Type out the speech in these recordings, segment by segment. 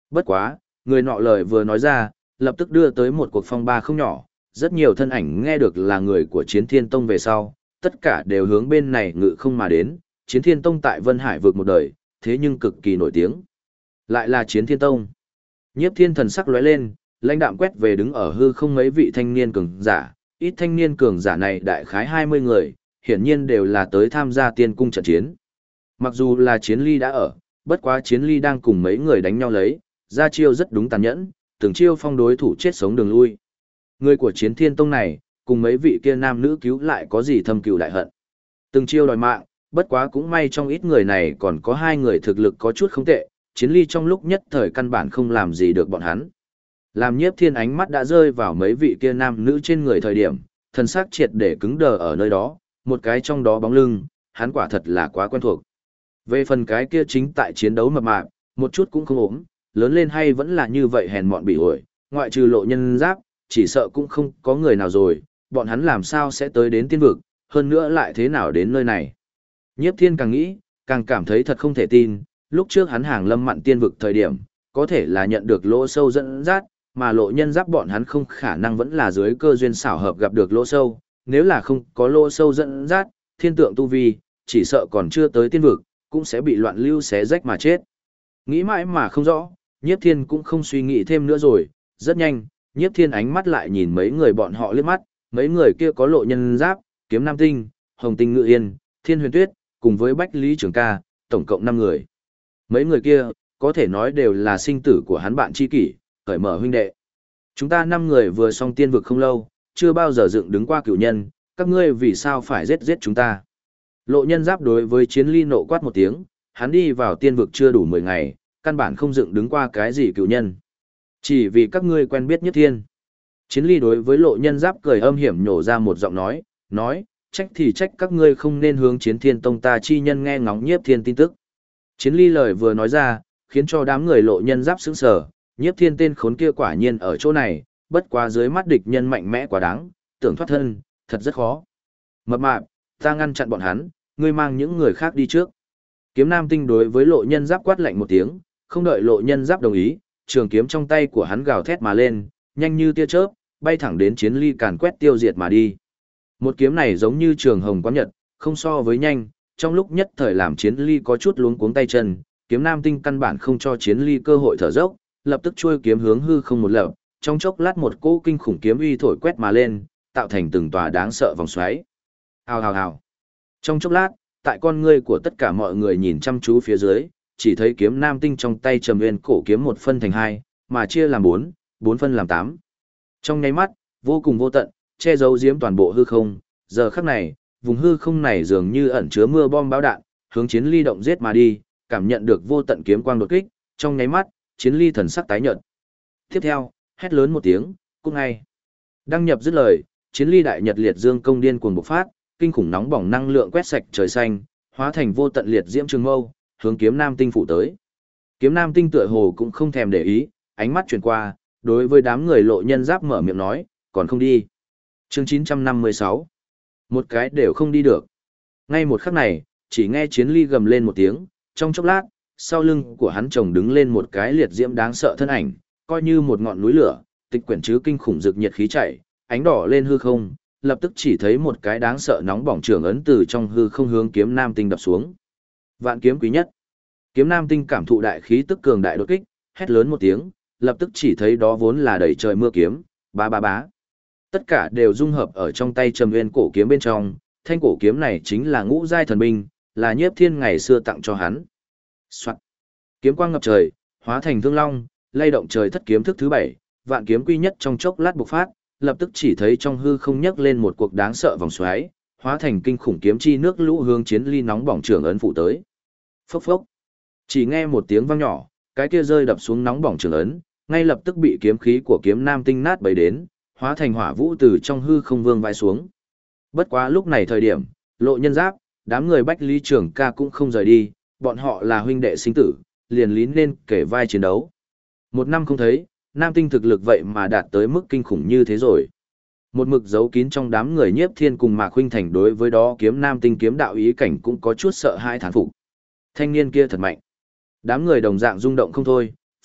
Bất quá, người nọ lời vừa nói ra, lập tức đưa tới một cuộc phong ba không nhỏ, rất nhiều thân ảnh nghe được là người của Chiến Thiên Tông về sau, tất cả đều hướng bên này ngự không mà đến, Chiến Thiên Tông tại Vân Hải vực một đời, thế nhưng cực kỳ nổi tiếng. Lại là Chiến Thiên Tông. Nhiếp Thiên thần sắc lóe lên, lãnh đạm quét về đứng ở hư không mấy vị thanh niên cường giả, ít thanh niên cường giả này đại khái 20 người, hiển nhiên đều là tới tham gia tiên cung trận chiến. Mặc dù là Chiến Ly đã ở, bất quá Chiến Ly đang cùng mấy người đánh nhau lấy, ra chiêu rất đúng tàn nhẫn, từng chiêu phong đối thủ chết sống đường lui. Người của Chiến Thiên Tông này, cùng mấy vị kia nam nữ cứu lại có gì thâm cừu đại hận. Từng chiêu đòi mạng, bất quá cũng may trong ít người này còn có 2 người thực lực có chút không tệ, Chiến Ly trong lúc nhất thời căn bản không làm gì được bọn hắn. Làm Nhiếp Thiên ánh mắt đã rơi vào mấy vị kia nam nữ trên người thời điểm, thần sắc triệt để cứng đờ ở nơi đó, một cái trong đó bóng lưng, hắn quả thật là quá quen thuộc. Về phần cái kia chính tại chiến đấu mập mạp, một chút cũng không ốm, lớn lên hay vẫn là như vậy hèn mọn bị ổi, ngoại trừ Lộ Nhân Giáp, chỉ sợ cũng không có người nào rồi, bọn hắn làm sao sẽ tới đến tiên vực, hơn nữa lại thế nào đến nơi này. Nhiếp Thiên càng nghĩ, càng cảm thấy thật không thể tin, lúc trước hắn hàng lâm mặn tiên vực thời điểm, có thể là nhận được lỗ sâu dẫn dắt, mà Lộ Nhân Giáp bọn hắn không khả năng vẫn là dưới cơ duyên xảo hợp gặp được lỗ sâu, nếu là không có lỗ sâu dẫn dắt, thiên tượng tu vi, chỉ sợ còn chưa tới tiên vực, cũng sẽ bị loạn lưu xé rách mà chết. Nghĩ mãi mà không rõ, Nhiếp Thiên cũng không suy nghĩ thêm nữa rồi, rất nhanh, Nhiếp Thiên ánh mắt lại nhìn mấy người bọn họ liếc mắt, mấy người kia có Lộ Nhân Giáp, Kiếm Nam Tinh, Hồng Tinh Ngự Yên, Thiên Huyền Tuyết, cùng với Bách Lý Trường Ca, tổng cộng 5 người. Mấy người kia, có thể nói đều là sinh tử của hắn bạn tri kỷ, cởi mở huynh đệ. Chúng ta 5 người vừa xong tiên vực không lâu, chưa bao giờ dựng đứng qua cửu nhân, các ngươi vì sao phải giết chúng ta? Lộ Nhân Giáp đối với Chiến Ly nộ quát một tiếng, hắn đi vào tiên vực chưa đủ 10 ngày, căn bản không dựng đứng qua cái gì cửu nhân. Chỉ vì các ngươi quen biết Nhiếp Thiên. Chiến Ly đối với Lộ Nhân Giáp cười âm hiểm nhổ ra một giọng nói, trách thì trách các ngươi không nên hướng Chiến Thiên Tông ta chi nhân nghe ngóng Nhiếp Thiên tin tức. Chiến Ly lời vừa nói ra, khiến cho đám người Lộ Nhân Giáp sững sờ, Nhiếp Thiên tên khốn kia quả nhiên ở chỗ này, bất quá dưới mắt địch nhân mạnh mẽ quá đáng, tưởng thoát thân, thật rất khó. Mập mạp, ta ngăn chặn bọn hắn, ngươi mang những người khác đi trước. Kiếm Nam Tinh đối với Lộ Nhân Giáp quát lạnh một tiếng, không đợi Lộ Nhân Giáp đồng ý, trường kiếm trong tay của hắn gào thét mà lên, nhanh như tia chớp, bay thẳng đến Chiến Ly càn quét tiêu diệt mà đi. Một kiếm này giống như trường hồng quán nhật, không so với nhanh, trong lúc nhất thời làm Chiến Ly có chút luống cuống tay chân, Kiếm Nam Tinh căn bản không cho Chiến Ly cơ hội thở dốc, lập tức chuôi kiếm hướng hư không một lập, trong chốc lát một cỗ kinh khủng kiếm uy thổi quét mà lên, tạo thành từng tòa đáng sợ vòng xoáy. Hào hào hào. Trong chốc lát, tại con ngươi của tất cả mọi người nhìn chăm chú phía dưới, chỉ thấy Kiếm Nam Tinh trong tay Trầm Nguyên cổ kiếm một phân thành 2, mà chia làm 4, 4 phân làm 8. Trong nháy mắt, vô cùng vô tận, che giấu giếm toàn bộ hư không, giờ khắc này, vùng hư không này dường như ẩn chứa mưa bom bão đạn, hướng Chiến Ly động giết mà đi, cảm nhận được vô tận kiếm quang đột kích, trong nháy mắt, Chiến Ly thần sắc tái nhợt. Tiếp theo, hét lớn một tiếng, cút ngay. Đăng nhập dứt lời, Chiến Ly đại nhật liệt dương công điên cuồng bộc phát, kinh khủng nóng bỏng năng lượng quét sạch trời xanh, hóa thành vô tận liệt diễm trường mâu, hướng Kiếm Nam Tinh phủ tới. Kiếm Nam Tinh tựa hồ cũng không thèm để ý, ánh mắt chuyển qua, đối với đám người Lộ Nhân Giáp mở miệng nói, còn không đi. Chương 956. Một cái đều không đi được. Ngay một khắc này, chỉ nghe Chiến Ly gầm lên một tiếng, trong chốc lát, sau lưng của hắn chồng đứng lên một cái liệt diễm đáng sợ thân ảnh, coi như một ngọn núi lửa, tịch quyển chứ kinh khủng rực nhiệt khí chảy, ánh đỏ lên hư không, lập tức chỉ thấy một cái đáng sợ nóng bỏng trường ấn từ trong hư không hướng Kiếm Nam Tinh đập xuống. Vạn kiếm quý nhất. Kiếm Nam Tinh cảm thụ đại khí tức cường đại đột kích, hét lớn một tiếng, lập tức chỉ thấy đó vốn là đầy trời mưa kiếm, bá bá bá. Tất cả đều dung hợp ở trong tay Trầm Nguyên cổ kiếm bên trong, thanh cổ kiếm này chính là ngũ giai thần binh, là Nhiếp Thiên ngày xưa tặng cho hắn. Soạt. Kiếm quang ngập trời, hóa thành thương long, lay động trời thất kiếm thức thứ 7, vạn kiếm quy nhất trong chốc lát bộc phát, lập tức chỉ thấy trong hư không nhấc lên một cuộc đáng sợ vòng xoáy, hóa thành kinh khủng kiếm chi nước lũ hướng Chiến Ly nóng bỏng trường ấn phụ tới. Phốc phốc. Chỉ nghe một tiếng vang nhỏ, cái kia rơi đập xuống nóng bỏng trường ấn, ngay lập tức bị kiếm khí của Kiếm Nam Tinh nát bấy đến, hóa thành hỏa vũ từ trong hư không vương vai xuống. Bất quá lúc này thời điểm, Lộ Nhân Giáp, đám người Bách Lý Trường Ca cũng không rời đi, bọn họ là huynh đệ sinh tử, liền lín lên kể vai chiến đấu. Một năm không thấy, Nam Tinh thực lực vậy mà đạt tới mức kinh khủng như thế rồi. Một mực giấu kín trong đám người Nhiếp Thiên cùng Mạc Khuynh Thành đối với đó kiếm Nam Tinh kiếm đạo ý cảnh cũng có chút sợ hãi thán phục. Thanh niên kia thật mạnh. Đám người đồng dạng rung động không thôi,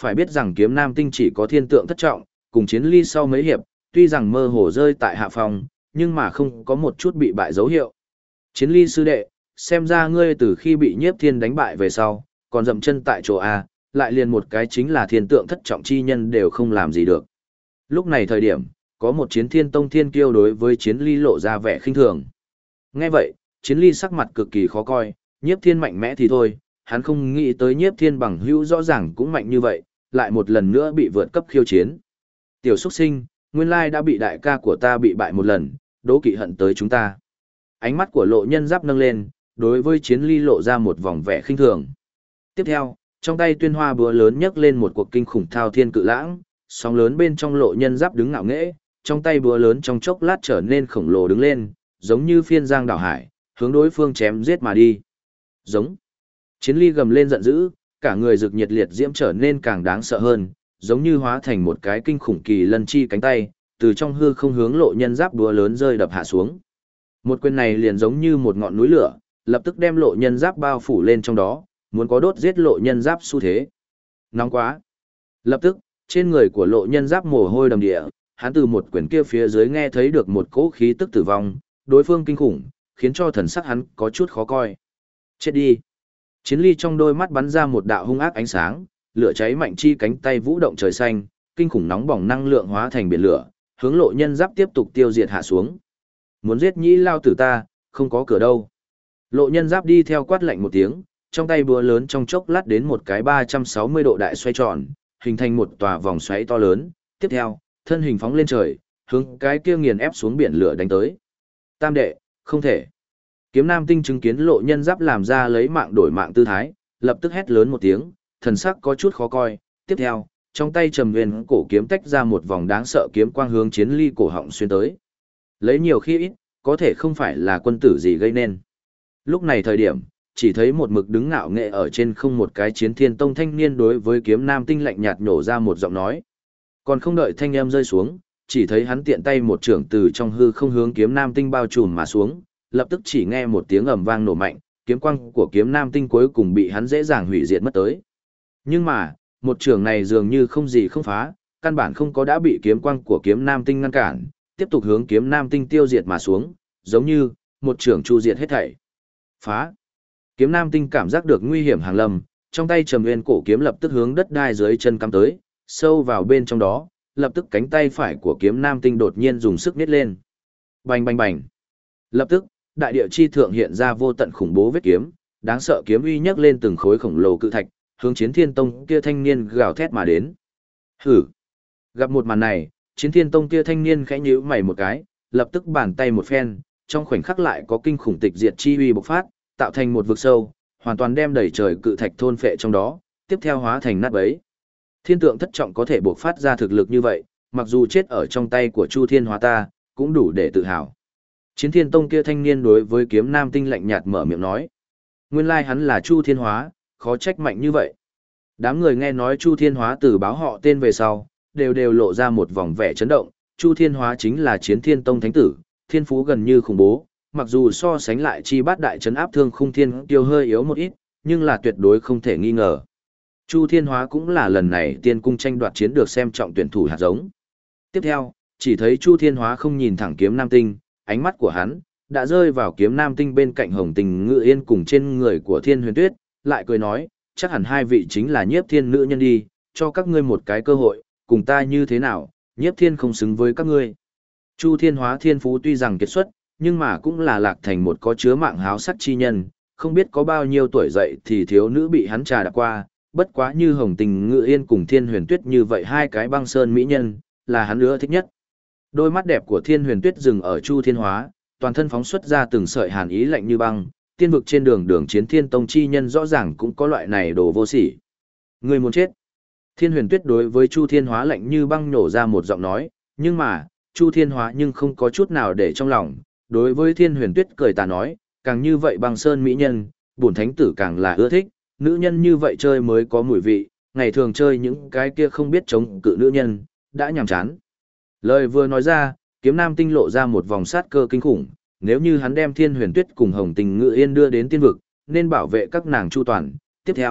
phải biết rằng kiếm nam tinh chỉ có thiên tượng thất trọng, cùng chiến ly sau mấy hiệp, tuy rằng mơ hồ rơi tại hạ phòng, nhưng mà không có một chút bị bại dấu hiệu. Chiến ly sư đệ, xem ra ngươi từ khi bị nhiếp thiên đánh bại về sau, còn dậm chân tại chỗ A, lại liền một cái chính là thiên tượng thất trọng chi nhân đều không làm gì được. Lúc này thời điểm, có một chiến thiên tông thiên kiêu đối với chiến ly lộ ra vẻ khinh thường. Nghe vậy, chiến ly sắc mặt cực kỳ khó coi, nhiếp thiên mạnh mẽ thì thôi, hắn không nghĩ tới nhiếp thiên bằng hữu rõ ràng cũng mạnh như vậy, lại một lần nữa bị vượt cấp khiêu chiến. Tiểu xuất sinh, nguyên lai đã bị đại ca của ta bị bại một lần, đố kỵ hận tới chúng ta. Ánh mắt của lộ nhân giáp nâng lên, đối với chiến ly lộ ra một vòng vẻ khinh thường. Tiếp theo, trong tay tuyên hoa búa lớn nhấc lên một cuộc kinh khủng thao thiên cự lãng, sóng lớn bên trong lộ nhân giáp đứng ngạo nghễ, trong tay búa lớn trong chốc lát trở nên khổng lồ đứng lên, giống như phiên giang đảo hải, hướng đối phương chém giết mà đi. Giống. Chiến ly gầm lên giận dữ, cả người rực nhiệt liệt diễm trở nên càng đáng sợ hơn, giống như hóa thành một cái kinh khủng kỳ lân chi cánh tay, từ trong hư không hướng lộ nhân giáp búa lớn rơi đập hạ xuống. Một quyền này liền giống như một ngọn núi lửa, lập tức đem lộ nhân giáp bao phủ lên trong đó, muốn có đốt giết lộ nhân giáp xu thế. Nóng quá. Lập tức, trên người của lộ nhân giáp mồ hôi đầm địa, hắn từ một quyền kia phía dưới nghe thấy được một cỗ khí tức tử vong, đối phương kinh khủng, khiến cho thần sắc hắn có chút khó coi. Chết đi. Chiến ly trong đôi mắt bắn ra một đạo hung ác ánh sáng, lửa cháy mạnh chi cánh tay vũ động trời xanh, kinh khủng nóng bỏng năng lượng hóa thành biển lửa, hướng lộ nhân giáp tiếp tục tiêu diệt hạ xuống. Muốn giết nhĩ lao tử ta, không có cửa đâu. Lộ nhân giáp đi theo quát lạnh một tiếng, trong tay búa lớn trong chốc lát đến một cái 360 độ đại xoay tròn, hình thành một tòa vòng xoáy to lớn. Tiếp theo, thân hình phóng lên trời, hướng cái kia nghiền ép xuống biển lửa đánh tới. Tam đệ, không thể. Kiếm Nam Tinh chứng kiến lộ nhân giáp làm ra lấy mạng đổi mạng tư thái, lập tức hét lớn một tiếng, thần sắc có chút khó coi. Tiếp theo, trong tay trầm nguyên cổ kiếm tách ra một vòng đáng sợ kiếm quang hướng chiến ly cổ họng xuyên tới. Lấy nhiều khi ít, có thể không phải là quân tử gì gây nên. Lúc này thời điểm, chỉ thấy một mực đứng ngạo nghệ ở trên không một cái chiến thiên tông thanh niên đối với kiếm nam tinh lạnh nhạt nhổ ra một giọng nói. Còn không đợi thanh âm rơi xuống, chỉ thấy hắn tiện tay một trưởng từ trong hư không hướng kiếm nam tinh bao trùm mà xuống, lập tức chỉ nghe một tiếng ầm vang nổ mạnh, kiếm quang của kiếm nam tinh cuối cùng bị hắn dễ dàng hủy diệt mất tới. Nhưng mà, một trưởng này dường như không gì không phá, căn bản không có đã bị kiếm quang của kiếm nam tinh ngăn cản, tiếp tục hướng kiếm nam tinh tiêu diệt mà xuống, giống như một trưởng chu diệt hết thảy. Phá! Kiếm nam tinh cảm giác được nguy hiểm hàng lâm, trong tay trầm nguyên cổ kiếm lập tức hướng đất đai dưới chân cắm tới, sâu vào bên trong đó, lập tức cánh tay phải của kiếm nam tinh đột nhiên dùng sức nhét lên. Bành bành bành! Lập tức, đại địa chi thượng hiện ra vô tận khủng bố vết kiếm, đáng sợ kiếm uy nhấc lên từng khối khổng lồ cự thạch, hướng chiến thiên tông kia thanh niên gào thét mà đến. Hử! Gặp một màn này, chiến thiên tông kia thanh niên khẽ nhíu mày một cái, lập tức bàn tay một phen, trong khoảnh khắc lại có kinh khủng tịch diệt chi uy bộc phát, tạo thành một vực sâu, hoàn toàn đem đầy trời cự thạch thôn phệ trong đó, tiếp theo hóa thành nát bấy. Thiên tượng thất trọng có thể bộc phát ra thực lực như vậy, mặc dù chết ở trong tay của Chu Thiên Hóa ta, cũng đủ để tự hào. Chiến thiên tông kia thanh niên đối với kiếm nam tinh lạnh nhạt mở miệng nói. Nguyên lai hắn là Chu Thiên Hóa, khó trách mạnh như vậy. Đám người nghe nói Chu Thiên Hóa từ báo họ tên về sau, đều lộ ra một vòng vẻ chấn động. Chu Thiên Hóa chính là chiến thiên tông thánh tử, thiên phú gần như khủng bố, mặc dù so sánh lại chi bát đại trấn áp thương khung thiên tiêu hơi yếu một ít, nhưng là tuyệt đối không thể nghi ngờ. Chu Thiên Hóa cũng là lần này tiên cung tranh đoạt chiến được xem trọng tuyển thủ hạt giống. Tiếp theo, chỉ thấy Chu Thiên Hóa không nhìn thẳng kiếm nam tinh, ánh mắt của hắn đã rơi vào kiếm nam tinh bên cạnh Hồng Tình Ngự Yên cùng trên người của Thiên Huyền Tuyết, lại cười nói, chắc hẳn hai vị chính là Nhiếp Thiên nữ nhân đi, cho các ngươi một cái cơ hội, cùng ta như thế nào, Nhiếp Thiên không xứng với các ngươi. Chu Thiên Hóa thiên phú tuy rằng kiệt xuất, nhưng mà cũng là lạc thành một có chứa mạng háo sắc chi nhân, không biết có bao nhiêu tuổi dậy thì thiếu nữ bị hắn trà đạp qua, bất quá như Hồng Tình Ngự Yên cùng Thiên Huyền Tuyết như vậy hai cái băng sơn mỹ nhân, là hắn ưa thích nhất. Đôi mắt đẹp của Thiên Huyền Tuyết dừng ở Chu Thiên Hóa, toàn thân phóng xuất ra từng sợi hàn ý lạnh như băng, tiên vực trên đường chiến thiên tông chi nhân rõ ràng cũng có loại này đồ vô sỉ. Người muốn chết. Thiên Huyền Tuyết đối với Chu Thiên Hóa lạnh như băng nổ ra một giọng nói, nhưng mà, Chu Thiên Hóa nhưng không có chút nào để trong lòng, đối với Thiên Huyền Tuyết cười tà nói, càng như vậy băng sơn mỹ nhân, bổn thánh tử càng là ưa thích, nữ nhân như vậy chơi mới có mùi vị, ngày thường chơi những cái kia không biết chống cự nữ nhân, đã nhàm chán. Lời vừa nói ra, kiếm nam tinh lộ ra một vòng sát cơ kinh khủng, nếu như hắn đem Thiên Huyền Tuyết cùng Hồng Tình Ngự Yên đưa đến tiên vực, nên bảo vệ các nàng chu toàn. Tiếp theo,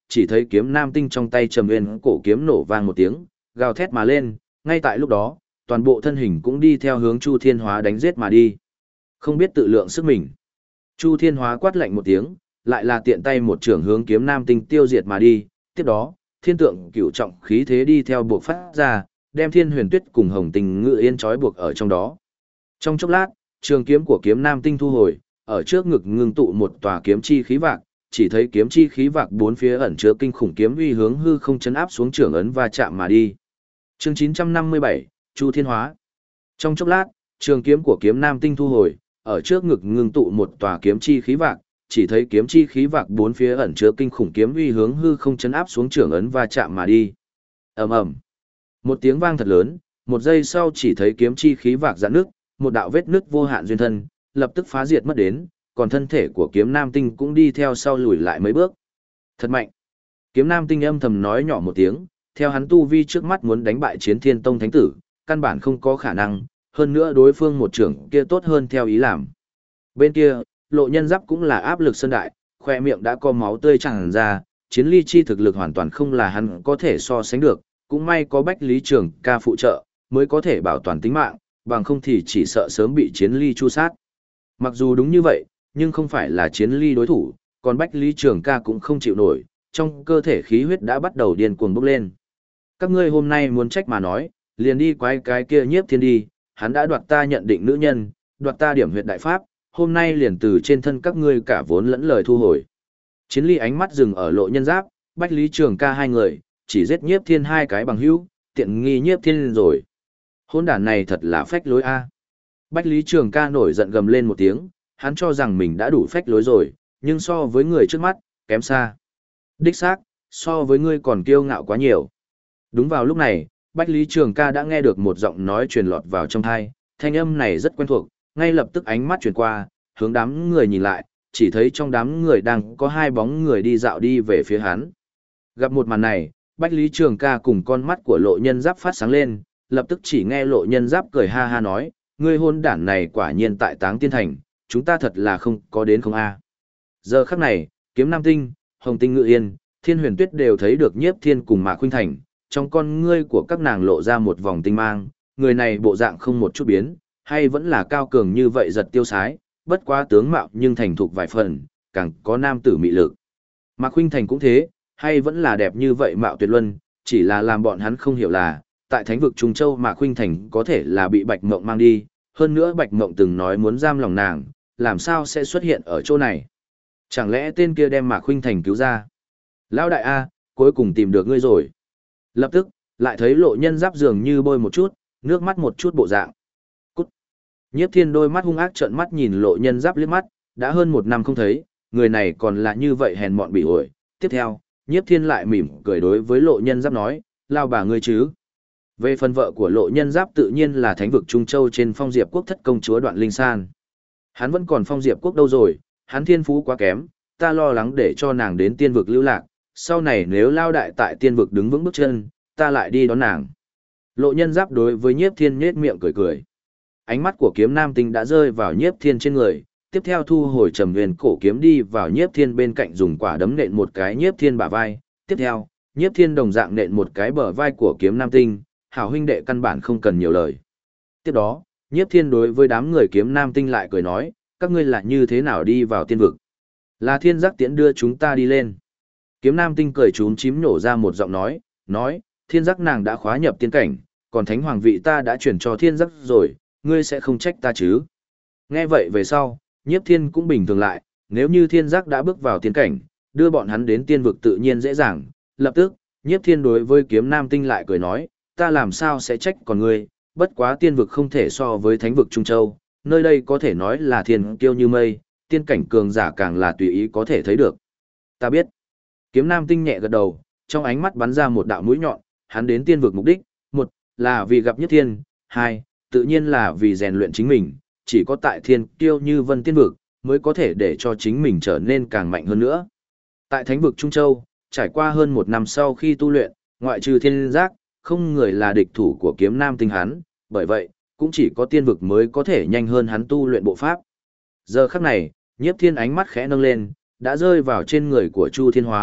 chỉ thấy kiếm nam tinh trong tay Trầm Nguyên cổ kiếm nổ vang một tiếng, gào thét mà lên, ngay tại lúc đó, toàn bộ thân hình cũng đi theo hướng Chu Thiên Hóa đánh giết mà đi. Không biết tự lượng sức mình. Chu Thiên Hóa quát lạnh một tiếng, lại là tiện tay một trường hướng kiếm nam tinh tiêu diệt mà đi, tiếp đó, thiên tượng cửu trọng khí thế đi theo buộc phát ra, đem Thiên Huyền Tuyết cùng Hồng Tình Ngự Yên trói buộc ở trong đó. Trong chốc lát, trường kiếm của kiếm nam tinh thu hồi, ở trước ngực ngưng tụ một tòa kiếm chi khí vạc, chỉ thấy kiếm chi khí vạc bốn phía ẩn chứa kinh khủng kiếm uy hướng hư không chấn áp xuống trưởng ấn va chạm mà đi. Chương 957, Chu Thiên Hóa. Trong chốc lát, trường kiếm của kiếm nam tinh thu hồi, ở trước ngực ngưng tụ một tòa kiếm chi khí vạc, chỉ thấy kiếm chi khí vạc bốn phía ẩn chứa kinh khủng kiếm uy hướng hư không chấn áp xuống trưởng ấn va chạm mà đi. Ầm ầm. Một tiếng vang thật lớn, một giây sau chỉ thấy kiếm chi khí vạc rạn nước, một đạo vết nứt vô hạn duyên thân, lập tức phá diệt mất đến, còn thân thể của kiếm nam tinh cũng đi theo sau lùi lại mấy bước. Thật mạnh. Kiếm nam tinh âm thầm nói nhỏ một tiếng, theo hắn tu vi trước mắt muốn đánh bại Chiến Thiên Tông thánh tử, căn bản không có khả năng, hơn nữa đối phương một trưởng kia tốt hơn theo ý làm. Bên kia, Lộ Nhân Giáp cũng là áp lực sơn đại, khoe miệng đã có máu tươi tràn ra, Chiến Ly chi thực lực hoàn toàn không là hắn có thể so sánh được, cũng may có Bách Lý Trường ca phụ trợ, mới có thể bảo toàn tính mạng, bằng không thì chỉ sợ sớm bị Chiến Ly chu sát. Mặc dù đúng như vậy, nhưng không phải là Chiến Ly đối thủ, còn Bách Lý Trường ca cũng không chịu nổi, trong cơ thể khí huyết đã bắt đầu điên cuồng bốc lên. Các ngươi hôm nay muốn trách mà nói, liền đi quay cái kia Nhiếp Thiên đi, hắn đã đoạt ta nhận định nữ nhân, đoạt ta điểm huyệt đại pháp, hôm nay liền từ trên thân các ngươi cả vốn lẫn lời thu hồi. Chiến Ly ánh mắt dừng ở Lộ Nhân Giáp, Bách Lý Trường ca hai người, chỉ giết Nhiếp Thiên hai cái bằng hữu, tiện nghi Nhiếp Thiên rồi. Hôn đản này thật là phách lối a. Bách Lý Trường ca nổi giận gầm lên một tiếng, hắn cho rằng mình đã đủ phách lối rồi, nhưng so với người trước mắt, kém xa. Đích xác, so với ngươi còn kiêu ngạo quá nhiều. Đúng vào lúc này, Bách Lý Trường ca đã nghe được một giọng nói truyền lọt vào trong tai, thanh âm này rất quen thuộc, ngay lập tức ánh mắt chuyển qua, hướng đám người nhìn lại, chỉ thấy trong đám người đang có hai bóng người đi dạo đi về phía hắn. Gặp một màn này, Bách Lý Trường ca cùng con mắt của Lộ Nhân Giáp phát sáng lên, lập tức chỉ nghe Lộ Nhân Giáp cười ha ha nói, ngươi hôn đản này quả nhiên tại Táng Tiên Thành, chúng ta thật là không có đến không a. Giờ khắc này, Kiếm Nam Tinh, Hồng Tinh Ngự Yên, Thiên Huyền Tuyết đều thấy được Nhiếp Thiên cùng Mạc Khuynh Thành, trong con ngươi của các nàng lộ ra một vòng tinh mang, người này bộ dạng không một chút biến, hay vẫn là cao cường như vậy giật tiêu sái, bất quá tướng mạo nhưng thành thục vài phần, càng có nam tử mị lực. Mạc Khuynh Thành cũng thế, hay vẫn là đẹp như vậy mạo tuyệt luân, chỉ là làm bọn hắn không hiểu là, tại thánh vực Trung Châu Mạc Khuynh Thành có thể là bị Bạch Mộng mang đi, hơn nữa Bạch Mộng từng nói muốn giam lòng nàng, làm sao sẽ xuất hiện ở chỗ này? Chẳng lẽ tên kia đem Mạc Khuynh Thành cứu ra? Lão đại A, cuối cùng tìm được ngươi rồi. Lập tức, lại thấy Lộ Nhân Giáp dường như bôi một chút, nước mắt một chút bộ dạng. Cút. Nhiếp Thiên đôi mắt hung ác trợn mắt nhìn Lộ Nhân Giáp liếc mắt, đã hơn một năm không thấy, người này còn là như vậy hèn mọn bỉ ổi. Tiếp theo, Nhiếp Thiên lại mỉm cười đối với Lộ Nhân Giáp nói, lao bà ngươi chứ. Về phần vợ của Lộ Nhân Giáp tự nhiên là thánh vực Trung Châu trên Phong Diệp Quốc thất công chúa Đoạn Linh San. Hắn vẫn còn Phong Diệp Quốc đâu rồi, hắn thiên phú quá kém, ta lo lắng để cho nàng đến tiên vực lưu lạc, sau này nếu lao đại tại tiên vực đứng vững bước chân, ta lại đi đón nàng. Lộ Nhân Giáp đối với Nhiếp Thiên nhếch miệng cười cười. Ánh mắt của Kiếm Nam Tinh đã rơi vào Nhiếp Thiên trên người, tiếp theo thu hồi Trầm Huyền cổ kiếm đi vào Nhiếp Thiên bên cạnh dùng quả đấm nện một cái Nhiếp Thiên bả vai, tiếp theo, Nhiếp Thiên đồng dạng nện một cái bờ vai của Kiếm Nam Tinh, hảo huynh đệ căn bản không cần nhiều lời. Tiếp đó, Nhiếp Thiên đối với đám người Kiếm Nam Tinh lại cười nói, các ngươi là như thế nào đi vào tiên vực? Là Thiên Giác Tiễn đưa chúng ta đi lên. Kiếm Nam Tinh cười chúm chím nổ ra một giọng nói, Thiên Giác nàng đã khóa nhập tiên cảnh, còn Thánh Hoàng vị ta đã chuyển cho Thiên Giác rồi, ngươi sẽ không trách ta chứ? Nghe vậy về sau, Nhiếp Thiên cũng bình thường lại, nếu như Thiên Giác đã bước vào tiên cảnh, đưa bọn hắn đến tiên vực tự nhiên dễ dàng. Lập tức, Nhiếp Thiên đối với Kiếm Nam Tinh lại cười nói, ta làm sao sẽ trách còn ngươi, bất quá tiên vực không thể so với thánh vực Trung Châu, nơi đây có thể nói là thiên kiêu như mây, tiên cảnh cường giả càng là tùy ý có thể thấy được. Ta biết. Kiếm Nam Tinh nhẹ gật đầu, trong ánh mắt bắn ra một đạo mũi nhọn, hắn đến tiên vực mục đích, một là vì gặp Nhất Thiên, hai, tự nhiên là vì rèn luyện chính mình, chỉ có tại thiên kiêu như vân tiên vực, mới có thể để cho chính mình trở nên càng mạnh hơn nữa. Tại thánh vực Trung Châu, trải qua hơn một năm sau khi tu luyện, ngoại trừ Thiên Giác, không người là địch thủ của Kiếm Nam Tinh hắn, bởi vậy, cũng chỉ có tiên vực mới có thể nhanh hơn hắn tu luyện bộ pháp. Giờ khắc này, Nhiếp Thiên ánh mắt khẽ nâng lên, đã rơi vào trên người của Chu Thiên Hóa,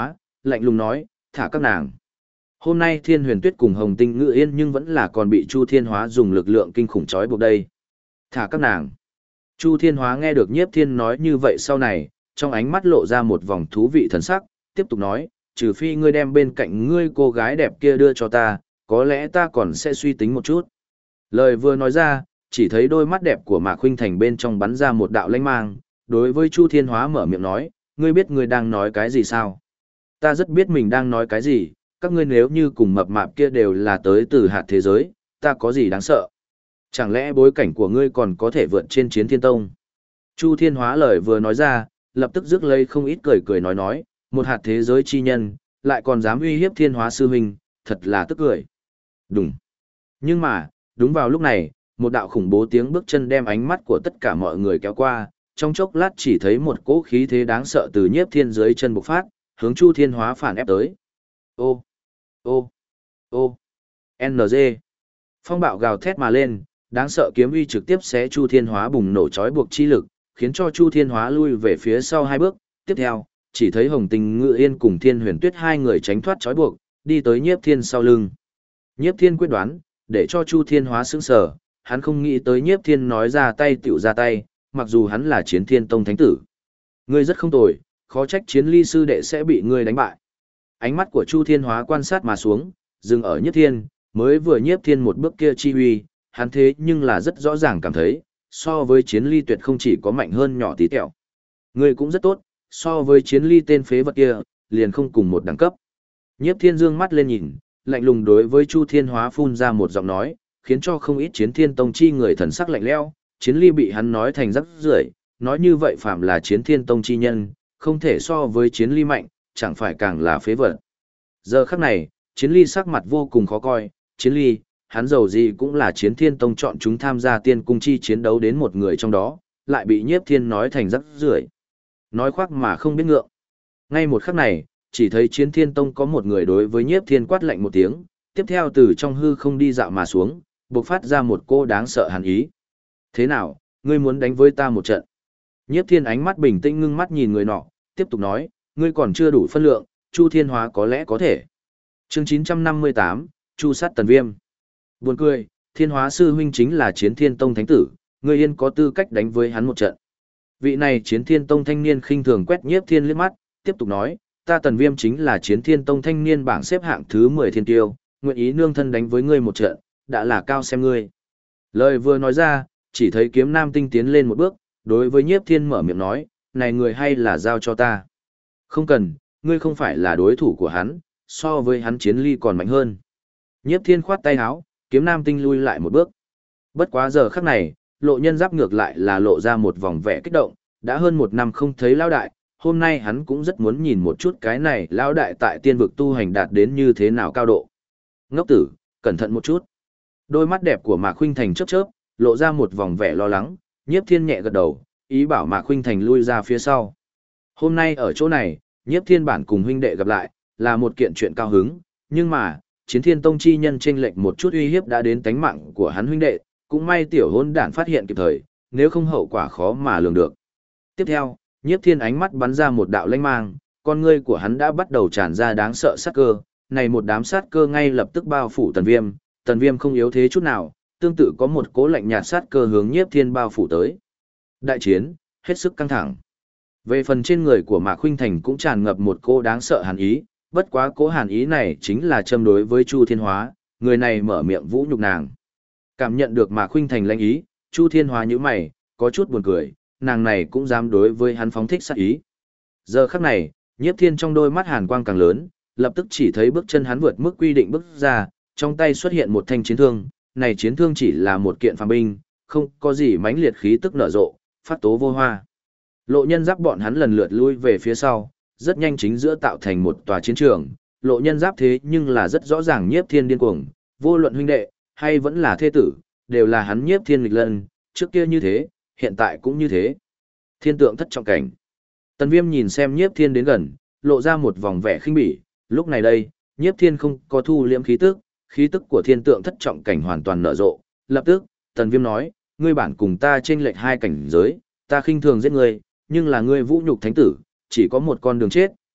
lạnh lùng nói, thả các nàng. Hôm nay Thiên Huyền Tuyết cùng Hồng Tinh Ngự Yên nhưng vẫn là còn bị Chu Thiên Hóa dùng lực lượng kinh khủng trói buộc đây. Thả các nàng. Chu Thiên Hóa nghe được Nhiếp Thiên nói như vậy sau này, trong ánh mắt lộ ra một vòng thú vị thần sắc, tiếp tục nói, trừ phi ngươi đem bên cạnh ngươi cô gái đẹp kia đưa cho ta, có lẽ ta còn sẽ suy tính một chút. Lời vừa nói ra, chỉ thấy đôi mắt đẹp của Mạc Khuynh Thành bên trong bắn ra một đạo lanh mang, đối với Chu Thiên Hóa mở miệng nói, ngươi biết ngươi đang nói cái gì sao? Ta rất biết mình đang nói cái gì, các ngươi nếu như cùng mập mạp kia đều là tới từ hạt thế giới, ta có gì đáng sợ? Chẳng lẽ bối cảnh của ngươi còn có thể vượt trên Chiến Thiên Tông? Chu Thiên Hóa lời vừa nói ra, lập tức rước lấy không ít cười cười nói, một hạt thế giới chi nhân, lại còn dám uy hiếp Thiên Hóa sư huynh, thật là tức cười. Đúng. Nhưng mà, đúng vào lúc này, một đạo khủng bố tiếng bước chân đem ánh mắt của tất cả mọi người kéo qua, trong chốc lát chỉ thấy một cỗ khí thế đáng sợ từ Nhiếp Thiên dưới chân bộc phát, hướng Chu Thiên Hóa phản ép tới. Ô, ô, ô, NG. Phong bạo gào thét mà lên, đáng sợ kiếm uy trực tiếp xé Chu Thiên Hóa bùng nổ trói buộc chi lực, khiến cho Chu Thiên Hóa lui về phía sau 2 bước, tiếp theo, chỉ thấy Hồng Tình Ngự Yên cùng Thiên Huyền Tuyết 2 người tránh thoát trói buộc, đi tới Nhiếp Thiên sau lưng. Nhiếp Thiên quyết đoán, để cho Chu Thiên Hóa sững sờ, hắn không nghĩ tới Nhiếp Thiên nói ra tay tiểu ra tay, mặc dù hắn là Chiến Thiên Tông thánh tử. Ngươi rất không tồi, khó trách Chiến Ly sư đệ sẽ bị ngươi đánh bại. Ánh mắt của Chu Thiên Hóa quan sát mà xuống, dừng ở Nhiếp Thiên, mới vừa Nhiếp Thiên một bước kia chi uy, hắn thế nhưng là rất rõ ràng cảm thấy, so với Chiến Ly tuyệt không chỉ có mạnh hơn nhỏ tí tẹo. Ngươi cũng rất tốt, so với Chiến Ly tên phế vật kia, liền không cùng một đẳng cấp. Nhiếp Thiên dương mắt lên nhìn, lạnh lùng đối với Chu Thiên Hóa phun ra một giọng nói, khiến cho không ít Chiến Thiên Tông chi người thần sắc lạnh lẽo. Chiến Ly bị hắn nói thành rắc rưởi, nói như vậy phạm là Chiến Thiên Tông chi nhân, không thể so với Chiến Ly mạnh, chẳng phải càng là phế vật. Giờ khắc này, Chiến Ly sắc mặt vô cùng khó coi, Chiến Ly, hắn dầu gì cũng là Chiến Thiên Tông chọn chúng tham gia tiên cung chi chiến đấu đến một người trong đó, lại bị Nhiếp Thiên nói thành rắc rưởi. Nói khoác mà không biết ngượng. Ngay một khắc này, chỉ thấy Chiến Thiên Tông có một người đối với Nhiếp Thiên quát lạnh một tiếng, tiếp theo từ trong hư không đi dạo mà xuống, bộc phát ra một cô đáng sợ hàn ý. Thế nào, ngươi muốn đánh với ta một trận? Nhiếp Thiên ánh mắt bình tĩnh ngưng mắt nhìn người nọ, tiếp tục nói, ngươi còn chưa đủ phân lượng, Chu Thiên Hóa có lẽ có thể. Chương 958, Chu sát Tần Viêm. Buồn cười, Thiên Hóa sư huynh chính là Chiến Thiên Tông thánh tử, ngươi yên có tư cách đánh với hắn một trận. Vị này Chiến Thiên Tông thanh niên khinh thường quét Nhiếp Thiên liếc mắt, tiếp tục nói, ta Tần Viêm chính là Chiến Thiên Tông thanh niên bảng xếp hạng thứ 10 thiên tiêu, nguyện ý nương thân đánh với ngươi một trận, đã là cao xem ngươi. Lời vừa nói ra, chỉ thấy Kiếm Nam Tinh tiến lên một bước, đối với Nhiếp Thiên mở miệng nói, này người hay là giao cho ta. Không cần, ngươi không phải là đối thủ của hắn, so với hắn Chiến Ly còn mạnh hơn. Nhiếp Thiên khoát tay áo, Kiếm Nam Tinh lui lại một bước. Bất quá giờ khắc này, Lộ Nhân Giáp ngược lại là lộ ra một vòng vẻ kích động, đã hơn 1 năm không thấy lão đại, hôm nay hắn cũng rất muốn nhìn một chút cái này lão đại tại tiên vực tu hành đạt đến như thế nào cao độ. Ngốc tử, cẩn thận một chút. Đôi mắt đẹp của Mạc Khuynh Thành chớp chớp, lộ ra một vòng vẻ lo lắng, Nhiếp Thiên nhẹ gật đầu, ý bảo Mạc Khuynh Thành lui ra phía sau. Hôm nay ở chỗ này, Nhiếp Thiên bản cùng huynh đệ gặp lại, là một kiện chuyện cao hứng, nhưng mà, Chiến Thiên Tông chi nhân chênh lệch một chút uy hiếp đã đến tánh mạng của hắn huynh đệ, cũng may tiểu hôn đản phát hiện kịp thời, nếu không hậu quả khó mà lường được. Tiếp theo, Nhiếp Thiên ánh mắt bắn ra một đạo lanh mang, con ngươi của hắn đã bắt đầu tràn ra đáng sợ sát cơ, này một đám sát cơ ngay lập tức bao phủ Tần Viêm không yếu thế chút nào, tương tự có một cố lạnh nhạt sát cơ hướng Nhiếp Thiên bao phủ tới. Đại chiến, hết sức căng thẳng. Về phần trên người của Mạc Khuynh Thành cũng tràn ngập một cô đáng sợ hàn ý, bất quá cố hàn ý này chính là châm đối với Chu Thiên Hóa, người này mở miệng vũ nhục nàng. Cảm nhận được Mạc Khuynh Thành lãnh ý, Chu Thiên Hóa nhíu mày, có chút buồn cười, nàng này cũng dám đối với hắn phóng thích sát ý. Giờ khắc này, Nhiếp Thiên trong đôi mắt hàn quang càng lớn, lập tức chỉ thấy bước chân hắn vượt mức quy định bước ra, trong tay xuất hiện một thanh chiến thương, này chiến thương chỉ là một kiện phàm binh, không có gì mãnh liệt khí tức nở rộ, phát tố vô hoa. Lộ Nhân Giáp bọn hắn lần lượt lui về phía sau, rất nhanh chính giữa tạo thành một tòa chiến trường, Lộ Nhân Giáp thế nhưng là rất rõ ràng Nhiếp Thiên điên cuồng, vô luận huynh đệ hay vẫn là thê tử, đều là hắn Nhiếp Thiên nghịch lân, trước kia như thế, hiện tại cũng như thế. Thiên tượng thất trọng cảnh. Tần Viêm nhìn xem Nhiếp Thiên đến gần, lộ ra một vòng vẻ khinh bỉ, lúc này đây, Nhiếp Thiên không có thu liễm khí tức của thiên tượng thất trọng cảnh hoàn toàn nở rộ. Lập tức, Tần Viêm nói, ngươi bản cùng ta chênh lệch 2 cảnh giới, ta khinh thường giết ngươi, nhưng là ngươi vũ nhục thánh tử, chỉ có một con đường chết,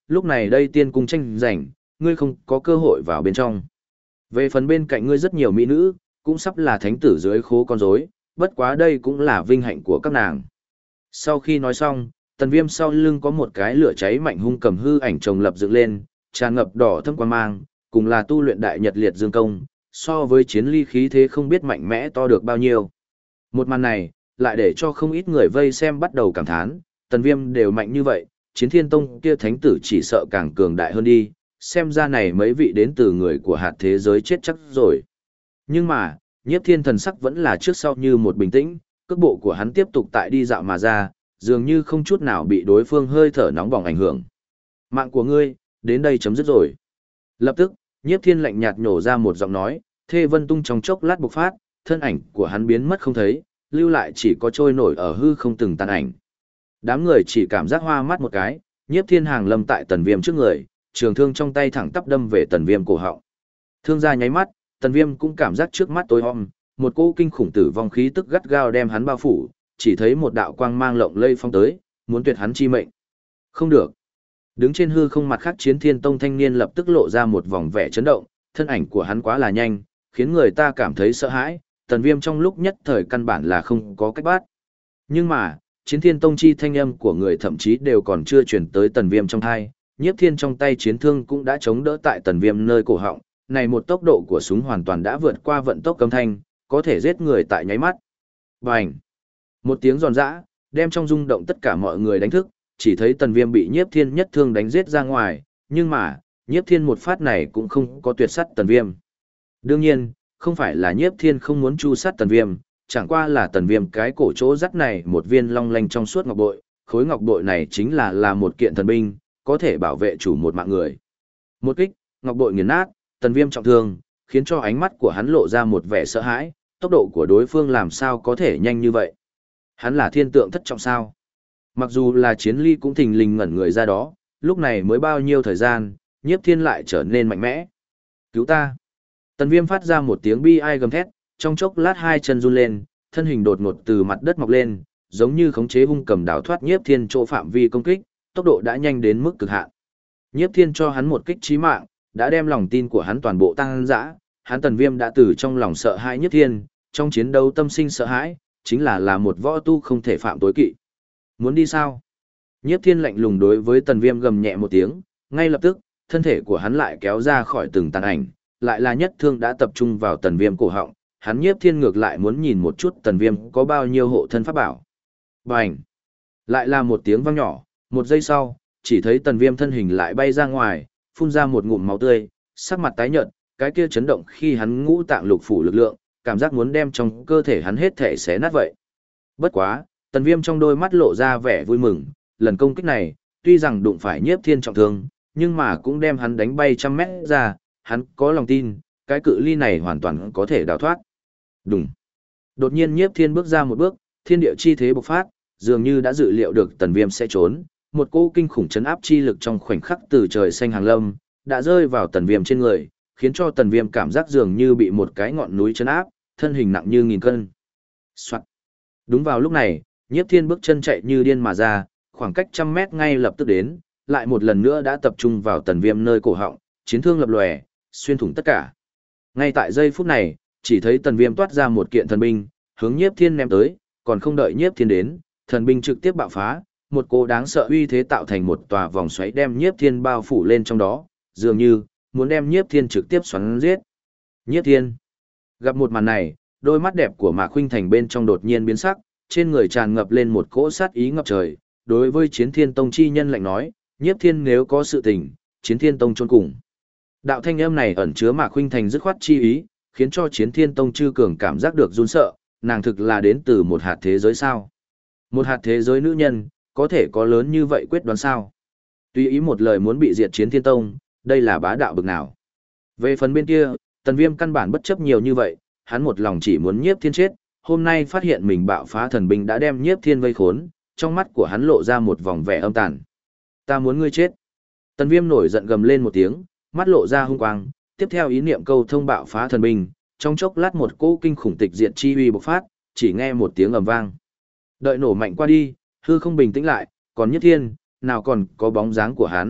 lúc này đây tiên cung tranh giành, ngươi không có cơ hội vào bên trong. Về phần bên cạnh ngươi rất nhiều mỹ nữ, cũng sắp là thánh tử dưới khố con rối, bất quá đây cũng là vinh hạnh của các nàng. Sau khi nói xong, Tần Viêm sau lưng có một cái lửa cháy mạnh hung cầm hư ảnh chồng lập dựng lên, tràn ngập đỏ thâm quang mang, cùng là tu luyện đại nhật liệt dương công, so với chiến ly khí thế không biết mạnh mẽ to được bao nhiêu. Một màn này, lại để cho không ít người vây xem bắt đầu cảm thán, Tần Viêm đều mạnh như vậy, Chiến Thiên Tông kia thánh tử chỉ sợ càng cường đại hơn đi, xem ra này mấy vị đến từ người của hạt thế giới chết chắc rồi. Nhưng mà, Nhiếp Thiên thần sắc vẫn là trước sau như một bình tĩnh, cước bộ của hắn tiếp tục tại đi dạo mà ra, dường như không chút nào bị đối phương hơi thở nóng bỏng ảnh hưởng. Mạng của ngươi, đến đây chấm dứt rồi. Lập tức, Nhiếp Thiên lạnh nhạt nhổ ra một giọng nói, Thê Vân Tung trong chốc lát bộc phát, thân ảnh của hắn biến mất không thấy, lưu lại chỉ có trôi nổi ở hư không từng tàn ảnh. Đám người chỉ cảm giác hoa mắt một cái, Nhiếp Thiên hàng lâm tại Tần Viêm trước người, trường thương trong tay thẳng tắp đâm về Tần Viêm cổ họng. Thương ra nháy mắt, Tần Viêm cũng cảm giác trước mắt tối om, một cỗ kinh khủng tử vong khí tức gắt gao đem hắn bao phủ, chỉ thấy một đạo quang mang lộng lây phong tới, muốn tuyệt hắn chi mệnh. Không được. Đứng trên hư không mặt khác Chiến Thiên Tông thanh niên lập tức lộ ra một vòng vẻ chấn động, thân ảnh của hắn quá là nhanh, khiến người ta cảm thấy sợ hãi, Tần Viêm trong lúc nhất thời căn bản là không có cách bắt. Nhưng mà, Chiến Thiên Tông chi thanh âm của người thậm chí đều còn chưa truyền tới Tần Viêm trong tai, Nhiếp Thiên trong tay chiến thương cũng đã chống đỡ tại Tần Viêm nơi cổ họng, này một tốc độ của súng hoàn toàn đã vượt qua vận tốc âm thanh, có thể giết người tại nháy mắt. Bành! Một tiếng giòn giã, đem trong rung động tất cả mọi người đánh thức, chỉ thấy Tần Viêm bị Nhiếp Thiên nhất thương đánh giết ra ngoài, nhưng mà, Nhiếp Thiên một phát này cũng không có tuyệt sát Tần Viêm. Đương nhiên, không phải là Nhiếp Thiên không muốn chu sát Tần Viêm, chẳng qua là Tần Viêm cái cổ chỗ dắt này một viên long lanh trong suốt ngọc bội, khối ngọc bội này chính là một kiện thần binh, có thể bảo vệ chủ một mạng người. Một kích, ngọc bội nghiền nát, Tần Viêm trọng thương, khiến cho ánh mắt của hắn lộ ra một vẻ sợ hãi, tốc độ của đối phương làm sao có thể nhanh như vậy. Hắn là thiên tượng thất trọng sao. Mặc dù là Chiến Ly cũng thình lình ngẩn người ra đó, lúc này mới bao nhiêu thời gian, Nhiếp Thiên lại trở nên mạnh mẽ. Cứu ta! Tần Viêm phát ra một tiếng bi ai gầm thét, trong chốc lát hai chân run lên, thân hình đột ngột từ mặt đất mọc lên, giống như khống chế hung cầm đảo thoát Nhiếp Thiên chỗ phạm vi công kích, tốc độ đã nhanh đến mức cực hạn. Nhiếp Thiên cho hắn một kích chí mạng, đã đem lòng tin của hắn toàn bộ tăng dã, hắn Tần Viêm đã từ trong lòng sợ hãi Nhiếp Thiên, trong chiến đấu tâm sinh sợ hãi, chính là một võ tu không thể phạm tối kỵ. Muốn đi sao? Nhiếp Thiên lạnh lùng đối với Tần Viêm gầm nhẹ một tiếng, ngay lập tức, thân thể của hắn lại kéo ra khỏi từng tàn ảnh, lại là nhất thương đã tập trung vào Tần Viêm cổ họng, hắn Nhiếp Thiên ngược lại muốn nhìn một chút Tần Viêm có bao nhiêu hộ thân pháp bảo. Bành! Lại là một tiếng vang nhỏ, một giây sau, chỉ thấy Tần Viêm thân hình lại bay ra ngoài, phun ra một ngụm máu tươi, sắc mặt tái nhợt, cái kia chấn động khi hắn ngũ tạng lục phủ lực lượng, cảm giác muốn đem trong cơ thể hắn hết thể xé nát vậy. Bất quá, Tần Viêm trong đôi mắt lộ ra vẻ vui mừng, lần công kích này, tuy rằng đụng phải Nhiếp Thiên trọng thương, nhưng mà cũng đem hắn đánh bay trăm mét ra, hắn có lòng tin, cái cự ly này hoàn toàn có thể đào thoát. Đùng. Đột nhiên Nhiếp Thiên bước ra một bước, thiên địa chi thế bộc phát, dường như đã dự liệu được Tần Viêm sẽ trốn, một cỗ kinh khủng chấn áp chi lực trong khoảnh khắc từ trời xanh hàng lâm, đã rơi vào Tần Viêm trên người, khiến cho Tần Viêm cảm giác dường như bị một cái ngọn núi chấn áp, thân hình nặng như nghìn cân. Soạt. Đúng vào lúc này, Nhiếp Thiên bước chân chạy như điên mà ra, khoảng cách trăm mét ngay lập tức đến, lại một lần nữa đã tập trung vào Tần Viêm nơi cổ họng, chiến thương lập lòe, xuyên thủng tất cả. Ngay tại giây phút này, chỉ thấy Tần Viêm toát ra một kiện thần binh, hướng Nhiếp Thiên ném tới, còn không đợi Nhiếp Thiên đến, thần binh trực tiếp bạo phá, một cỗ đáng sợ uy thế tạo thành một tòa vòng xoáy đem Nhiếp Thiên bao phủ lên trong đó, dường như muốn đem Nhiếp Thiên trực tiếp xoắn giết. Nhiếp Thiên gặp một màn này, đôi mắt đẹp của Mạc Khuynh Thành bên trong đột nhiên biến sắc, trên người tràn ngập lên một cỗ sát ý ngập trời, đối với Chiến Thiên Tông chi nhân lạnh nói, Nhiếp Thiên nếu có sự tình, Chiến Thiên Tông chôn cùng. Đạo thanh âm này ẩn chứa Mạc Khuynh Thành dứt khoát chi ý, khiến cho Chiến Thiên Tông chư cường cảm giác được run sợ, nàng thực là đến từ một hạt thế giới sao? Một hạt thế giới nữ nhân, có thể có lớn như vậy quyết đoán sao? Tuy ý một lời muốn bị diệt Chiến Thiên Tông, đây là bá đạo bực nào? Về phần bên kia, Tần Viêm căn bản bất chấp nhiều như vậy, hắn một lòng chỉ muốn Nhiếp Thiên chết, hôm nay phát hiện mình bạo phá thần binh đã đem Nhiếp Thiên vây khốn, trong mắt của hắn lộ ra một vòng vẻ âm tàn. Ta muốn ngươi chết. Tần Viêm nổi giận gầm lên một tiếng, mắt lộ ra hung quang, tiếp theo ý niệm câu thông bạo phá thần binh, trong chốc lát một cỗ kinh khủng tịch diệt chi uy bộc phát, chỉ nghe một tiếng ầm vang. Đợi nổ mạnh qua đi, hư không bình tĩnh lại, còn Nhiếp Thiên, nào còn có bóng dáng của hắn,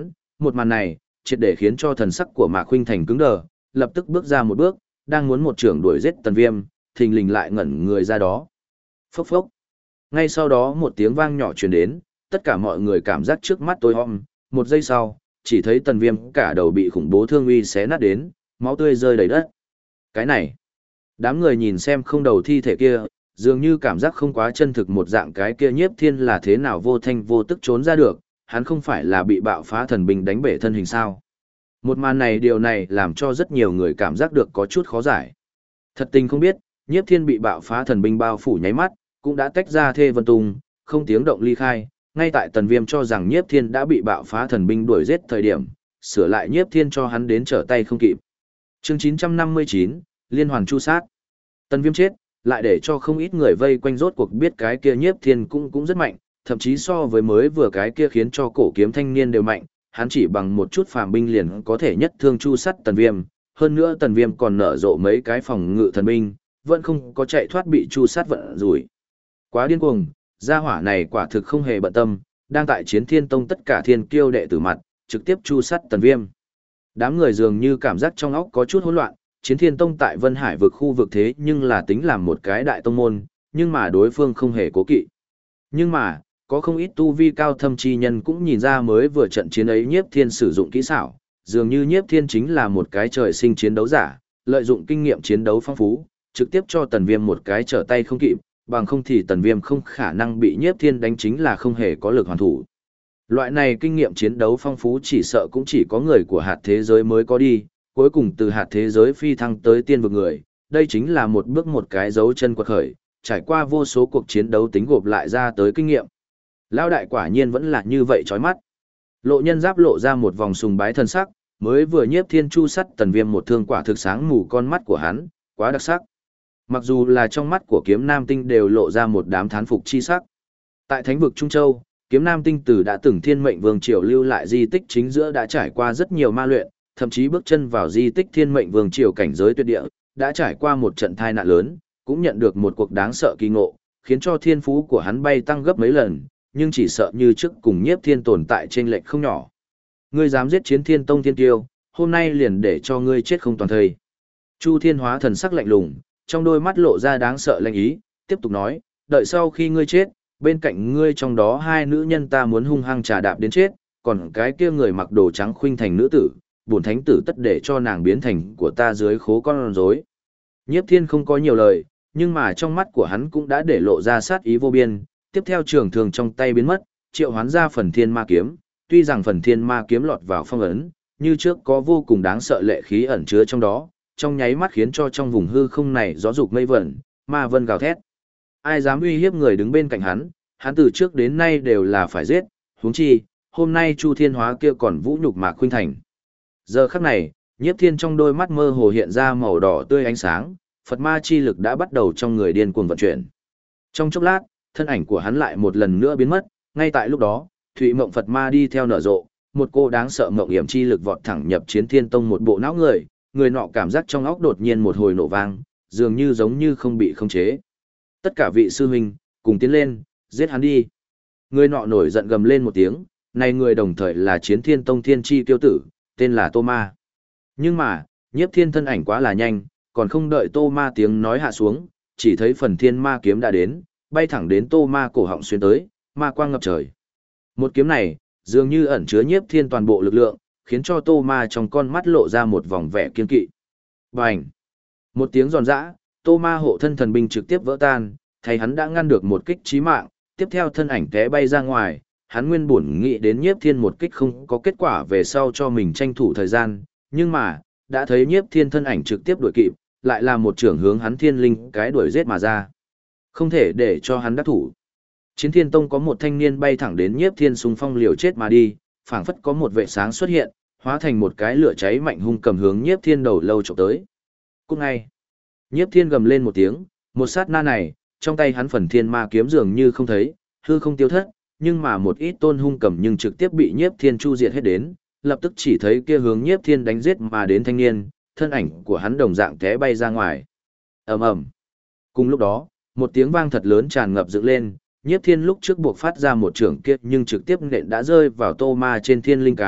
một màn này, triệt để khiến cho thần sắc của Mạc Khuynh Thành cứng đờ, lập tức bước ra một bước, đang muốn một trưởng đuổi giết Tần Viêm, thình lình lại ngẩn người ra đó. Phốc phốc. Ngay sau đó một tiếng vang nhỏ truyền đến, tất cả mọi người cảm giác trước mắt tối om, một giây sau, chỉ thấy Tần Viêm cả đầu bị khủng bố thương uy xé nát đến, máu tươi rơi đầy đất. Cái này, đám người nhìn xem không đầu thi thể kia, dường như cảm giác không quá chân thực một dạng cái kia Nhiếp Thiên là thế nào vô thanh vô tức trốn ra được, hắn không phải là bị bạo phá thần binh đánh bể thân hình sao. Một màn này điều này làm cho rất nhiều người cảm giác được có chút khó giải. Thật tình không biết, Nhiếp Thiên bị bạo phá thần binh bao phủ nháy mắt, cũng đã tách ra Thê Vân Tung, không tiếng động ly khai, ngay tại Tần Viêm cho rằng Nhiếp Thiên đã bị bạo phá thần binh đuổi giết thời điểm, sửa lại Nhiếp Thiên cho hắn đến trở tay không kịp. Chương 959, Liên hoàn chu sát. Tần Viêm chết, lại để cho không ít người vây quanh rốt cuộc biết cái kia Nhiếp Thiên cũng rất mạnh, thậm chí so với mới vừa cái kia khiến cho cổ kiếm thanh niên đều mạnh, hắn chỉ bằng một chút phàm binh liền có thể nhất thương chu sát Tần Viêm, hơn nữa Tần Viêm còn nở rộ mấy cái phòng ngự thần binh, vẫn không có chạy thoát bị chu sát vận rủi. Quá điên cuồng, gia hỏa này quả thực không hề bận tâm, đang tại Chiến Thiên Tông tất cả thiên kiêu đệ tử mặt, trực tiếp chu sát Tần Viêm. Đám người dường như cảm giác trong óc có chút hỗn loạn, Chiến Thiên Tông tại Vân Hải vực khu vực thế nhưng là tính làm một cái đại tông môn, nhưng mà đối phương không hề cố kỵ. Nhưng mà, có không ít tu vi cao thâm chi nhân cũng nhìn ra mới vừa trận chiến ấy Nhiếp Thiên sử dụng kỹ xảo, dường như Nhiếp Thiên chính là một cái trời sinh chiến đấu giả, lợi dụng kinh nghiệm chiến đấu phong phú, trực tiếp cho Tần Viêm một cái trở tay không kịp, bằng không thì Tần Viêm không khả năng bị Nhiếp Thiên đánh chính là không hề có lực hoàn thủ. Loại này kinh nghiệm chiến đấu phong phú chỉ sợ cũng chỉ có người của hạt thế giới mới có đi, cuối cùng từ hạt thế giới phi thăng tới tiên vực người, đây chính là một bước một cái dấu chân quật khởi, trải qua vô số cuộc chiến đấu tính gộp lại ra tới kinh nghiệm. Lão đại quả nhiên vẫn là như vậy chói mắt. Lộ Nhân Giáp lộ ra một vòng sùng bái thân sắc, mới vừa Nhiếp Thiên chu sắt Tần Viêm một thương quả thực sáng mù con mắt của hắn, quá đặc sắc. Mặc dù là trong mắt của Kiếm Nam Tinh đều lộ ra một đám thán phục chi sắc. Tại Thánh vực Trung Châu, Kiếm Nam Tinh Tử đã từng Thiên Mệnh Vương Triều lưu lại di tích chính giữa đã trải qua rất nhiều ma luyện, thậm chí bước chân vào di tích Thiên Mệnh Vương Triều cảnh giới tuyệt địa, đã trải qua một trận tai nạn lớn, cũng nhận được một cuộc đáng sợ kỳ ngộ, khiến cho thiên phú của hắn bay tăng gấp mấy lần, nhưng chỉ sợ như trước cùng Nhiếp Thiên tồn tại trên lệch không nhỏ. Ngươi dám giết Chiến Thiên Tông thiên tiêu, hôm nay liền để cho ngươi chết không toàn thây. Chu Thiên Hóa thần sắc lạnh lùng, trong đôi mắt lộ ra đáng sợ lạnh ý, tiếp tục nói, đợi sau khi ngươi chết, bên cạnh ngươi trong đó hai nữ nhân ta muốn hung hăng trà đạp đến chết, còn cái kia người mặc đồ trắng khuynh thành nữ tử, bổn thánh tử tất để cho nàng biến thành của ta dưới khố con rối. Nhiếp Thiên không có nhiều lời, nhưng mà trong mắt của hắn cũng đã để lộ ra sát ý vô biên, tiếp theo trường thường trong tay biến mất, triệu hoán ra phần thiên ma kiếm, tuy rằng phần thiên ma kiếm lọt vào phong ấn, như trước có vô cùng đáng sợ lệ khí ẩn chứa trong đó, trong nháy mắt khiến cho trong vùng hư không này gió dục mây vẩn, ma vân gào thét. Ai dám uy hiếp người đứng bên cạnh hắn từ trước đến nay đều là phải giết, huống chi, hôm nay Chu Thiên Hóa kia còn vũ nhục Mạc Khuynh Thành. Giờ khắc này, Nhiếp Thiên trong đôi mắt mơ hồ hiện ra màu đỏ tươi ánh sáng, Phật ma chi lực đã bắt đầu trong người điên cuồng vận chuyển. Trong chốc lát, thân ảnh của hắn lại một lần nữa biến mất, ngay tại lúc đó, Thụy Mộng Phật ma đi theo nở rộ, một cô đáng sợ mộng hiểm chi lực vọt thẳng nhập Chiến Thiên Tông một bộ não người, người nọ cảm giác trong óc đột nhiên một hồi nổ vang, dường như giống như không bị khống chế. Tất cả vị sư huynh, cùng tiến lên, giết hắn đi. Người nọ nổi giận gầm lên một tiếng, này người đồng thời là Chiến Thiên Tông thiên chi tiêu tử, tên là Tô Ma. Nhưng mà, Nhiếp Thiên thân ảnh quá là nhanh, còn không đợi Tô Ma tiếng nói hạ xuống, chỉ thấy phần thiên ma kiếm đã đến, bay thẳng đến Tô Ma cổ họng xuyên tới, ma quang ngập trời. Một kiếm này, dường như ẩn chứa Nhiếp Thiên toàn bộ lực lượng, khiến cho Tô Ma trong con mắt lộ ra một vòng vẻ kiên kỵ. Bành! Một tiếng giòn giã, Tô Ma hộ thân thần binh trực tiếp vỡ tan, thấy hắn đã ngăn được một kích chí mạng, tiếp theo thân ảnh té bay ra ngoài, hắn nguyên bổn nghĩ đến Nhiếp Thiên một kích không có kết quả về sau cho mình tranh thủ thời gian, nhưng mà, đã thấy Nhiếp Thiên thân ảnh trực tiếp đuổi kịp, lại là một trưởng hướng hắn thiên linh cái đuổi giết mà ra. Không thể để cho hắn đắc thủ. Chiến Thiên Tông có một thanh niên bay thẳng đến Nhiếp Thiên xung phong liều chết mà đi, phảng phất có một vệ sáng xuất hiện, hóa thành một cái lửa cháy mạnh hung cầm hướng Nhiếp Thiên đầu lâu chụp tới. Cùng ngay, Nhiếp Thiên gầm lên một tiếng, một sát na này, trong tay hắn phần thiên ma kiếm dường như không thấy, hư không tiêu thất, nhưng mà một ít tôn hung cầm nhưng trực tiếp bị Nhiếp Thiên chu diệt hết đến, lập tức chỉ thấy kia hướng Nhiếp Thiên đánh giết mà đến thanh niên, thân ảnh của hắn đồng dạng té bay ra ngoài. Ầm ầm. Cùng lúc đó, một tiếng vang thật lớn tràn ngập dựng lên, Nhiếp Thiên lúc trước buộc phát ra một trường kiếp nhưng trực tiếp nện đã rơi vào Tô Ma trên thiên linh cái,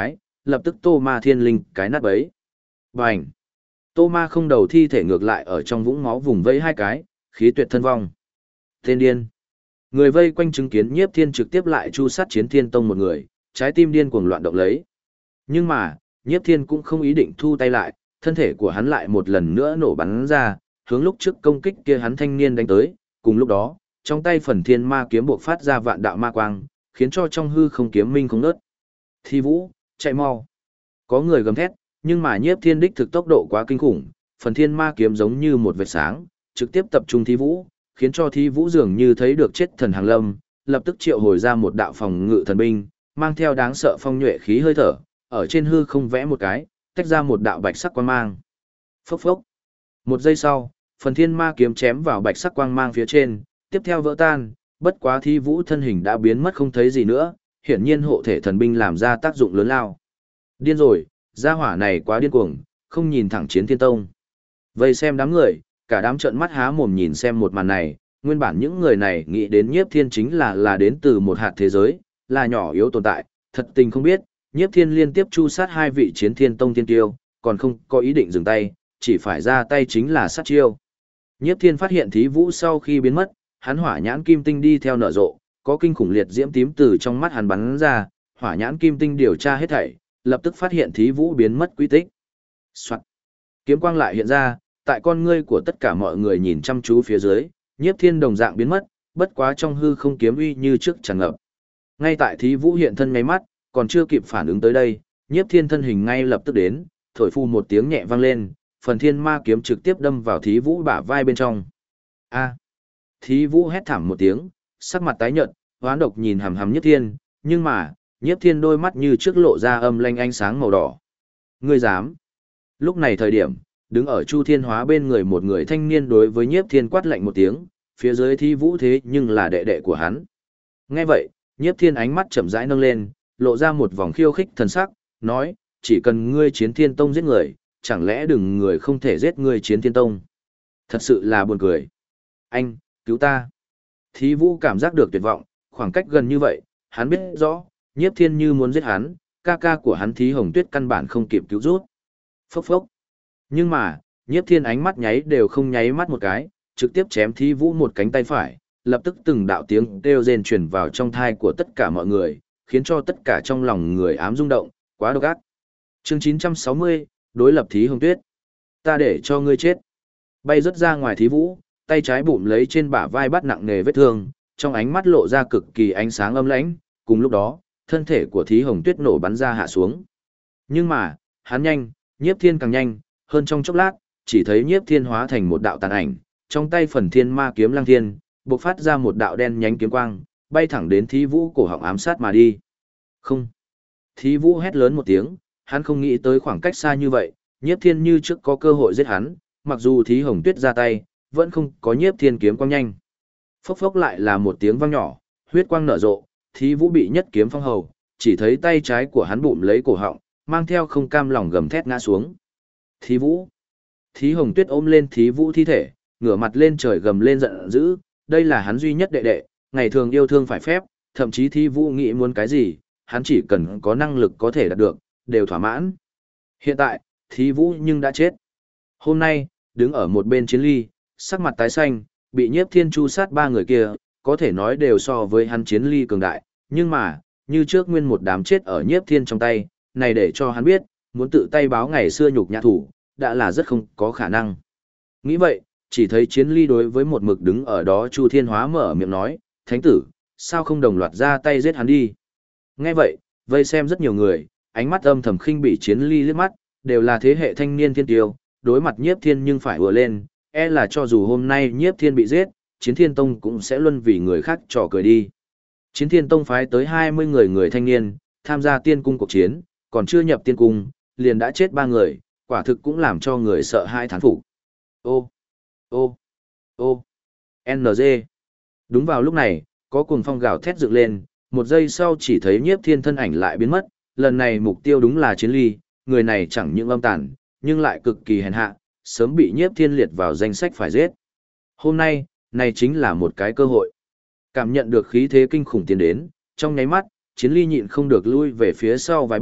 lập tức Tô Ma Thiên Linh cái nát bấy. Bành! Tô Ma không đầu thi thể ngược lại ở trong vũng máu vùng vẫy hai cái, khí tuyệt thân vong. Tên điên! Người vây quanh chứng kiến Nhiếp Thiên trực tiếp lại chu sát Chiến Thiên Tông một người, trái tim điên cuồng loạn động lấy. Nhưng mà, Nhiếp Thiên cũng không ý định thu tay lại, thân thể của hắn lại một lần nữa nổ bắn ra, hướng lúc trước công kích kia hắn thanh niên đánh tới, cùng lúc đó, trong tay phần thiên ma kiếm buộc phát ra vạn đạo ma quang, khiến cho trong hư không kiếm minh không nớt. Thi Vũ, chạy mau. Có người gầm thét, nhưng mà Nhiếp Thiên đích thực tốc độ quá kinh khủng, phần thiên ma kiếm giống như một vệt sáng, trực tiếp tập trung Thi Vũ, khiến cho Thi Vũ dường như thấy được chết thần hàng lâm, lập tức triệu hồi ra một đạo phòng ngự thần binh, mang theo đáng sợ phong nhuệ khí hơi thở, ở trên hư không vẽ một cái, tách ra một đạo bạch sắc quang mang. Phốc phốc. Một giây sau, phần thiên ma kiếm chém vào bạch sắc quang mang phía trên, tiếp theo vỡ tan, bất quá Thi Vũ thân hình đã biến mất không thấy gì nữa, hiển nhiên hộ thể thần binh làm ra tác dụng lớn lao. Điên rồi, gia hỏa này quá điên cuồng, không nhìn thẳng Chiến Thiên Tông. Vây xem đám người, cả đám trợn mắt há mồm nhìn xem một màn này, nguyên bản những người này nghĩ đến Nhiếp Thiên chính là đến từ một hạt thế giới, là nhỏ yếu tồn tại, thật tình không biết, Nhiếp Thiên liên tiếp chu sát hai vị Chiến Thiên Tông tiên tiêu, còn không có ý định dừng tay, chỉ phải ra tay chính là sát chiêu. Nhiếp Thiên phát hiện Thí Vũ sau khi biến mất, hắn hỏa nhãn kim tinh đi theo nở rộ, có kinh khủng liệt diễm tím từ trong mắt hắn bắn ra, hỏa nhãn kim tinh điều tra hết thảy, lập tức phát hiện Thí Vũ biến mất quy tích. Soạt. Kiếm quang lại hiện ra, tại con ngươi của tất cả mọi người nhìn chăm chú phía dưới, Nhiếp Thiên đồng dạng biến mất, bất quá trong hư không kiếm uy như trước tràn ngập. Ngay tại Thí Vũ hiện thân ngay mắt, còn chưa kịp phản ứng tới đây, Nhiếp Thiên thân hình ngay lập tức đến, thổi phu một tiếng nhẹ vang lên, phần thiên ma kiếm trực tiếp đâm vào Thí Vũ bả vai bên trong. A! Thí Vũ hét thảm một tiếng, sắc mặt tái nhợt, hoán độc nhìn hằm hằm Nhiếp Thiên, nhưng mà, Nhiếp Thiên đôi mắt như trước lộ ra âm lanh ánh sáng màu đỏ. Ngươi dám? Lúc này thời điểm, đứng ở Chu Thiên Hóa bên người một người thanh niên đối với Nhiếp Thiên quát lạnh một tiếng, phía dưới Thí Vũ thế nhưng là đệ đệ của hắn. Nghe vậy, Nhiếp Thiên ánh mắt chậm rãi nâng lên, lộ ra một vòng khiêu khích thần sắc, nói, chỉ cần ngươi Chiến Thiên Tông giết người, chẳng lẽ đừng người không thể giết ngươi Chiến Thiên Tông. Thật sự là buồn cười. Anh, cứu ta. Thí Vũ cảm giác được tuyệt vọng, khoảng cách gần như vậy, hắn biết rõ, Nhiếp Thiên như muốn giết hắn, ca ca của hắn Thí Hồng Tuyết căn bản không kịp cứu rút. Phốc phốc. Nhưng mà, Nhiếp Thiên ánh mắt nháy đều không nháy mắt một cái, trực tiếp chém Thí Vũ một cánh tay phải, lập tức từng đạo tiếng kêu rên truyền vào trong thai của tất cả mọi người, khiến cho tất cả trong lòng người ám rung động, quá độc ác. Chương 960, đối lập Thí Hồng Tuyết. Ta để cho ngươi chết. Bay rất ra ngoài Thí Vũ, tay trái bụm lấy trên bả vai bắt nặng nề vết thương, trong ánh mắt lộ ra cực kỳ ánh sáng âm lãnh, cùng lúc đó, thân thể của Thí Hồng Tuyết nổ bắn ra hạ xuống. Nhưng mà, hắn nhanh, Nhiếp Thiên càng nhanh, hơn trong chốc lát, chỉ thấy Nhiếp Thiên hóa thành một đạo tàn ảnh, trong tay phần thiên ma kiếm lăng thiên, bộc phát ra một đạo đen nhánh kiếm quang, bay thẳng đến Thí Vũ cổ họng ám sát mà đi. Không. Thí Vũ hét lớn một tiếng, hắn không nghĩ tới khoảng cách xa như vậy, Nhiếp Thiên như trước có cơ hội giết hắn, mặc dù Thí Hồng Tuyết ra tay, vẫn không có Nhiếp Thiên kiếm quang nhanh. Phốc phốc lại là một tiếng vang nhỏ, huyết quang nở rộ, Thí Vũ bị nhất kiếm phong hầu, chỉ thấy tay trái của hắn bụm lấy cổ họng, mang theo không cam lòng gầm thét ngã xuống. Thí Vũ. Thí Hồng Tuyết ôm lên Thí Vũ thi thể, ngửa mặt lên trời gầm lên giận dữ, đây là hắn duy nhất đệ đệ, ngày thường yêu thương phải phép, thậm chí Thí Vũ nghĩ muốn cái gì, hắn chỉ cần có năng lực có thể đạt được, đều thỏa mãn. Hiện tại, Thí Vũ nhưng đã chết. Hôm nay, đứng ở một bên Chiến Ly, sắc mặt tái xanh, bị Nhiếp Thiên chu sát ba người kia, có thể nói đều so với hắn Chiến Ly cường đại, nhưng mà, như trước nguyên một đám chết ở Nhiếp Thiên trong tay, này để cho hắn biết, muốn tự tay báo ngày xưa nhục nhã thủ, đã là rất không có khả năng. Nghĩ vậy, chỉ thấy Chiến Ly đối với một mực đứng ở đó Chu Thiên Hóa mở miệng nói, Thánh tử, sao không đồng loạt ra tay giết hắn đi. Nghe vậy, vây xem rất nhiều người, ánh mắt âm thầm khinh bỉ Chiến Ly liếc mắt, đều là thế hệ thanh niên thiên tiêu, đối mặt Nhiếp Thiên nhưng phải ùa lên, e là cho dù hôm nay Nhiếp Thiên bị giết, Chiến Thiên Tông cũng sẽ luân vì người khác trò cười đi. Chiến Thiên Tông phái tới 20 người thanh niên, tham gia tiên cung cuộc chiến, còn chưa nhập tiên cung, liền đã chết 3 người, quả thực cũng làm cho người sợ hãi thán phục. Ô, ô, ô, NG. Đúng vào lúc này, có cuồng phong gào thét dựng lên, một giây sau chỉ thấy Nhiếp Thiên thân ảnh lại biến mất, lần này mục tiêu đúng là Chiến Ly, người này chẳng những âm tàn, nhưng lại cực kỳ hèn hạ, sớm bị Nhiếp Thiên liệt vào danh sách phải giết. Hôm nay, này chính là một cái cơ hội. Cảm nhận được khí thế kinh khủng tiến đến, trong nháy mắt, Chiến Ly nhịn không được lui về phía sau vài bước,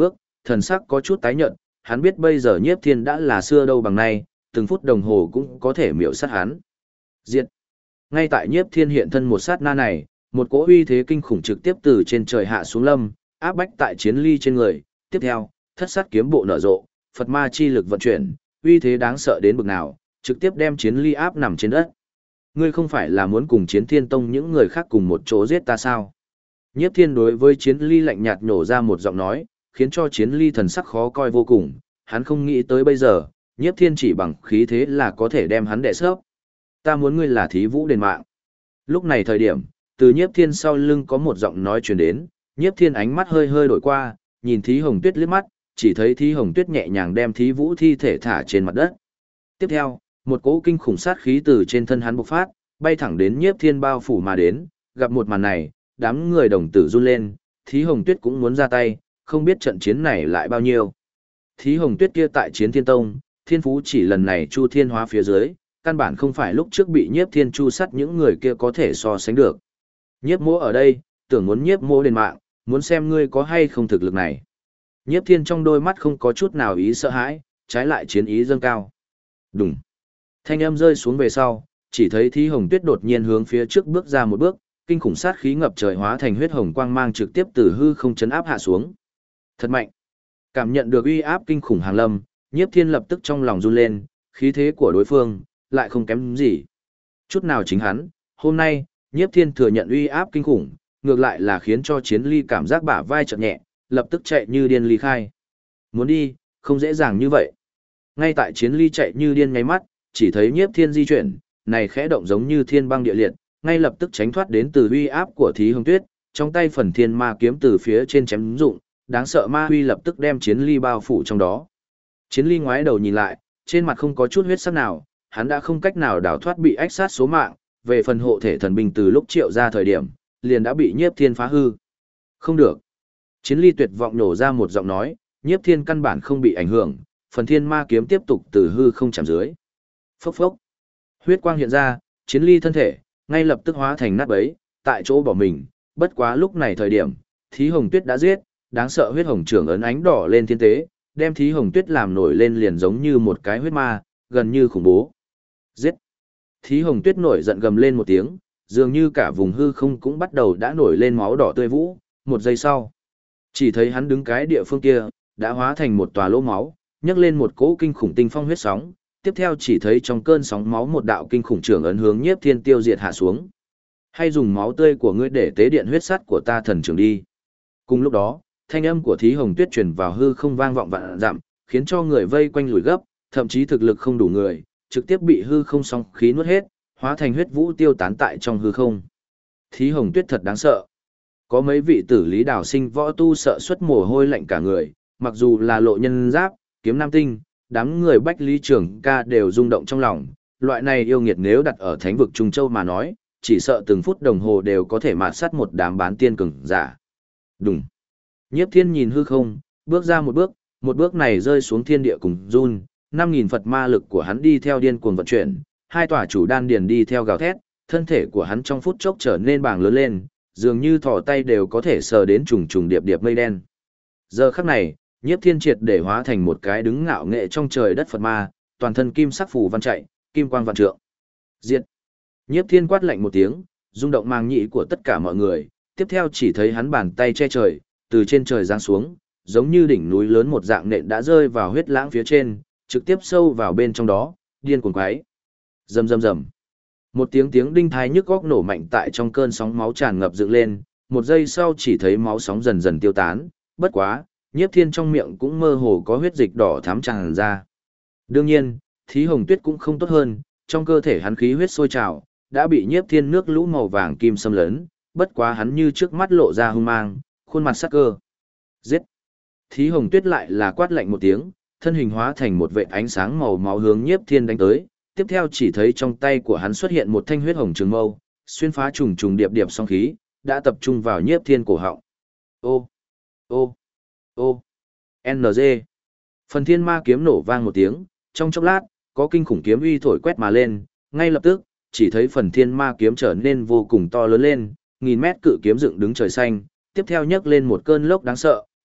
thần sắc có chút tái nhợt, hắn biết bây giờ Nhiếp Thiên đã là xưa đâu bằng nay, từng phút đồng hồ cũng có thể miểu sát hắn. Diệt. Ngay tại Nhiếp Thiên hiện thân một sát na này, một cỗ uy thế kinh khủng trực tiếp từ trên trời hạ xuống lâm, áp bách tại Chiến Ly trên người. Tiếp theo, thất sát kiếm bộ nở rộ, Phật ma chi lực vận chuyển, uy thế đáng sợ đến bực nào, trực tiếp đem Chiến Ly áp nằm trên đất. Ngươi không phải là muốn cùng Chiến Thiên Tông những người khác cùng một chỗ giết ta sao? Nhiếp Thiên đối với Chiến Ly lạnh nhạt nhổ ra một giọng nói, khiến cho Chiến Ly thần sắc khó coi vô cùng, hắn không nghĩ tới bây giờ, Nhiếp Thiên chỉ bằng khí thế là có thể đem hắn đè sấp. Ta muốn ngươi là thí vũ đền mạng. Lúc này thời điểm, từ Nhiếp Thiên sau lưng có một giọng nói truyền đến, Nhiếp Thiên ánh mắt hơi hơi đổi qua, nhìn Thí Hồng Tuyết liếc mắt, chỉ thấy Thí Hồng Tuyết nhẹ nhàng đem Thí Vũ thi thể thả trên mặt đất. Tiếp theo, một cỗ kinh khủng sát khí từ trên thân hắn bộc phát, bay thẳng đến Nhiếp Thiên bao phủ mà đến, gặp một màn này, đám người đồng tử run lên, Thí Hồng Tuyết cũng muốn ra tay, không biết trận chiến này lại bao nhiêu. Thí Hồng Tuyết kia tại Chiến Thiên Tông, thiên phú chỉ lần này Chu Thiên hóa phía dưới, căn bản không phải lúc trước bị Nhiếp Thiên chu sắt những người kia có thể so sánh được. Nhiếp Mỗ ở đây, tưởng muốn Nhiếp Mỗ đền mạng, muốn xem ngươi có hay không thực lực này. Nhiếp Thiên trong đôi mắt không có chút nào ý sợ hãi, trái lại chiến ý dâng cao. Đùng. Thanh âm rơi xuống về sau, chỉ thấy Thí Hồng Tuyết đột nhiên hướng phía trước bước ra một bước, kinh khủng sát khí ngập trời hóa thành huyết hồng quang mang trực tiếp từ hư không chấn áp hạ xuống. Thật mạnh. Cảm nhận được uy áp kinh khủng hàng lâm, Nhiếp Thiên lập tức trong lòng run lên, khí thế của đối phương lại không kém gì. Chút nào chính hắn, hôm nay, Nhiếp Thiên thừa nhận uy áp kinh khủng, ngược lại là khiến cho Chiến Ly cảm giác bả vai chợt nhẹ, lập tức chạy như điên ly khai. Muốn đi, không dễ dàng như vậy. Ngay tại Chiến Ly chạy như điên nháy mắt, chỉ thấy Nhiếp Thiên di chuyển, này khẽ động giống như thiên băng địa liệt, ngay lập tức tránh thoát đến từ uy áp của Thí Hồng Tuyết, trong tay phần thiên ma kiếm từ phía trên chém dụng, đáng sợ ma huy lập tức đem Chiến Ly bao phủ trong đó. Chiến Ly ngoái đầu nhìn lại, trên mặt không có chút huyết sắc nào, hắn đã không cách nào đào thoát bị ách sát số mạng, về phần hộ thể thần binh từ lúc triệu ra thời điểm, liền đã bị Nhiếp Thiên phá hư. Không được. Chiến Ly tuyệt vọng nổ ra một giọng nói, Nhiếp Thiên căn bản không bị ảnh hưởng, phần thiên ma kiếm tiếp tục từ hư không chạm dưới. Phốc phốc. Huyết quang hiện ra, Chiến Ly thân thể, ngay lập tức hóa thành nát bấy, tại chỗ bỏ mình, bất quá lúc này thời điểm, Thí Hồng Tuyết đã giết, đáng sợ huyết hồng trưởng ấn ánh đỏ lên thiên tế, đem Thí Hồng Tuyết làm nổi lên liền giống như một cái huyết ma, gần như khủng bố. Giết! Thí Hồng Tuyết nổi giận gầm lên một tiếng, dường như cả vùng hư không cũng bắt đầu đã nổi lên máu đỏ tươi vũ, một giây sau. Chỉ thấy hắn đứng cái địa phương kia, đã hóa thành một tòa lỗ máu, nhấc lên một cỗ kinh khủng tinh phong huyết sóng, tiếp theo chỉ thấy trong cơn sóng máu một đạo kinh khủng trưởng ấn hướng Nhiếp Thiên tiêu diệt hạ xuống. Hay dùng máu tươi của ngươi để tế điện huyết sắt của ta thần trưởng đi. Cùng lúc đó, thanh âm của Thí Hồng Tuyết truyền vào hư không vang vọng vạn dặm, khiến cho người vây quanh lùi gấp, thậm chí thực lực không đủ người, trực tiếp bị hư không song khí nuốt hết, hóa thành huyết vũ tiêu tán tại trong hư không. Thí Hồng Tuyết thật đáng sợ. Có mấy vị tử lý đảo sinh võ tu sợ xuất mồ hôi lạnh cả người, mặc dù là lộ nhân giáp, kiếm nam tinh, đám người bách lý trưởng ca đều rung động trong lòng. Loại này yêu nghiệt nếu đặt ở thánh vực Trung Châu mà nói, chỉ sợ từng phút đồng hồ đều có thể mạt sát một đám bán tiên cường giả. Đùng. Nhiếp Thiên nhìn hư không, bước ra một bước này rơi xuống thiên địa cùng run, 5.000 Phật ma lực của hắn đi theo điên cuồng vận chuyển, hai tòa chủ đan điền đi theo gào thét, thân thể của hắn trong phút chốc trở nên bàng lớn lên, dường như thò tay đều có thể sờ đến trùng trùng điệp điệp mây đen. Giờ khắc này, Nhiếp Thiên triệt để hóa thành một cái đứng ngạo nghệ trong trời đất Phật ma, toàn thân kim sắc phù văn chạy, kim quang vạn trượng. Diệt. Nhiếp Thiên quát lạnh một tiếng, rung động màng nhĩ của tất cả mọi người, tiếp theo chỉ thấy hắn bàn tay che trời, từ trên trời giáng xuống, giống như đỉnh núi lớn một dạng nện đã rơi vào huyết lãng phía trên, trực tiếp sâu vào bên trong đó, điên cuồng quái. Rầm rầm rầm. Một tiếng đinh thái nhức óc nổ mạnh tại trong cơn sóng máu tràn ngập dựng lên, một giây sau chỉ thấy máu sóng dần dần tiêu tán, bất quá, Nhiếp Thiên trong miệng cũng mơ hồ có huyết dịch đỏ thắm tràn ra. Đương nhiên, Thí Hồng Tuyết cũng không tốt hơn, trong cơ thể hắn khí huyết sôi trào, đã bị Nhiếp Thiên nước lũ màu vàng kim xâm lấn, bất quá hắn như trước mắt lộ ra hung mang, khuôn mặt sắc cơ. Giết! Thí Hồng Tuyết lại là quát lạnh một tiếng, thân hình hóa thành một vệt ánh sáng màu máu hướng Nhiếp Thiên đánh tới, tiếp theo chỉ thấy trong tay của hắn xuất hiện một thanh huyết hồng trường mâu, xuyên phá trùng trùng điệp điệp song khí, đã tập trung vào Nhiếp Thiên cổ họng. Ô, ô, ô, NG. Phần thiên ma kiếm nổ vang một tiếng, trong chốc lát, có kinh khủng kiếm uy thổi quét mà lên, ngay lập tức, chỉ thấy phần thiên ma kiếm trở nên vô cùng to lớn lên, nghìn mét cự kiếm dựng đứng trời xanh, tiếp theo nhấc lên một cơn lốc đáng sợ,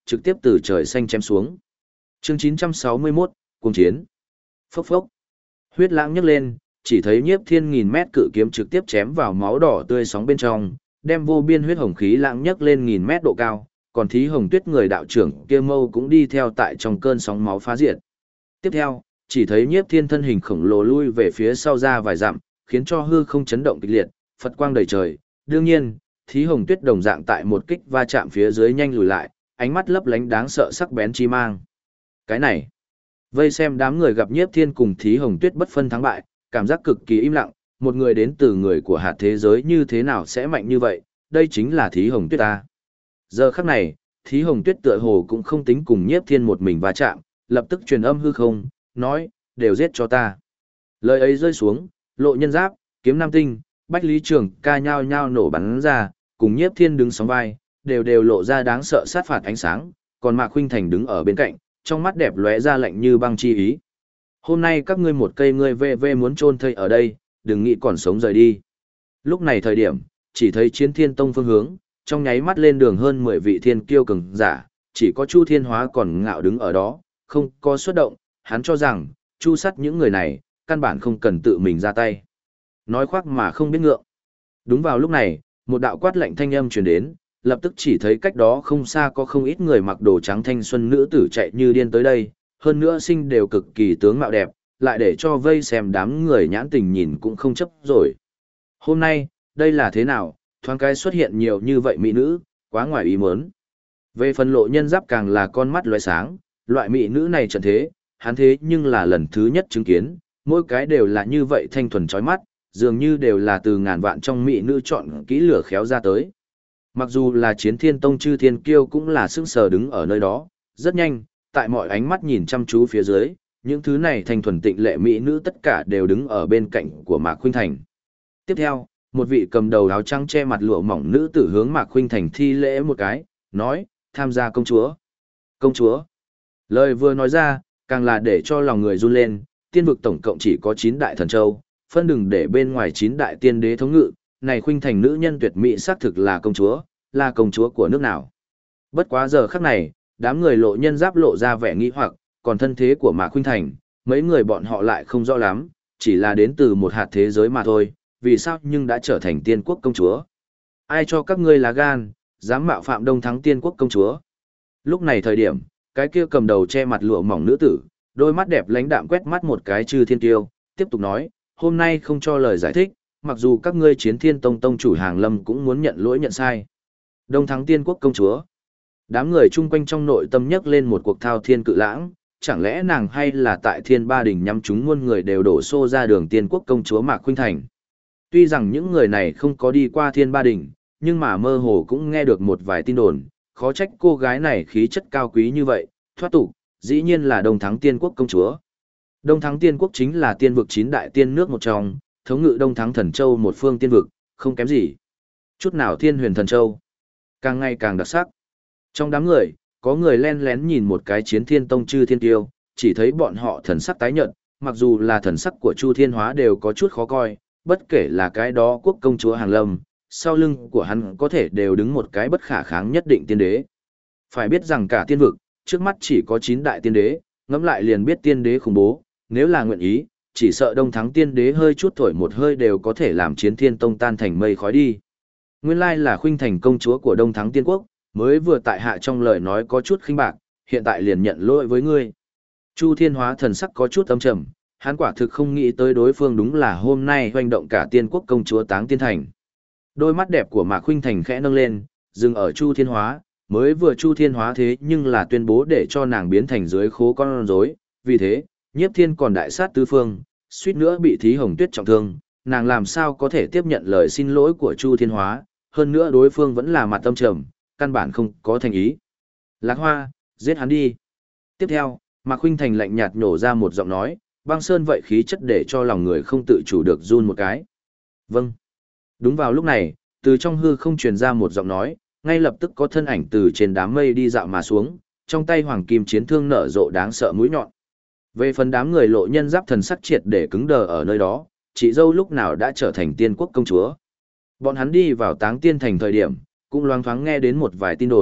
trực tiếp từ trời xanh chém xuống. Chương 961, Cuồng chiến. Phốc phốc. Huyết lãng nhấc lên, chỉ thấy Nhiếp Thiên nghìn mét cự kiếm trực tiếp chém vào máu đỏ tươi sóng bên trong, đem vô biên huyết hồng khí lãng nhấc lên nghìn mét độ cao, còn Thí Hồng Tuyết người đạo trưởng kia mâu cũng đi theo tại trong cơn sóng máu phá diệt. Tiếp theo, chỉ thấy Nhiếp Thiên thân hình khổng lồ lui về phía sau ra vài dặm, khiến cho hư không chấn động kịch liệt, Phật quang đầy trời. Đương nhiên, Thí Hồng Tuyết đồng dạng tại một kích va chạm phía dưới nhanh lùi lại, ánh mắt lấp lánh đáng sợ sắc bén chi mang. Cái này, vây xem đám người gặp Nhiếp Thiên cùng Thí Hồng Tuyết bất phân thắng bại, cảm giác cực kỳ im lặng, một người đến từ người của hạt thế giới như thế nào sẽ mạnh như vậy, đây chính là Thí Hồng Tuyết ta. Giờ khắc này, Thí Hồng Tuyết tựa hồ cũng không tính cùng Nhiếp Thiên một mình va chạm, lập tức truyền âm hư không, nói, đều giết cho ta. Lời ấy rơi xuống, Lộ Nhân Giáp, Kiếm Nam Tinh, Bách Lý Trường ca nhao nhao nổ bắn ra, cùng Nhiếp Thiên đứng sóng vai, đều lộ ra đáng sợ sát phạt ánh sáng, còn Mạc Khuynh Thành đứng ở bên cạnh, trong mắt đẹp lóe ra lạnh như băng chi ý. Hôm nay các ngươi một cây ngươi về muốn chôn thây ở đây, đừng nghĩ còn sống rời đi. Lúc này thời điểm, chỉ thấy Chiến Thiên Tông phương hướng, trong nháy mắt lên đường hơn 10 vị thiên kiêu cường giả, chỉ có Chu Thiên Hóa còn ngạo đứng ở đó, không có xuất động, hắn cho rằng, chu sắt những người này, căn bản không cần tự mình ra tay. Nói khoác mà không biết ngượng. Đúng vào lúc này, một đạo quát lạnh thanh âm truyền đến, lập tức chỉ thấy cách đó không xa có không ít người mặc đồ trắng thanh xuân nữ tử chạy như điên tới đây, hơn nữa sinh đều cực kỳ tướng mạo đẹp, lại để cho vây xem đám người nhãn tình nhìn cũng không chấp rồi. Hôm nay, đây là thế nào, thoáng cái xuất hiện nhiều như vậy mỹ nữ, quá ngoài ý muốn. Về phần Lộ Nhân Giáp càng là con mắt lóe sáng, loại mỹ nữ này trận thế, hắn thế nhưng là lần thứ nhất chứng kiến, mỗi cái đều là như vậy thanh thuần chói mắt, dường như đều là từ ngàn vạn trong mỹ nữ chọn kỹ lửa khéo ra tới. Mặc dù là Chiến Thiên Tông chư thiên kiêu cũng là sững sờ đứng ở nơi đó, rất nhanh, tại mọi ánh mắt nhìn chăm chú phía dưới, những thứ này thanh thuần tịnh lệ mỹ nữ tất cả đều đứng ở bên cạnh của Mạc Khuynh Thành. Tiếp theo, một vị cầm đầu áo trắng che mặt lụa mỏng nữ tử hướng Mạc Khuynh Thành thi lễ một cái, nói, tham gia công chúa. Công chúa. Lời vừa nói ra, càng là để cho lòng người run lên, tiên vực tổng cộng chỉ có 9 đại thần châu, phân đừng để bên ngoài 9 đại tiên đế thống ngự, này Khuynh Thành nữ nhân tuyệt mỹ xác thực là công chúa của nước nào. Bất quá giờ khắc này, đám người Lộ Nhân Giáp lộ ra vẻ nghi hoặc, còn thân thế của Mạc Khuynh Thành, mấy người bọn họ lại không rõ lắm, chỉ là đến từ một hạt thế giới mà thôi, vì sao nhưng đã trở thành tiên quốc công chúa. Ai cho các ngươi lá gan, dám mạo phạm Đông Thắng tiên quốc công chúa. Lúc này thời điểm, cái kia cầm đầu che mặt lụa mỏng nữ tử, đôi mắt đẹp lãnh đạm quét mắt một cái Chư Thiên Tiêu, tiếp tục nói, hôm nay không cho lời giải thích, mặc dù các ngươi Chiến Thiên Tông tông chủ Hàng Lâm cũng muốn nhận lỗi nhận sai. Đông Thắng tiên quốc công chúa. Đám người chung quanh trong nội tâm nhấc lên một cuộc thao thiên cự lãng, chẳng lẽ nàng hay là tại Thiên Ba Đình nhắm chúng muôn người đều đổ xô ra đường tiên quốc công chúa Mạc Khuynh Thành. Tuy rằng những người này không có đi qua Thiên Ba Đình, nhưng mà mơ hồ cũng nghe được một vài tin đồn, khó trách cô gái này khí chất cao quý như vậy, thoát tục, dĩ nhiên là Đông Thắng tiên quốc công chúa. Đông Thắng tiên quốc chính là tiên vực 9 đại tiên nước một trong, thống ngự Đông Thắng thần châu một phương tiên vực, không kém gì. Chút nào Thiên Huyền thần châu, càng ngày càng đặc sắc. Trong đám người, có người len lén nhìn một cái Chiến Thiên Tông Chư Thiên Tiêu, chỉ thấy bọn họ thần sắc tái nhợt, mặc dù là thần sắc của Chu Thiên Hóa đều có chút khó coi, bất kể là cái đó quốc công chúa Hàng Lâm, sau lưng của hắn có thể đều đứng một cái bất khả kháng nhất định tiên đế. Phải biết rằng cả tiên vực, trước mắt chỉ có 9 đại tiên đế, ngẫm lại liền biết tiên đế khủng bố, nếu là nguyện ý, chỉ sợ Đông Thắng tiên đế hơi chút thổi một hơi đều có thể làm Chiến Thiên Tông tan thành mây khói đi. Nguyên lai là Khuynh Thành công chúa của Đông Thắng tiên quốc, mới vừa tại hạ trong lời nói có chút khinh bạc, hiện tại liền nhận lỗi với ngươi. Chu Thiên Hóa thần sắc có chút âm trầm, hắn quả thực không nghĩ tới đối phương đúng là hôm nay hoành động cả tiên quốc công chúa Táng Tiên Thành. Đôi mắt đẹp của Mạc Khuynh Thành khẽ nâng lên, dừng ở Chu Thiên Hóa, mới vừa Chu Thiên Hóa thế nhưng là tuyên bố để cho nàng biến thành dưới khố con rối, vì thế, Nhiếp Thiên còn đại sát tứ phương, suýt nữa bị Thí Hồng Tuyết trọng thương, nàng làm sao có thể tiếp nhận lời xin lỗi của Chu Thiên Hóa, hơn nữa đối phương vẫn là mặt tâm trầm, căn bản không có thành ý. Lạc Hoa, giết hắn đi. Tiếp theo, Mạc Khuynh Thành lạnh nhạt nhổ ra một giọng nói, băng sơn vậy khí chất để cho lòng người không tự chủ được run một cái. Vâng. Đúng vào lúc này, từ trong hư không truyền ra một giọng nói, ngay lập tức có thân ảnh từ trên đám mây đi dạo mà xuống, trong tay hoàng kim chiến thương nở rộ đáng sợ mũi nhọn. Về phần đám người Lộ Nhân Giáp thần sắc triệt để cứng đờ ở nơi đó, chị dâu lúc nào đã trở thành tiên quốc công chúa. Bọn hắn đi vào Táng Tiên Thành thời điểm, cũng loáng thoáng nghe đến một vài tin đồn,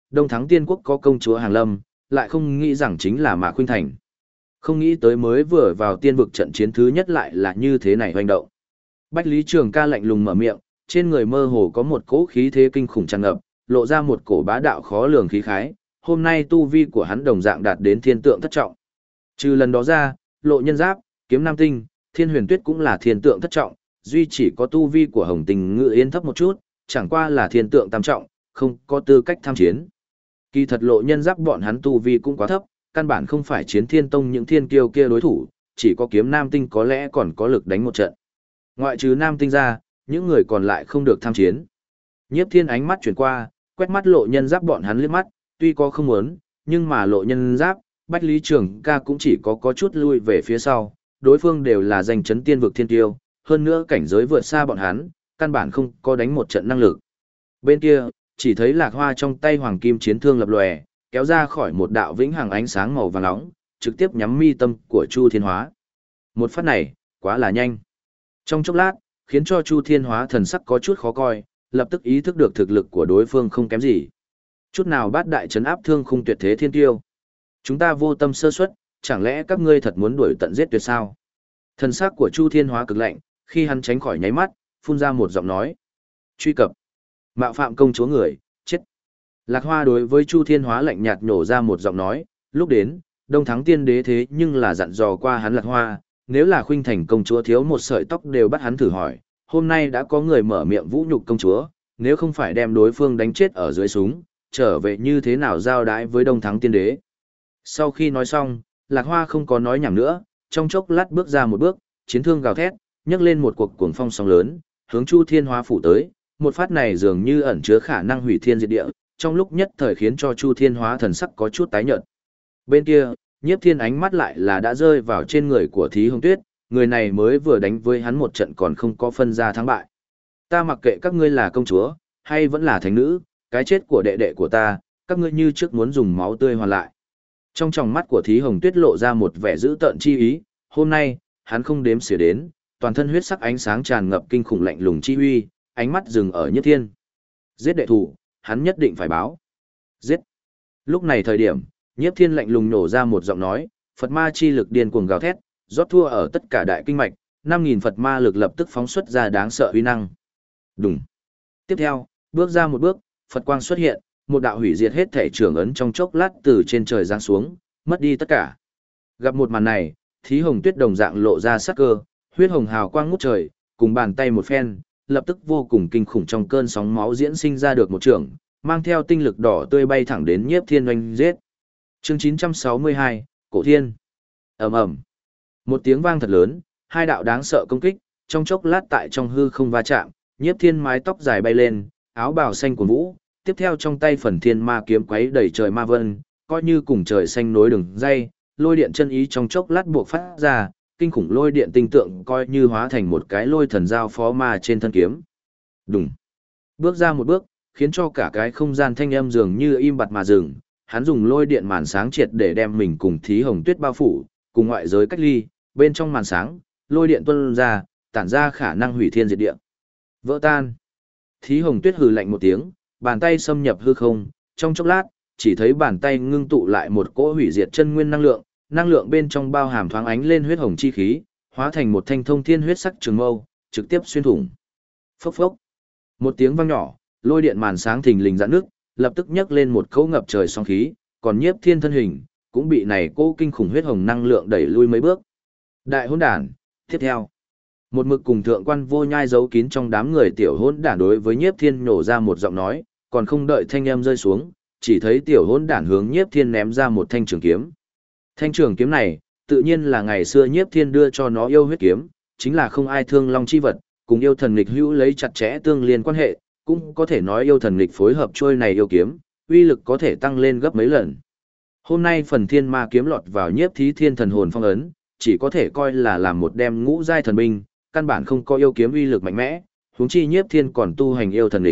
Đông Thắng Tiên Quốc có công chúa Hàng Lâm, lại không nghĩ rằng chính là Mạc Khuynh Thành. Không nghĩ tới mới vừa vào tiên vực trận chiến thứ nhất lại là như thế này hoành động. Bách Lý Trường Ca lạnh lùng mở miệng, trên người mơ hồ có một cỗ khí thế kinh khủng tràn ngập, lộ ra một cổ bá đạo khó lường khí khái, hôm nay tu vi của hắn đồng dạng đạt đến thiên tượng thất trọng. Trừ lần đó ra, Lộ Nhân Giáp, Kiếm Nam Tinh, Thiên Huyền Tuyết cũng là thiên tượng thất trọng, duy chỉ có tu vi của Hồng Tình Ngự Yên thấp một chút, chẳng qua là thiên tượng tam trọng, không có tư cách tham chiến. Kỳ thật Lộ Nhân Giáp bọn hắn tu vi cũng quá thấp, căn bản không phải Chiến Thiên Tông những thiên kiêu kia đối thủ, chỉ có Kiếm Nam Tinh có lẽ còn có lực đánh một trận. Ngoại trừ Nam Tinh ra, những người còn lại không được tham chiến. Nhiếp Thiên ánh mắt chuyển qua, quét mắt Lộ Nhân Giáp bọn hắn liếc mắt, tuy có không muốn, nhưng mà Lộ Nhân Giáp, Bách Lý Trường Ca cũng chỉ có chút lui về phía sau, đối phương đều là danh chấn tiên vực thiên tiêu, hơn nữa cảnh giới vượt xa bọn hắn, căn bản không có đánh một trận năng lực. Bên kia, chỉ thấy Lạc Hoa trong tay hoàng kim chiến thương lập lòe, kéo ra khỏi một đạo vĩnh hằng ánh sáng màu vàng nóng, trực tiếp nhắm mi tâm của Chu Thiên Hóa. Một phát này, quá là nhanh. Trong chốc lát, khiến cho Chu Thiên Hóa thần sắc có chút khó coi, lập tức ý thức được thực lực của đối phương không kém gì. Chút nào bát đại trấn áp thương khung tuyệt thế thiên tiêu. Chúng ta vô tâm sơ suất, chẳng lẽ các ngươi thật muốn đuổi tận giết tuyệt sao? Thần sắc của Chu Thiên Hóa cực lạnh, khi hắn tránh khỏi nháy mắt, phun ra một giọng nói. Truy cập. Mạo phạm công chúa người, chết. Lạc Hoa đối với Chu Thiên Hóa lạnh nhạt nhổ ra một giọng nói, lúc đến, Đông Thắng Tiên Đế thế nhưng là dặn dò qua hắn Lạc Hoa, nếu là Khuynh Thành công chúa thiếu một sợi tóc đều bắt hắn thử hỏi, hôm nay đã có người mở miệng vũ nhục công chúa, nếu không phải đem đối phương đánh chết ở dưới súng, trở về như thế nào giao đái với Đông Thắng Tiên Đế. Sau khi nói xong, Lạc Hoa không có nói nhảm nữa, trong chốc lát bước ra một bước, chiến thương gào thét, nhấc lên một cuộc cuồng phong sóng lớn, hướng Chu Thiên Hóa phủ tới, một phát này dường như ẩn chứa khả năng hủy thiên diệt địa, trong lúc nhất thời khiến cho Chu Thiên Hóa thần sắc có chút tái nhợt. Bên kia, Nhiếp Thiên ánh mắt lại là đã rơi vào trên người của Thí Hồng Tuyết, người này mới vừa đánh với hắn một trận còn không có phân ra thắng bại. Ta mặc kệ các ngươi là công chúa, hay vẫn là thánh nữ, cái chết của đệ đệ của ta, các ngươi như trước muốn dùng máu tươi hoàn lại. Trong tròng mắt của Thí Hồng Tuyết lộ ra một vẻ dữ tợn chi ý, hôm nay, hắn không đếm xỉa đến, toàn thân huyết sắc ánh sáng tràn ngập kinh khủng lạnh lùng chi uy, ánh mắt dừng ở Nhiếp Thiên. Giết đệ thủ, hắn nhất định phải báo. Giết. Lúc này thời điểm, Nhiếp Thiên lạnh lùng nổ ra một giọng nói, Phật ma chi lực điên cuồng gào thét, rót thua ở tất cả đại kinh mạch, 5.000 Phật ma lực lập tức phóng xuất ra đáng sợ uy năng. Đùng. Tiếp theo, bước ra một bước, Phật quang xuất hiện, một đạo hủy diệt hết thể trưởng ấn trong chốc lát từ trên trời giáng xuống, mất đi tất cả. Gặp một màn này, Thí Hồng Tuyết đồng dạng lộ ra sắc cơ, huyết hồng hào quang ngút trời, cùng bàn tay một phen, lập tức vô cùng kinh khủng trong cơn sóng máu diễn sinh ra được một trường, mang theo tinh lực đỏ tươi bay thẳng đến Nhiếp Thiên oanh giết. Chương 962, Cổ Thiên. Ầm ầm. Một tiếng vang thật lớn, hai đạo đáng sợ công kích, trong chốc lát tại trong hư không va chạm, Nhiếp Thiên mái tóc dài bay lên, áo bào xanh cuồn vũ, tiếp theo trong tay Phần Thiên Ma kiếm quấy đầy trời ma vân, coi như cùng trời xanh nối đường dây, lôi điện chân ý trong chốc lát buộc phát ra, kinh khủng lôi điện tinh tượng coi như hóa thành một cái lôi thần giao phó ma trên thân kiếm. Đùng. Bước ra một bước, khiến cho cả cái không gian thanh âm dường như im bặt mà dừng, hắn dùng lôi điện màn sáng triệt để đem mình cùng Thí Hồng Tuyết bao phủ, cùng ngoại giới cách ly, bên trong màn sáng, lôi điện tuôn ra, tản ra khả năng hủy thiên diệt địa. Vỡ tan. Thí Hồng Tuyết hừ lạnh một tiếng, bàn tay xâm nhập hư không, trong chốc lát, chỉ thấy bàn tay ngưng tụ lại một cỗ hủy diệt chân nguyên năng lượng bên trong bao hàm thoáng ánh lên huyết hồng chi khí, hóa thành một thanh thông thiên huyết sắc trường mâu, trực tiếp xuyên thủng. Phốc phốc. Một tiếng vang nhỏ, lôi điện màn sáng thình lình giãn nước, lập tức nhấc lên một cỗ ngập trời sóng khí, còn Nhiếp Thiên thân hình cũng bị này cỗ kinh khủng huyết hồng năng lượng đẩy lui mấy bước. Đại hỗn đản, tiếp theo. Một mực cùng thượng quan Vô Nhai giấu kín trong đám người tiểu hỗn đản đối với Nhiếp Thiên nổ ra một giọng nói, còn không đợi thanh âm rơi xuống, chỉ thấy tiểu hỗn đản hướng Nhiếp Thiên ném ra một thanh trường kiếm. Thanh trường kiếm này, tự nhiên là ngày xưa Nhiếp Thiên đưa cho nó yêu huyết kiếm, chính là không ai thương long chi vật, cùng yêu thần nghịch hữu lấy chặt chẽ tương liên quan hệ, cũng có thể nói yêu thần nghịch phối hợp trôi này yêu kiếm, uy lực có thể tăng lên gấp mấy lần. Hôm nay Phần Thiên Ma kiếm lọt vào Nhiếp Thí Thiên thần hồn phong ấn, chỉ có thể coi là làm một đem ngũ giai thần binh, căn bản không có yêu kiếm uy lực mạnh mẽ, huống chi Nhiếp Thiên còn tu hành yêu thần nghịch.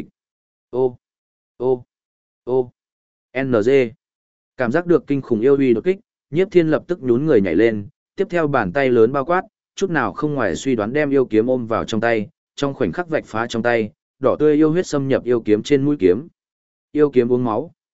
Ô, ô, ô, NG. Cảm giác được kinh khủng yêu uy đột kích, Nhiếp Thiên lập tức nhún người nhảy lên, tiếp theo bàn tay lớn bao quát, chút nào không ngoài suy đoán đem yêu kiếm ôm vào trong tay, trong khoảnh khắc vạch phá trong tay, đỏ tươi yêu huyết xâm nhập yêu kiếm trên mũi kiếm. Yêu kiếm uống máu,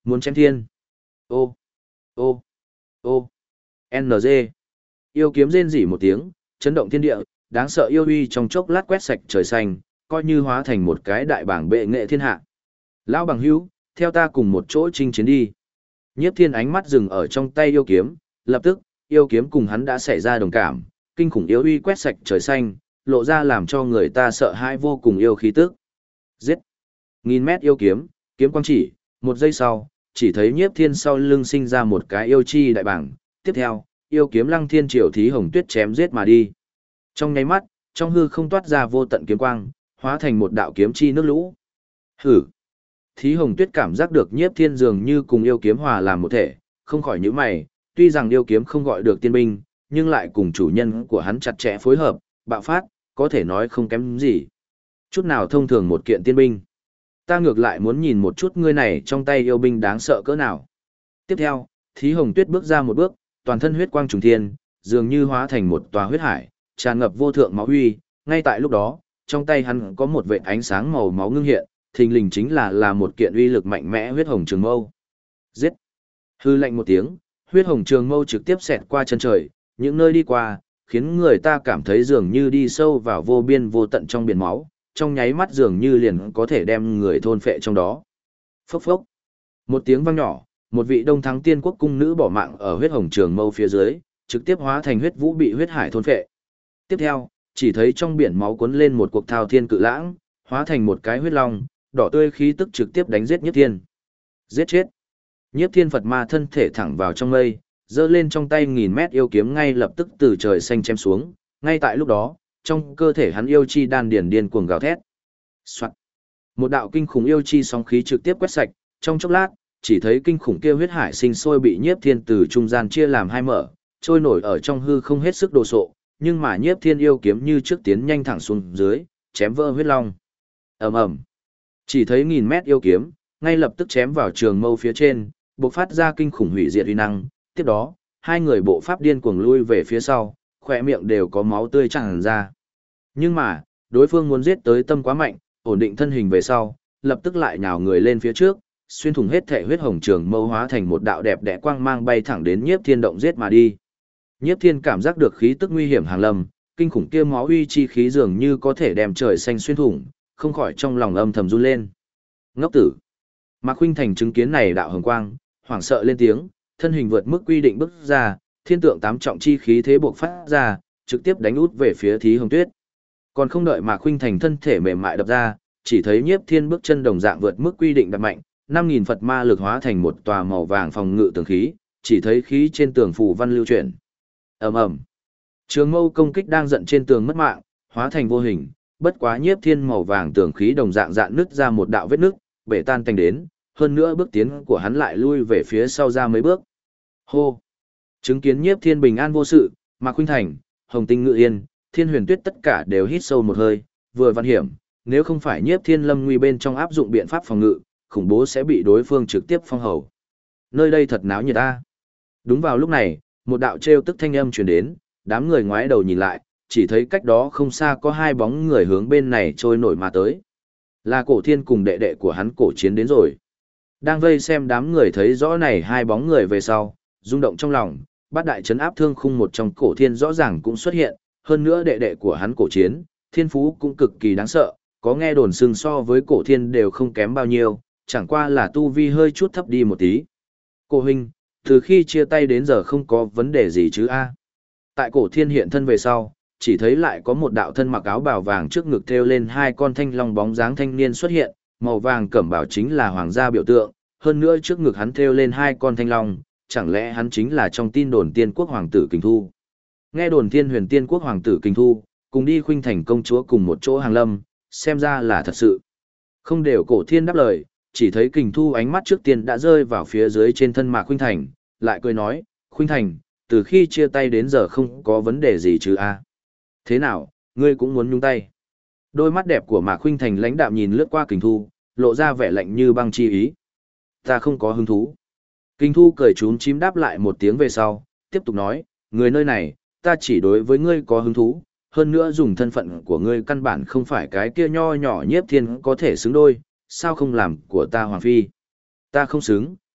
muốn chém thiên. Ô, ô, ô, NG. Yêu kiếm rên rỉ một tiếng, chấn động thiên địa, đáng sợ yêu uy trong chốc lát quét sạch trời xanh, coi như hóa thành một cái đại bảng bệ nghệ thiên hạ. Lão bằng hữu, theo ta cùng một chỗ chinh chiến đi. Nhiếp Thiên ánh mắt dừng ở trong tay yêu kiếm, lập tức, yêu kiếm cùng hắn đã xảy ra đồng cảm, kinh khủng yêu uy quét sạch trời xanh, lộ ra làm cho người ta sợ hãi vô cùng yêu khí tức. Giết! Nghìn mét yêu kiếm, kiếm quang chỉ, một giây sau, chỉ thấy Nhiếp Thiên sau lưng sinh ra một cái yêu chi đại bảng, tiếp theo, yêu kiếm Lăng Thiên Triều Thí Hồng Tuyết chém giết mà đi. Trong nháy mắt, trong hư không toát ra vô tận kiếm quang, hóa thành một đạo kiếm chi nước lũ. Hử! Thí Hồng Tuyết cảm giác được Nhiếp Thiên dường như cùng yêu kiếm hòa làm một thể, không khỏi nhíu mày, tuy rằng yêu kiếm không gọi được tiên binh, nhưng lại cùng chủ nhân của hắn chặt chẽ phối hợp, bạo phát, có thể nói không kém gì. Chút nào thông thường một kiện tiên binh. Ta ngược lại muốn nhìn một chút ngươi này trong tay yêu binh đáng sợ cỡ nào. Tiếp theo, Thí Hồng Tuyết bước ra một bước, toàn thân huyết quang trùng thiên, dường như hóa thành một tòa huyết hải, tràn ngập vô thượng máu huy. Ngay tại lúc đó, trong tay hắn có một vệt ánh sáng màu máu ngưng hiện, thình lình chính là một kiện uy lực mạnh mẽ huyết hồng trường mâu. Giết! Hư lạnh một tiếng, huyết hồng trường mâu trực tiếp xẹt qua chân trời, những nơi đi qua, khiến người ta cảm thấy dường như đi sâu vào vô biên vô tận trong biển máu, trong nháy mắt dường như liền có thể đem người thôn phệ trong đó. Phốc phốc! Một tiếng vang nhỏ, một vị đông thắng tiên quốc cung nữ bỏ mạng ở huyết hồng trường mâu phía dưới, trực tiếp hóa thành huyết vũ bị huyết hải thôn phệ. Tiếp theo, chỉ thấy trong biển máu cuốn lên một cuộc thao thiên cự lãng, hóa thành một cái huyết long, đỏ tươi khí tức trực tiếp đánh giết Nhiếp Thiên. Giết chết! Nhiếp Thiên Phật ma thân thể thẳng vào trong mây, giơ lên trong tay 1000 mét yêu kiếm ngay lập tức từ trời xanh chém xuống, ngay tại lúc đó, trong cơ thể hắn yêu chi đan điền điên cuồng gào thét. Soạt. Một đạo kinh khủng yêu chi sóng khí trực tiếp quét sạch, trong chốc lát, chỉ thấy kinh khủng kia huyết hải sinh sôi bị Nhiếp Thiên từ trung gian chia làm hai mở, trôi nổi ở trong hư không hết sức đồ sộ, nhưng mà Nhiếp Thiên yêu kiếm như trước tiến nhanh thẳng xuống dưới, chém vỡ huyết long. Ầm ầm. Chỉ thấy 1000 mét yêu kiếm, ngay lập tức chém vào trường mâu phía trên, bộc phát ra kinh khủng hủy diệt uy năng, tiếp đó, hai người bộ pháp điên cuồng lui về phía sau, khỏe miệng đều có máu tươi tràn ra. Nhưng mà, đối phương muốn giết tới tâm quá mạnh, ổn định thân hình về sau, lập tức lại nhào người lên phía trước, xuyên thủng hết thể huyết hồng trường mâu hóa thành một đạo đẹp đẽ quang mang bay thẳng đến Nhiếp Thiên động giết mà đi. Nhiếp Thiên cảm giác được khí tức nguy hiểm hàng lâm, kinh khủng kia máu uy chi khí dường như có thể đem trời xanh xuyên thủng, không khỏi trong lòng âm thầm run lên. Ngốc tử! Mạc Khuynh Thành chứng kiến này đạo hồng quang, hoảng sợ lên tiếng, thân hình vượt mức quy định bước ra, thiên tượng tám trọng chi khí thế bộc phát ra, trực tiếp đánh út về phía Thí Hồng Tuyết. Còn không đợi Mạc Khuynh Thành thân thể mềm mại đập ra, chỉ thấy Nhiếp Thiên bước chân đồng dạng vượt mức quy định đập mạnh, 5000 Phật ma lực hóa thành một tòa màu vàng phòng ngự tường khí, chỉ thấy khí trên tường phù văn lưu chuyển. Ầm ầm. Trường mâu công kích đang giận trên tường mất mạng, hóa thành vô hình, bất quá Nhiếp Thiên màu vàng tường khí đồng dạng dạn nứt ra một đạo vết nứt, bể tan tành đến, hơn nữa bước tiến của hắn lại lui về phía sau ra mấy bước. Hô! Chứng kiến Nhiếp Thiên bình an vô sự, Mạc Khuynh Thành, Hồng Tinh Ngự Yên, Thiên Huyền Tuyết tất cả đều hít sâu một hơi, vừa văn hiểm, nếu không phải Nhiếp Thiên lâm nguy bên trong áp dụng biện pháp phòng ngự, khủng bố sẽ bị đối phương trực tiếp phong hầu. Nơi đây thật náo nhiệt ta. Đúng vào lúc này, một đạo trêu tức thanh âm truyền đến, đám người ngoái đầu nhìn lại, chỉ thấy cách đó không xa có hai bóng người hướng bên này trôi nổi mà tới. Là Cổ Thiên cùng đệ đệ của hắn Cổ Chiến đến rồi. Đang vây xem đám người thấy rõ này hai bóng người về sau, rung động trong lòng, bát đại trấn áp thương khung một trong Cổ Thiên rõ ràng cũng xuất hiện, hơn nữa đệ đệ của hắn Cổ Chiến, thiên phú cũng cực kỳ đáng sợ, có nghe đồn xưng so với Cổ Thiên đều không kém bao nhiêu, chẳng qua là tu vi hơi chút thấp đi một tí. Cổ huynh, từ khi chia tay đến giờ không có vấn đề gì chứ a? Tại Cổ Thiên hiện thân về sau, chỉ thấy lại có một đạo thân mặc áo bào vàng trước ngực thêu lên hai con thanh long bóng dáng thanh niên xuất hiện, màu vàng cẩm bào chính là hoàng gia biểu tượng, hơn nữa trước ngực hắn thêu lên hai con thanh long, chẳng lẽ hắn chính là trong tin đồn tiên quốc hoàng tử Kình Thu. Nghe đồn Thiên Huyền tiên quốc hoàng tử Kình Thu, cùng đi Khuynh Thành công chúa cùng một chỗ hàng lâm, xem ra là thật sự. Không đều Cổ Thiên đáp lời, chỉ thấy Kình Thu ánh mắt trước tiên đã rơi vào phía dưới trên thân Mạc Khuynh Thành, lại cười nói, Khuynh Thành, từ khi chia tay đến giờ không có vấn đề gì chứ a? Thế nào, ngươi cũng muốn nhúng tay? Đôi mắt đẹp của Mạc Khuynh Thành lãnh đạm nhìn lướt qua Kình Thu, lộ ra vẻ lạnh như băng chi ý. Ta không có hứng thú. Kình Thu cười chúm chím đáp lại một tiếng về sau, tiếp tục nói, người nơi này, ta chỉ đối với ngươi có hứng thú, hơn nữa dùng thân phận của ngươi căn bản không phải cái kia nho nhỏ Nhiếp Thiên có thể xứng đôi, sao không làm của ta hoàng phi? Ta không xứng,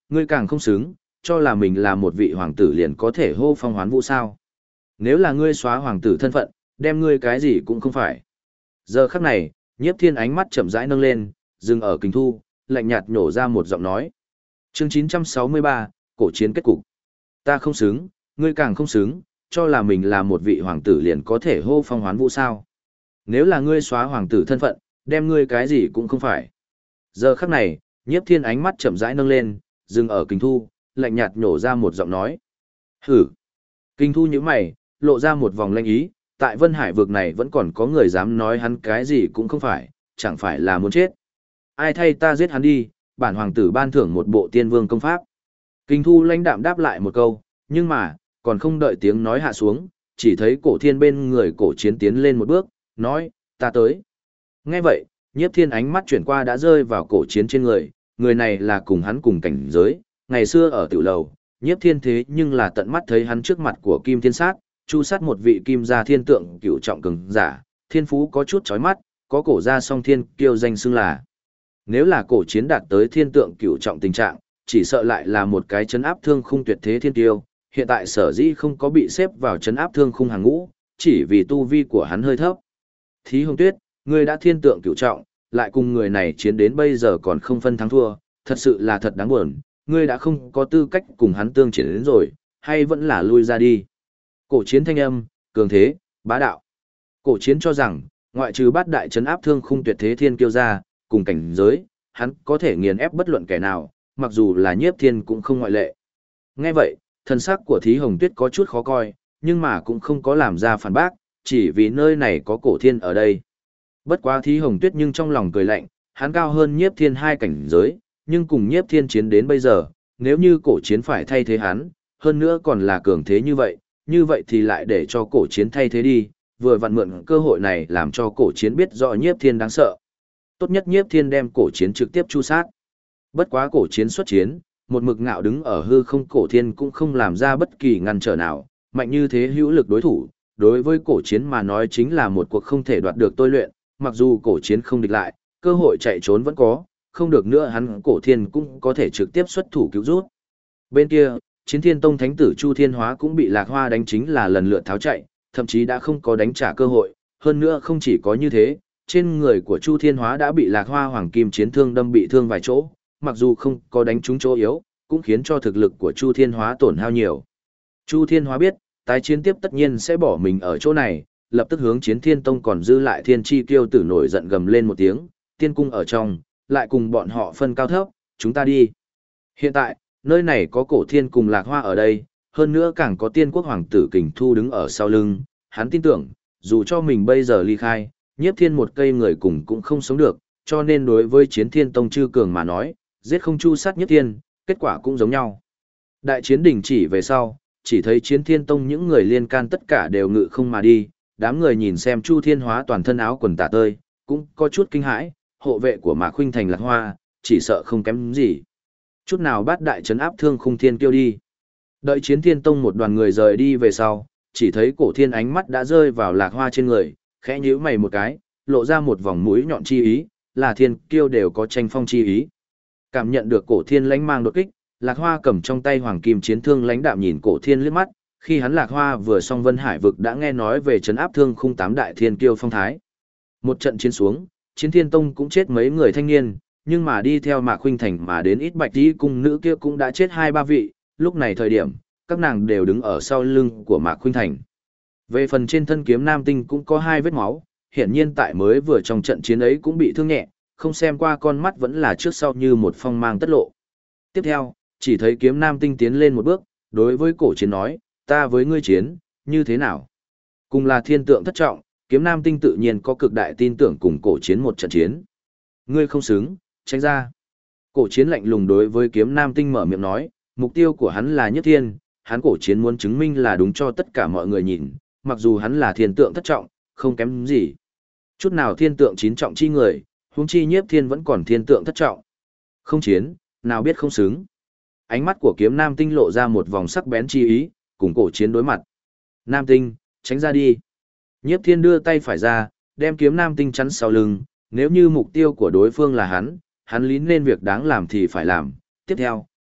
ngươi càng không xứng, cho là mình là một vị hoàng tử liền có thể hô phong hoán vũ sao. Nếu là ngươi xóa hoàng tử thân phận, đem ngươi cái gì cũng không phải. Giờ khắc này, Nhiếp Thiên ánh mắt chậm rãi nâng lên, dừng ở Kình Thu, lạnh nhạt nhổ ra một giọng nói. Chương 963, cổ chiến kết cục. Ta không xứng, ngươi càng không xứng, cho là mình là một vị hoàng tử liền có thể hô phong hoán vũ sao. Nếu là ngươi xóa hoàng tử thân phận, đem ngươi cái gì cũng không phải. Giờ khắc này, Nhiếp Thiên ánh mắt chậm rãi nâng lên, dừng ở Kình Thu, lạnh nhạt nhổ ra một giọng nói. Hử! Kình Thu nhíu mày, lộ ra một vòng lanh ý, tại Vân Hải vực này vẫn còn có người dám nói hắn cái gì cũng không phải, chẳng phải là muốn chết. Ai thay ta giết hắn đi, bản hoàng tử ban thưởng một bộ tiên vương công pháp. Kình Thu lãnh đạm đáp lại một câu, nhưng mà, còn không đợi tiếng nói hạ xuống, chỉ thấy Cổ Thiên bên người Cổ Chiến tiến lên một bước, nói, ta tới. Nghe vậy, Nhiếp Thiên ánh mắt chuyển qua đã rơi vào Cổ Chiến trên người này là cùng hắn cùng cảnh giới, ngày xưa ở tiểu lầu, Nhiếp Thiên thế nhưng là tận mắt thấy hắn trước mặt của Kim Thiên Sát, chu sát một vị kim gia thiên tượng cửu trọng cường giả, thiên phú có chút chói mắt, có cổ gia song thiên kiêu danh xưng là. Nếu là Cổ Chiến đạt tới thiên tượng cửu trọng tình trạng, chỉ sợ lại là một cái chấn áp thương khung tuyệt thế thiên kiêu, hiện tại sở dĩ không có bị xếp vào chấn áp thương khung hàng ngũ, chỉ vì tu vi của hắn hơi thấp. Thí Hồng Tuyết, ngươi đã thiên tượng cửu trọng, lại cùng người này chiến đến bây giờ còn không phân thắng thua, thật sự là thật đáng buồn, ngươi đã không có tư cách cùng hắn tương chiến đến rồi, hay vẫn là lui ra đi. Cổ Chiến thanh âm, cường thế, bá đạo. Cổ Chiến cho rằng, ngoại trừ bát đại trấn áp thương khung tuyệt thế thiên kiêu ra, cùng cảnh giới, hắn có thể nghiền ép bất luận kẻ nào, mặc dù là Nhiếp Thiên cũng không ngoại lệ. Nghe vậy, thân sắc của Thí Hồng Tuyết có chút khó coi, nhưng mà cũng không có làm ra phản bác, chỉ vì nơi này có Cổ Thiên ở đây. Bất quá Thí Hồng Tuyết nhưng trong lòng cười lạnh, hắn cao hơn Nhiếp Thiên 2 cảnh giới, nhưng cùng Nhiếp Thiên chiến đến bây giờ, nếu như Cổ Chiến phải thay thế hắn, hơn nữa còn là cường thế như vậy thì lại để cho Cổ Chiến thay thế đi, vừa vặn mượn cơ hội này làm cho Cổ Chiến biết rõ Nhiếp Thiên đáng sợ. Tốt nhất Nhiếp Thiên đem Cổ Chiến trực tiếp chu sát. Bất quá Cổ Chiến xuất chiến, một mực ngạo đứng ở hư không, Cổ Thiên cũng không làm ra bất kỳ ngăn trở nào, mạnh như thế hữu lực đối thủ, đối với Cổ Chiến mà nói chính là một cuộc không thể đoạt được tôi luyện, mặc dù Cổ Chiến không địch lại, cơ hội chạy trốn vẫn có, không được nữa hắn Cổ Thiên cũng có thể trực tiếp xuất thủ cứu rút. Bên kia, Chiến Thiên Tông thánh tử Chu Thiên Hóa cũng bị Lạc Hoa đánh chính là lần lượt tháo chạy, thậm chí đã không có đánh trả cơ hội, hơn nữa không chỉ có như thế, trên người của Chu Thiên Hóa đã bị Lạc Hoa hoàng kim chiến thương đâm bị thương vài chỗ, mặc dù không có đánh trúng chỗ yếu, cũng khiến cho thực lực của Chu Thiên Hóa tổn hao nhiều. Chu Thiên Hóa biết, tái chiến tiếp tất nhiên sẽ bỏ mình ở chỗ này, lập tức hướng Chiến Thiên Tông còn dư lại Thiên Chi Kiêu tử nổi giận gầm lên một tiếng, tiên cung ở trong, lại cùng bọn họ phân cao thấp, chúng ta đi. Hiện tại, nơi này có Cổ Thiên cùng Lạc Hoa ở đây, hơn nữa càng có Tiên Quốc hoàng tử Kình Thu đứng ở sau lưng, hắn tin tưởng, dù cho mình bây giờ ly khai, Nhiếp Thiên một cây người cùng cũng không sống được, cho nên đối với Chiến Thiên Tông chư cường mà nói, giết không chu sát Nhiếp Thiên, kết quả cũng giống nhau. Đại chiến đình chỉ về sau, chỉ thấy Chiến Thiên Tông những người liên can tất cả đều ngự không mà đi, đám người nhìn xem Chu Thiên Hóa toàn thân áo quần tả tơi, cũng có chút kinh hãi, hộ vệ của Mạc Khuynh Thành Lạc Hoa, chỉ sợ không kém gì. Chút nào bát đại trấn áp thương khung thiên kiêu đi. Đợi Chiến Thiên Tông một đoàn người rời đi về sau, chỉ thấy Cổ Thiên ánh mắt đã rơi vào Lạc Hoa trên người, khẽ nhíu mày một cái, lộ ra một vòng mũi nhọn chi ý, là thiên kiêu đều có tranh phong chi ý. Cảm nhận được Cổ Thiên lãnh mang đột kích, Lạc Hoa cầm trong tay hoàng kim chiến thương lãnh đạm nhìn Cổ Thiên liếc mắt, khi hắn Lạc Hoa vừa xong Vân Hải vực đã nghe nói về trấn áp thương khung 8 đại thiên kiêu phong thái. Một trận chiến xuống, Chiến Thiên Tông cũng chết mấy người thanh niên, nhưng mà đi theo Mạc Khuynh Thành mà đến ít bạch tí cung nữ kia cũng đã chết 2-3 vị, lúc này thời điểm, các nàng đều đứng ở sau lưng của Mạc Khuynh Thành. Về phần trên thân kiếm nam tinh cũng có 2 vết máu, hiển nhiên tại mới vừa trong trận chiến ấy cũng bị thương nhẹ, không xem qua con mắt vẫn là trước sau như một phong mang tất lộ. Tiếp theo, chỉ thấy kiếm nam tinh tiến lên một bước, đối với Cổ Chiến nói, ta với ngươi chiến, như thế nào? Cùng là thiên tượng thất trọng, kiếm nam tinh tự nhiên có cực đại tin tưởng cùng Cổ Chiến một trận chiến. Ngươi không xứng, tránh ra. Cổ Chiến lạnh lùng đối với kiếm nam tinh mở miệng nói, mục tiêu của hắn là Nhất Thiên, hắn Cổ Chiến muốn chứng minh là đúng cho tất cả mọi người nhìn, mặc dù hắn là thiên tượng thất trọng, không kém gì. Chút nào thiên tượng 9 trọng chi người, huống chi Nhiếp Thiên vẫn còn thiên tượng thất trọng. Không chiến, nào biết không xứng. Ánh mắt của kiếm nam tinh lộ ra một vòng sắc bén chi ý, cùng Cổ Chiến đối mặt. Nam tinh, tránh ra đi. Nhiếp Thiên đưa tay phải ra, đem kiếm nam tinh chắn sau lưng, nếu như mục tiêu của đối phương là hắn lý nên việc đáng làm thì phải làm. Tiếp theo,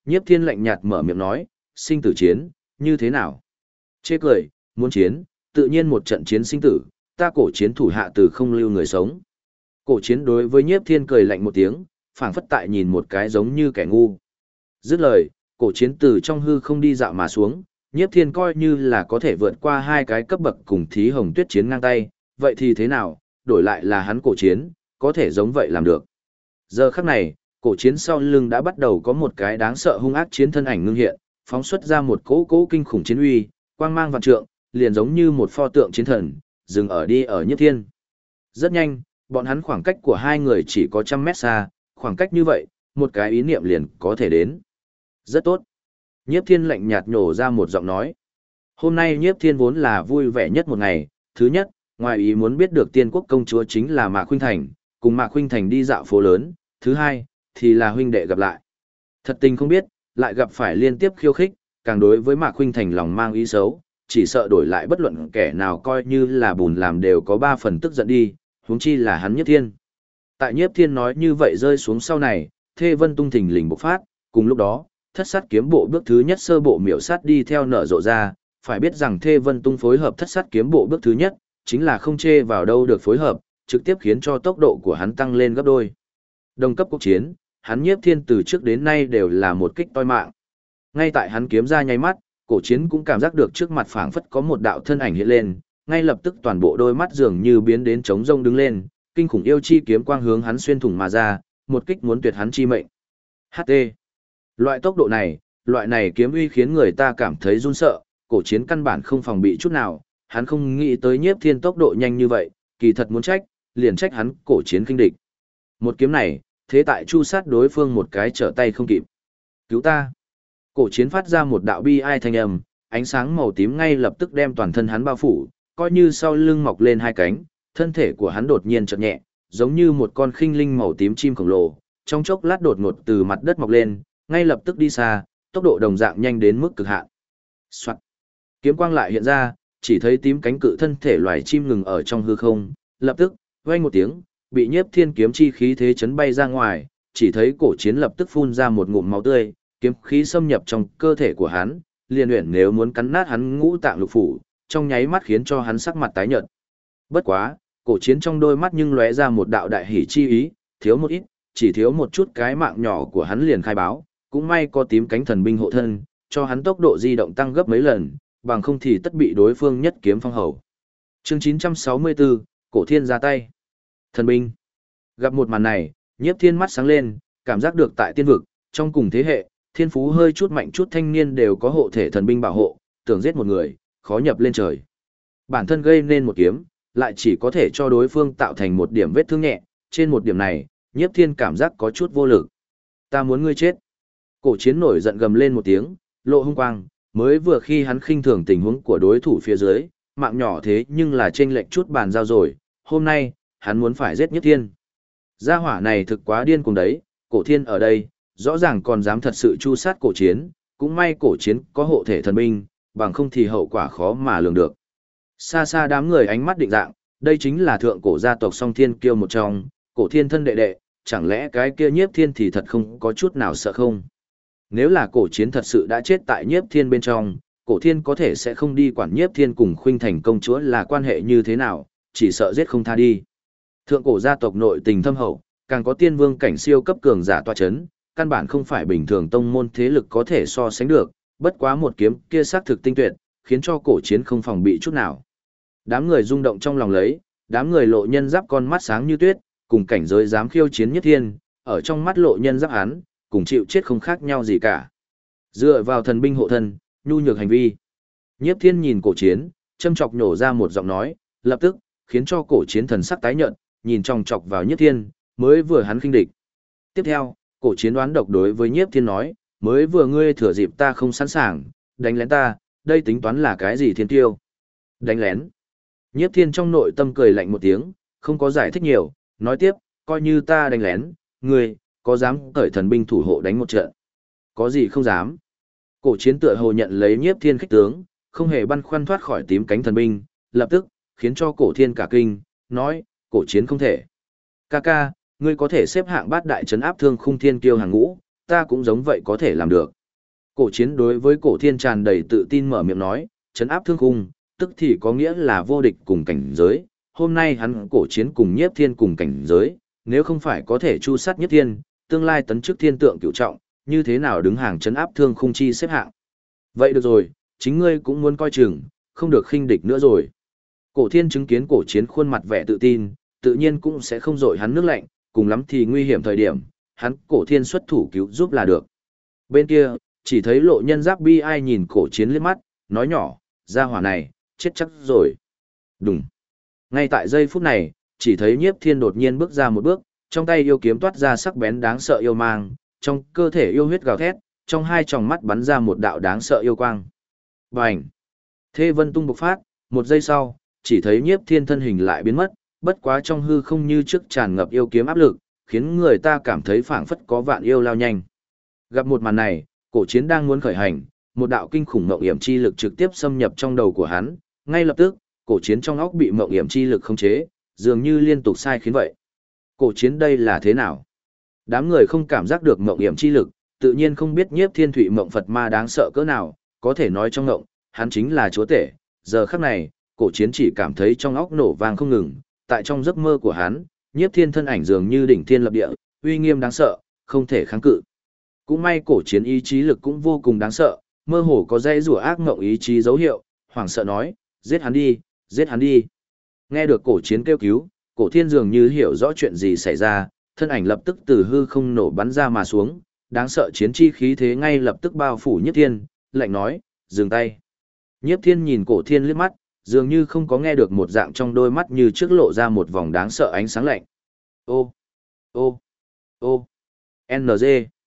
Nhiếp Thiên lạnh nhạt mở miệng nói, sinh tử chiến, như thế nào? Chê cười, muốn chiến, tự nhiên một trận chiến sinh tử, ta cổ chiến thủ hạ từ không lưu người sống. Cổ chiến đối với Nhiếp Thiên cười lạnh một tiếng, phảng phất tại nhìn một cái giống như kẻ ngu. Dứt lời, cổ chiến từ trong hư không đi dạo mà xuống, Nhiếp Thiên coi như là có thể vượt qua hai cái cấp bậc cùng Thí Hồng Tuyết chiến ngang tay, vậy thì thế nào, đổi lại là hắn cổ chiến, có thể giống vậy làm được. Giờ khắc này, cổ chiến sau lưng đã bắt đầu có một cái đáng sợ hung ác chiến thân ảnh ngưng hiện, phóng xuất ra một cỗ kinh khủng chiến uy, quang mang vạn trượng, liền giống như một pho tượng chiến thần, dừng ở đi ở Nhiếp Thiên. Rất nhanh, bọn hắn khoảng cách của hai người chỉ có 100 mét xa, khoảng cách như vậy, một cái ý niệm liền có thể đến. Rất tốt. Nhiếp Thiên lạnh nhạt nhổ ra một giọng nói. Hôm nay Nhiếp Thiên vốn là vui vẻ nhất một ngày, thứ nhất, ngoài ý muốn biết được Tiên Quốc công chúa chính là Mạc Khuynh Thành, cùng Mạc Khuynh Thành đi dạo phố lớn, thứ hai, thì là huynh đệ gặp lại. Thật tình không biết, lại gặp phải liên tiếp khiêu khích, càng đối với Mạc Khuynh Thành lòng mang ý xấu, chỉ sợ đổi lại bất luận kẻ nào coi như là bùn làm đều có 3 phần tức giận đi, huống chi là hắn Nhiếp Thiên. Tại Nhiếp Thiên nói như vậy rơi xuống sau này, Thê Vân tung thình lình bộc phát, cùng lúc đó, thất sát kiếm bộ bước thứ nhất sơ bộ miểu sát đi theo nở rộ ra, phải biết rằng Thê Vân tung phối hợp thất sát kiếm bộ bước thứ nhất, chính là không chê vào đâu được phối hợp, trực tiếp khiến cho tốc độ của hắn tăng lên gấp đôi. Đồng cấp cuộc chiến, hắn Nhiếp Thiên từ trước đến nay đều là một kích toi mạng. Ngay tại hắn kiếm ra nháy mắt, cổ chiến cũng cảm giác được trước mặt phảng phất có một đạo thân ảnh hiện lên, ngay lập tức toàn bộ đôi mắt dường như biến đến trống rông đứng lên, kinh khủng yêu chi kiếm quang hướng hắn xuyên thủng mà ra, một kích muốn tuyệt hắn chi mệnh. HT. Loại tốc độ này, loại này kiếm uy khiến người ta cảm thấy run sợ, cổ chiến căn bản không phòng bị chút nào, hắn không nghĩ tới Nhiếp Thiên tốc độ nhanh như vậy, kỳ thật muốn trách, liền trách hắn cổ chiến khinh địch. Một kiếm này, thế tại chu sát đối phương một cái trở tay không kịp. Cứu ta. Cổ chiến phát ra một đạo bi ai thanh âm, ánh sáng màu tím ngay lập tức đem toàn thân hắn bao phủ, coi như sau lưng mọc lên hai cánh, thân thể của hắn đột nhiên chợt nhẹ, giống như một con khinh linh màu tím chim khổng lồ, trong chốc lát đột ngột từ mặt đất mọc lên, ngay lập tức đi xa, tốc độ đồng dạng nhanh đến mức cực hạn. Soạt. Kiếm quang lại hiện ra, chỉ thấy tím cánh cự thân thể loài chim ngừng ở trong hư không, lập tức, vang một tiếng, bị Nhiếp Thiên kiếm chi khí thế chấn bay ra ngoài, chỉ thấy cổ chiến lập tức phun ra một ngụm máu tươi, kiếm khí xâm nhập trong cơ thể của hắn, liền luyện nếu muốn cắn nát hắn ngũ tạng lục phủ, trong nháy mắt khiến cho hắn sắc mặt tái nhợt. Bất quá, cổ chiến trong đôi mắt nhưng lóe ra một đạo đại hỉ chi ý, thiếu một ít, chỉ thiếu một chút cái mạng nhỏ của hắn liền khai báo, cũng may có tím cánh thần binh hộ thân, cho hắn tốc độ di động tăng gấp mấy lần, bằng không thì tất bị đối phương nhất kiếm phong hầu. Chương 964, Cổ Thiên ra tay. Thần binh. Gặp một màn này, Nhiếp Thiên mắt sáng lên, cảm giác được tại tiên vực, trong cùng thế hệ, thiên phú hơi chút mạnh chút thanh niên đều có hộ thể thần binh bảo hộ, tưởng giết một người, khó nhập lên trời. Bản thân gây nên một kiếm, lại chỉ có thể cho đối phương tạo thành một điểm vết thương nhẹ, trên một điểm này, Nhiếp Thiên cảm giác có chút vô lực. Ta muốn ngươi chết. Cổ chiến nổi giận gầm lên một tiếng, lộ hung quang, mới vừa khi hắn khinh thường tình huống của đối thủ phía dưới, mạng nhỏ thế nhưng là chênh lệch chút bàn giao rồi, hôm nay, hắn muốn phải giết Nhiếp Thiên. Gia hỏa này thực quá điên cùng đấy, Cổ Thiên ở đây, rõ ràng còn dám thật sự chu sát cổ chiến, cũng may cổ chiến có hộ thể thần binh, bằng không thì hậu quả khó mà lường được. Xa xa đám người ánh mắt định dạng, đây chính là thượng cổ gia tộc Song Thiên Kiêu một trong, Cổ Thiên thân đệ đệ, chẳng lẽ cái kia Nhiếp Thiên thì thật không có chút nào sợ không? Nếu là cổ chiến thật sự đã chết tại Nhiếp Thiên bên trong, Cổ Thiên có thể sẽ không đi quản Nhiếp Thiên cùng Khuynh Thành công chúa là quan hệ như thế nào, chỉ sợ giết không tha đi. Thượng cổ gia tộc nội tình thâm hậu, càng có tiên vương cảnh siêu cấp cường giả tọa chấn, căn bản không phải bình thường tông môn thế lực có thể so sánh được, bất quá một kiếm kia xác thực tinh tuyệt, khiến cho cổ chiến không phòng bị chút nào. Đám người rung động trong lòng lấy, đám người lộ nhân giáp con mắt sáng như tuyết, cùng cảnh giới dám khiêu chiến Nhiếp Thiên, ở trong mắt lộ nhân giáp hắn, cùng chịu chết không khác nhau gì cả. Dựa vào thần binh hộ thân, nhu nhược hành vi. Nhiếp Thiên nhìn cổ chiến, châm chọc nhổ ra một giọng nói, lập tức, khiến cho cổ chiến thần sắc tái nhợt, nhìn chòng chọc vào Nhiếp Thiên, mới vừa hắn khinh địch. Tiếp theo, cổ chiến đoán độc đối với Nhiếp Thiên nói, mới vừa ngươi thừa dịp ta không sẵn sàng, đánh lén ta, đây tính toán là cái gì thiên tiêu? Đánh lén. Nhiếp Thiên trong nội tâm cười lạnh một tiếng, không có giải thích nhiều, nói tiếp, coi như ta đánh lén, ngươi, có dám cởi thần binh thủ hộ đánh một trận? Có gì không dám? Cổ chiến tựa hồ nhận lấy Nhiếp Thiên khích tướng, không hề băn khoăn thoát khỏi tím cánh thần binh, lập tức, khiến cho cổ thiên cả kinh, nói, cổ chiến không thể. Ca ca, ngươi có thể xếp hạng bát đại trấn áp thương khung thiên kiêu hàng ngũ, ta cũng giống vậy có thể làm được. Cổ chiến đối với cổ thiên tràn đầy tự tin mở miệng nói, trấn áp thương khung, tức thì có nghĩa là vô địch cùng cảnh giới. Hôm nay hắn cổ chiến cùng nhiếp thiên cùng cảnh giới, nếu không phải có thể chu sát nhiếp thiên, tương lai tấn chức thiên tượng cửu trọng, như thế nào đứng hàng trấn áp thương khung chi xếp hạng. Vậy được rồi, chính ngươi cũng muốn coi chừng, không được khinh địch nữa rồi. Cổ thiên chứng kiến cổ chiến khuôn mặt vẻ tự tin, tự nhiên cũng sẽ không dội hắn nước lạnh, cùng lắm thì nguy hiểm thời điểm, hắn cổ thiên xuất thủ cứu giúp là được. Bên kia, chỉ thấy lộ nhân giáp bi ai nhìn cổ chiến liếc mắt, nói nhỏ, gia hỏa này, chết chắc rồi. Đúng. Ngay tại giây phút này, chỉ thấy nhiếp thiên đột nhiên bước ra một bước, trong tay yêu kiếm toát ra sắc bén đáng sợ yêu mang, trong cơ thể yêu huyết gào thét, trong hai tròng mắt bắn ra một đạo đáng sợ yêu quang. Bành! Thê vân tung bộc phát, một giây sau, chỉ thấy nhiếp thiên thân hình lại biến mất, bất quá trong hư không như trước tràn ngập yêu kiếm áp lực, khiến người ta cảm thấy phảng phất có vạn yêu lao nhanh. Gặp một màn này, cổ chiến đang muốn khởi hành, một đạo kinh khủng mộng hiểm chi lực trực tiếp xâm nhập trong đầu của hắn, ngay lập tức, cổ chiến trong óc bị mộng hiểm chi lực khống chế, dường như liên tục sai khiến vậy. Cổ chiến đây là thế nào? Đám người không cảm giác được mộng hiểm chi lực, tự nhiên không biết nhiếp thiên thủy mộng Phật ma đáng sợ cỡ nào, có thể nói trong mộng, hắn chính là chúa tể. Giờ khắc này, cổ chiến chỉ cảm thấy trong óc nổ vang không ngừng, tại trong giấc mơ của hắn, nhiếp thiên thân ảnh dường như đỉnh thiên lập địa, uy nghiêm đáng sợ, không thể kháng cự. Cũng may cổ chiến ý chí lực cũng vô cùng đáng sợ, mơ hồ có dây rủa ác mộng ý chí dấu hiệu, hoảng sợ nói, giết hắn đi, giết hắn đi. Nghe được cổ chiến kêu cứu, cổ thiên dường như hiểu rõ chuyện gì xảy ra, thân ảnh lập tức từ hư không nổ bắn ra mà xuống, đáng sợ chiến chi khí thế ngay lập tức bao phủ nhiếp thiên, lạnh nói, dừng tay. Nhiếp thiên nhìn cổ thiên liếc mắt, dường như không có nghe được một dạng trong đôi mắt như trước lộ ra một vòng đáng sợ ánh sáng lạnh. Ô, ô, ô, NG.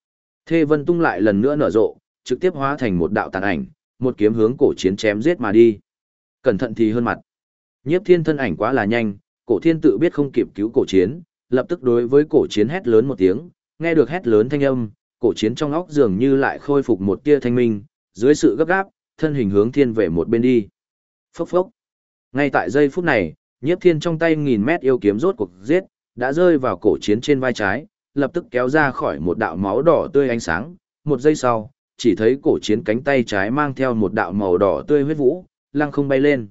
Thê vân tung lại lần nữa nở rộ, trực tiếp hóa thành một đạo tàn ảnh, một kiếm hướng cổ chiến chém giết mà đi. Cẩn thận thì hơn mặt. Nhiếp thiên thân ảnh quá là nhanh, cổ thiên tự biết không kịp cứu cổ chiến, lập tức đối với cổ chiến hét lớn một tiếng, nghe được hét lớn thanh âm, cổ chiến trong óc dường như lại khôi phục một tia thanh minh, dưới sự gấp gáp, thân hình hướng thiên về một bên đi. Phốc phốc. Ngay tại giây phút này, nhiếp thiên trong tay 1000 mét yêu kiếm rốt cuộc giết, đã rơi vào cổ chiến trên vai trái, lập tức kéo ra khỏi một đạo máu đỏ tươi ánh sáng. Một giây sau, chỉ thấy cổ chiến cánh tay trái mang theo một đạo màu đỏ tươi huyết vũ, lăng không bay lên.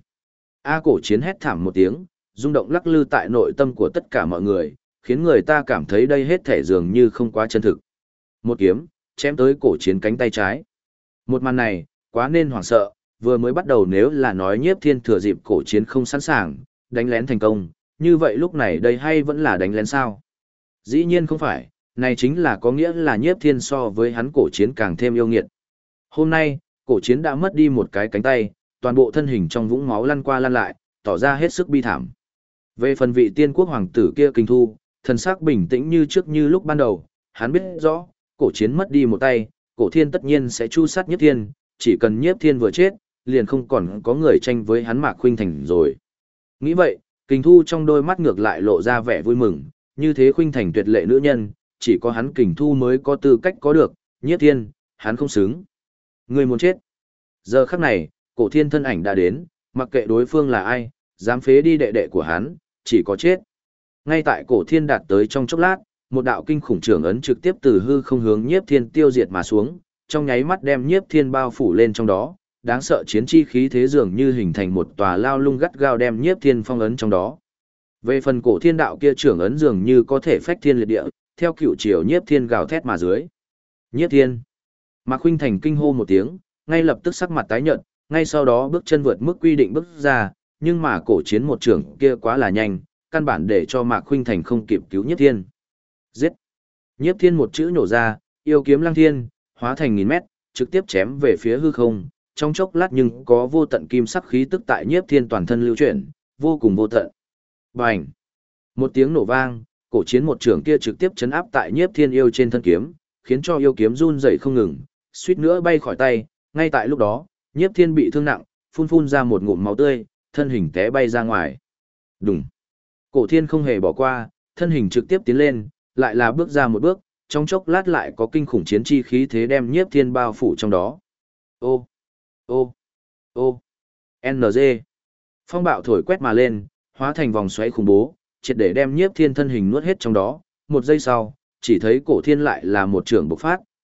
Cổ chiến hét thảm một tiếng, rung động lắc lư tại nội tâm của tất cả mọi người, khiến người ta cảm thấy đây hết thể dường như không quá chân thực. Một kiếm, chém tới cổ chiến cánh tay trái. Một màn này, quá nên hoảng sợ, vừa mới bắt đầu nếu là nói nhiếp thiên thừa dịp cổ chiến không sẵn sàng, đánh lén thành công, như vậy lúc này đây hay vẫn là đánh lén sao? Dĩ nhiên không phải, này chính là có nghĩa là nhiếp thiên so với hắn cổ chiến càng thêm yêu nghiệt. Hôm nay, cổ chiến đã mất đi một cái cánh tay, toàn bộ thân hình trong vũng máu lăn qua lăn lại, tỏ ra hết sức bi thảm. Về phần vị tiên quốc hoàng tử kia Kinh Thu, thần sắc bình tĩnh như trước như lúc ban đầu, hắn biết rõ, cổ chiến mất đi một tay, cổ thiên tất nhiên sẽ chu sát nhiếp thiên, chỉ cần nhiếp thiên vừa chết, liền không còn có người tranh với hắn Mạc Khuynh Thành rồi. Nghĩ vậy, Kinh Thu trong đôi mắt ngược lại lộ ra vẻ vui mừng, như thế Khuynh Thành tuyệt lệ nữ nhân, chỉ có hắn Kinh Thu mới có tư cách có được, nhiếp thiên, hắn không xứng. Người muốn chết. Giờ khắc này, cổ thiên thân ảnh đã đến, mặc kệ đối phương là ai, dám phế đi đệ đệ của hắn, chỉ có chết. Ngay tại cổ thiên đạt tới trong chốc lát, một đạo kinh khủng trưởng ấn trực tiếp từ hư không hướng nhiếp thiên tiêu diệt mà xuống, trong nháy mắt đem nhiếp thiên bao phủ lên trong đó, đáng sợ chiến chi khí thế dường như hình thành một tòa lao lung gắt gao đem nhiếp thiên phong ấn trong đó. Về phần cổ thiên đạo kia trưởng ấn dường như có thể phách thiên liệt địa, theo cựu chiều nhiếp thiên gào thét mà dưới. Nhiếp thiên. Mạc Khuynh Thành kinh hô một tiếng, ngay lập tức sắc mặt tái nhợt, ngay sau đó bước chân vượt mức quy định bước ra, nhưng mà cổ chiến một trưởng kia quá là nhanh, căn bản để cho Mạc Khuynh Thành không kịp cứu nhiếp thiên. Giết. Nhiếp thiên một chữ nổ ra, yêu kiếm lăng thiên, hóa thành 1000 mét, trực tiếp chém về phía hư không, trong chốc lát nhưng có vô tận kim sắc khí tức tại nhiếp thiên toàn thân lưu chuyển, vô cùng vô tận. Bành! Một tiếng nổ vang, cổ chiến một trường kia trực tiếp chấn áp tại nhiếp thiên yêu trên thân kiếm, khiến cho yêu kiếm run rẩy không ngừng, suýt nữa bay khỏi tay. Ngay tại lúc đó, nhiếp thiên bị thương nặng, phun ra một ngụm máu tươi, thân hình té bay ra ngoài. Đùng! Cổ thiên không hề bỏ qua, thân hình trực tiếp tiến lên, lại là bước ra một bước, trong chốc lát lại có kinh khủng chiến chi khí thế đem nhiếp thiên bao phủ trong đó. Ô! Ô! Ô! NG! Phong bạo thổi quét mà lên, hóa thành vòng xoáy khủng bố, triệt để đem nhiếp thiên thân hình nuốt hết trong đó. Một giây sau, chỉ thấy cổ thiên lại là một trường bộc phát,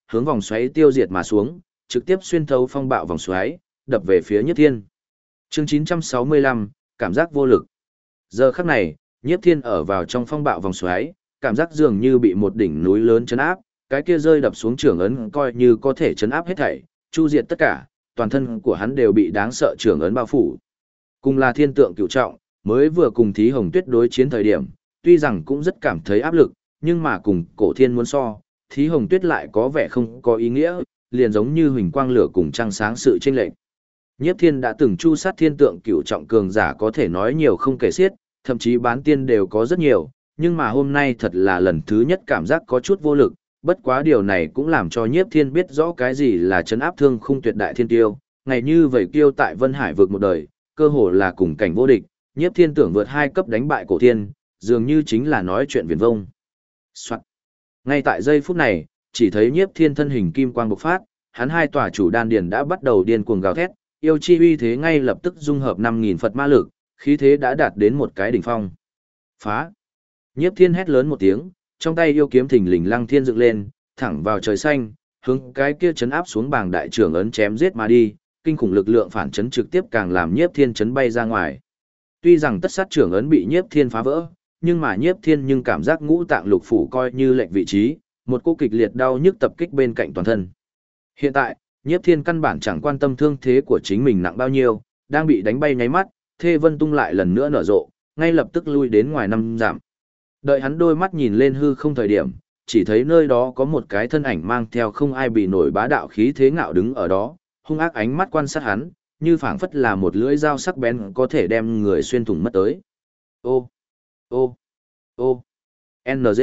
hướng vòng xoáy tiêu diệt mà xuống, trực tiếp xuyên thấu phong bạo vòng xoáy, đập về phía Nhiếp Thiên. Chương 965, cảm giác vô lực. Giờ khắc này, Nhiếp Thiên ở vào trong phong bạo vòng xoáy, cảm giác dường như bị một đỉnh núi lớn chấn áp, cái kia rơi đập xuống trưởng ấn coi như có thể chấn áp hết thảy, chu diệt tất cả, toàn thân của hắn đều bị đáng sợ trưởng ấn bao phủ. Cùng là thiên tượng cửu trọng, mới vừa cùng Thí Hồng Tuyết đối chiến thời điểm, tuy rằng cũng rất cảm thấy áp lực, nhưng mà cùng Cổ Thiên muốn so, Thí Hồng Tuyết lại có vẻ không có ý nghĩa, liền giống như huỳnh quang lửa cùng trăng sáng sự chênh lệch. Nhiếp Thiên đã từng chu sát thiên tượng cửu trọng cường giả có thể nói nhiều không kể xiết, thậm chí bán tiên đều có rất nhiều, nhưng mà hôm nay thật là lần thứ nhất cảm giác có chút vô lực, bất quá điều này cũng làm cho Nhiếp Thiên biết rõ cái gì là trấn áp thương khung tuyệt đại thiên tiêu, ngày như vậy kiêu tại Vân Hải vực một đời, cơ hồ là cùng cảnh vô địch, Nhiếp Thiên tưởng vượt 2 cấp đánh bại Cổ Thiên, dường như chính là nói chuyện viển vông. Soạn. Ngay tại giây phút này, chỉ thấy Nhiếp Thiên thân hình kim quang bộc phát, hắn hai tòa chủ đan điền đã bắt đầu điên cuồng gào thét, yêu chi uy thế ngay lập tức dung hợp 5000 Phật ma lực, khí thế đã đạt đến một cái đỉnh phong. Phá! Nhiếp Thiên hét lớn một tiếng, trong tay yêu kiếm thình lình lăng thiên dựng lên, thẳng vào trời xanh, hướng cái kia chấn áp xuống bảng đại trưởng ấn chém giết mà đi, kinh khủng lực lượng phản chấn trực tiếp càng làm Nhiếp Thiên chấn bay ra ngoài. Tuy rằng tất sát trưởng ấn bị Nhiếp Thiên phá vỡ, nhưng mà Nhiếp Thiên nhưng cảm giác ngũ tạng lục phủ coi như lệch vị trí, một cú kịch liệt đau nhức tập kích bên cạnh toàn thân. Hiện tại, Nhiếp Thiên căn bản chẳng quan tâm thương thế của chính mình nặng bao nhiêu, đang bị đánh bay nháy mắt, Thê Vân Tung lại lần nữa nở rộ, ngay lập tức lui đến ngoài 5 dặm. Đợi hắn đôi mắt nhìn lên hư không thời điểm, chỉ thấy nơi đó có một cái thân ảnh mang theo không ai bị nổi bá đạo khí thế ngạo đứng ở đó, hung ác ánh mắt quan sát hắn, như phảng phất là một lưỡi dao sắc bén có thể đem người xuyên thủng mất tới. Ô, ô, ô, NG.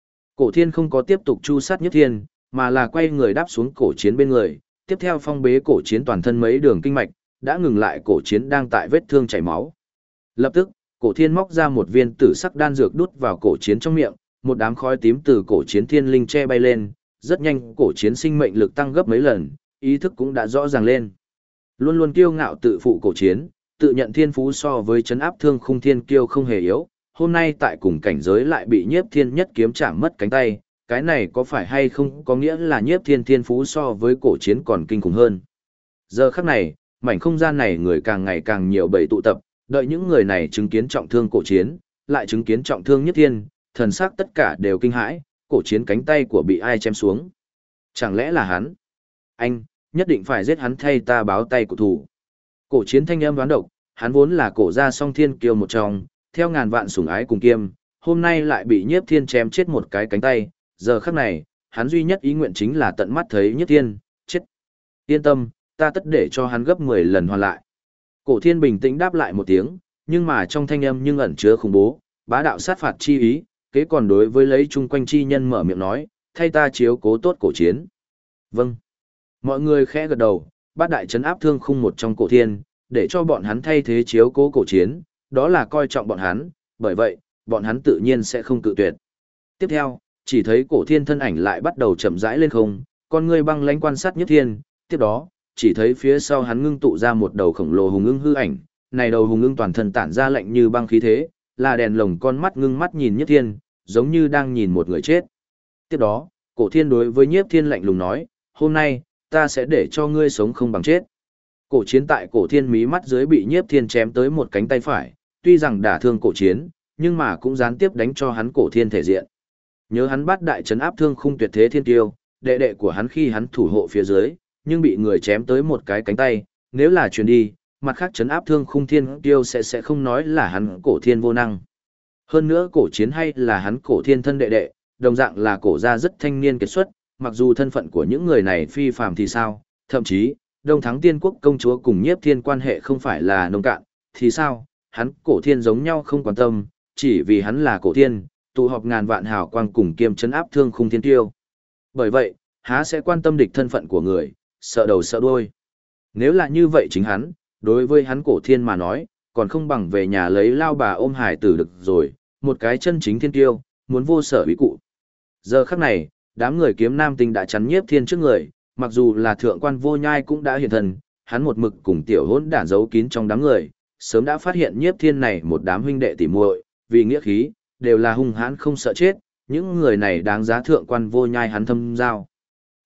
Cổ Thiên không có tiếp tục chu sát Nhiếp Thiên, mà là quay người đáp xuống Cổ Chiến bên người, tiếp theo phong bế Cổ Chiến toàn thân mấy đường kinh mạch, đã ngừng lại Cổ Chiến đang tại vết thương chảy máu. Lập tức, Cổ Thiên móc ra một viên tử sắc đan dược đút vào Cổ Chiến trong miệng, một đám khói tím từ Cổ Chiến thiên linh che bay lên, rất nhanh Cổ Chiến sinh mệnh lực tăng gấp mấy lần, ý thức cũng đã rõ ràng lên. Luôn luôn kiêu ngạo tự phụ Cổ Chiến, tự nhận thiên phú so với trấn áp thương khung thiên kiêu không hề yếu, hôm nay tại cùng cảnh giới lại bị Nhiếp Thiên nhất kiếm chạm mất cánh tay, cái này có phải hay không có nghĩa là Nhiếp Thiên thiên phú so với Cổ Chiến còn kinh khủng hơn. Giờ khắc này, mảnh không gian này người càng ngày càng nhiều bầy tụ tập, đợi những người này chứng kiến trọng thương Cổ Chiến, lại chứng kiến trọng thương Nhiếp Thiên, thần sắc tất cả đều kinh hãi, Cổ Chiến cánh tay của bị ai chém xuống. Chẳng lẽ là hắn? Anh, nhất định phải giết hắn thay ta báo tay của thủ. Cổ Chiến thanh âm đoán độc, hắn vốn là cổ gia song thiên kiêu một trong, theo ngàn vạn sủng ái cùng kiêm, hôm nay lại bị Nhiếp Thiên chém chết một cái cánh tay, giờ khắc này, hắn duy nhất ý nguyện chính là tận mắt thấy Nhiếp Thiên chết. Yên tâm, ta tất để cho hắn gấp 10 lần hoàn lại. Cổ Thiên bình tĩnh đáp lại một tiếng, nhưng mà trong thanh âm nhưng ẩn chứa khủng bố, bá đạo sát phạt chi ý, kế còn đối với lấy chung quanh chi nhân mở miệng nói, thay ta chiếu cố tốt Cổ Chiến. Vâng. Mọi người khẽ gật đầu, bát đại trấn áp thương khung một trong Cổ Thiên, để cho bọn hắn thay thế chiếu cố Cổ Chiến, đó là coi trọng bọn hắn, bởi vậy, bọn hắn tự nhiên sẽ không cự tuyệt. Tiếp theo, chỉ thấy Cổ Thiên thân ảnh lại bắt đầu chậm rãi lên không, con ngươi băng lãnh quan sát Nhiếp Thiên, tiếp đó, chỉ thấy phía sau hắn ngưng tụ ra một đầu khổng lồ hùng ưng hư ảnh, này đầu hùng ưng toàn thân tản ra lạnh như băng khí thế, là đèn lồng con mắt ngưng mắt nhìn Nhiếp Thiên, giống như đang nhìn một người chết. Tiếp đó, Cổ Thiên đối với Nhiếp Thiên lạnh lùng nói, hôm nay, ta sẽ để cho ngươi sống không bằng chết. Cổ Chiến tại Cổ Thiên mí mắt dưới bị Nhiếp Thiên chém tới một cánh tay phải, tuy rằng đả thương Cổ Chiến, nhưng mà cũng gián tiếp đánh cho hắn Cổ Thiên thể diện. Nhớ hắn bắt đại trấn áp thương khung tuyệt thế thiên tiêu, đệ đệ của hắn khi hắn thủ hộ phía dưới, nhưng bị người chém tới một cái cánh tay, nếu là truyền đi, mặt khác trấn áp thương khung thiên tiêu sẽ không nói là hắn Cổ Thiên vô năng. Hơn nữa Cổ Chiến hay là hắn Cổ Thiên thân đệ đệ, đồng dạng là cổ gia rất thanh niên kiệt xuất, mặc dù thân phận của những người này phi phàm thì sao, thậm chí, Đông Thắng Tiên Quốc công chúa cùng Nhiếp Thiên quan hệ không phải là nông cạn, thì sao, hắn Cổ Thiên giống nhau không quan tâm, chỉ vì hắn là Cổ Thiên, tụ họp ngàn vạn hào quang cùng kiêm trấn áp thương khung thiên tiêu. Bởi vậy, há sẽ quan tâm địch thân phận của người, sợ đầu sợ đuôi. Nếu là như vậy chính hắn, đối với hắn Cổ Thiên mà nói, còn không bằng về nhà lấy lao bà ôm hải tử được rồi, một cái chân chính thiên tiêu, muốn vô sở úy cụ. Giờ khắc này, đám người kiếm nam tinh đã chắn Nhiếp Thiên trước người, mặc dù là thượng quan Vô Nhai cũng đã hiện thần, hắn một mực cùng tiểu hỗn đản giấu kín trong đám người, sớm đã phát hiện Nhiếp Thiên này một đám huynh đệ tỉ muội, vì nghĩa khí, đều là hung hãn không sợ chết, những người này đáng giá thượng quan Vô Nhai hắn thâm giao.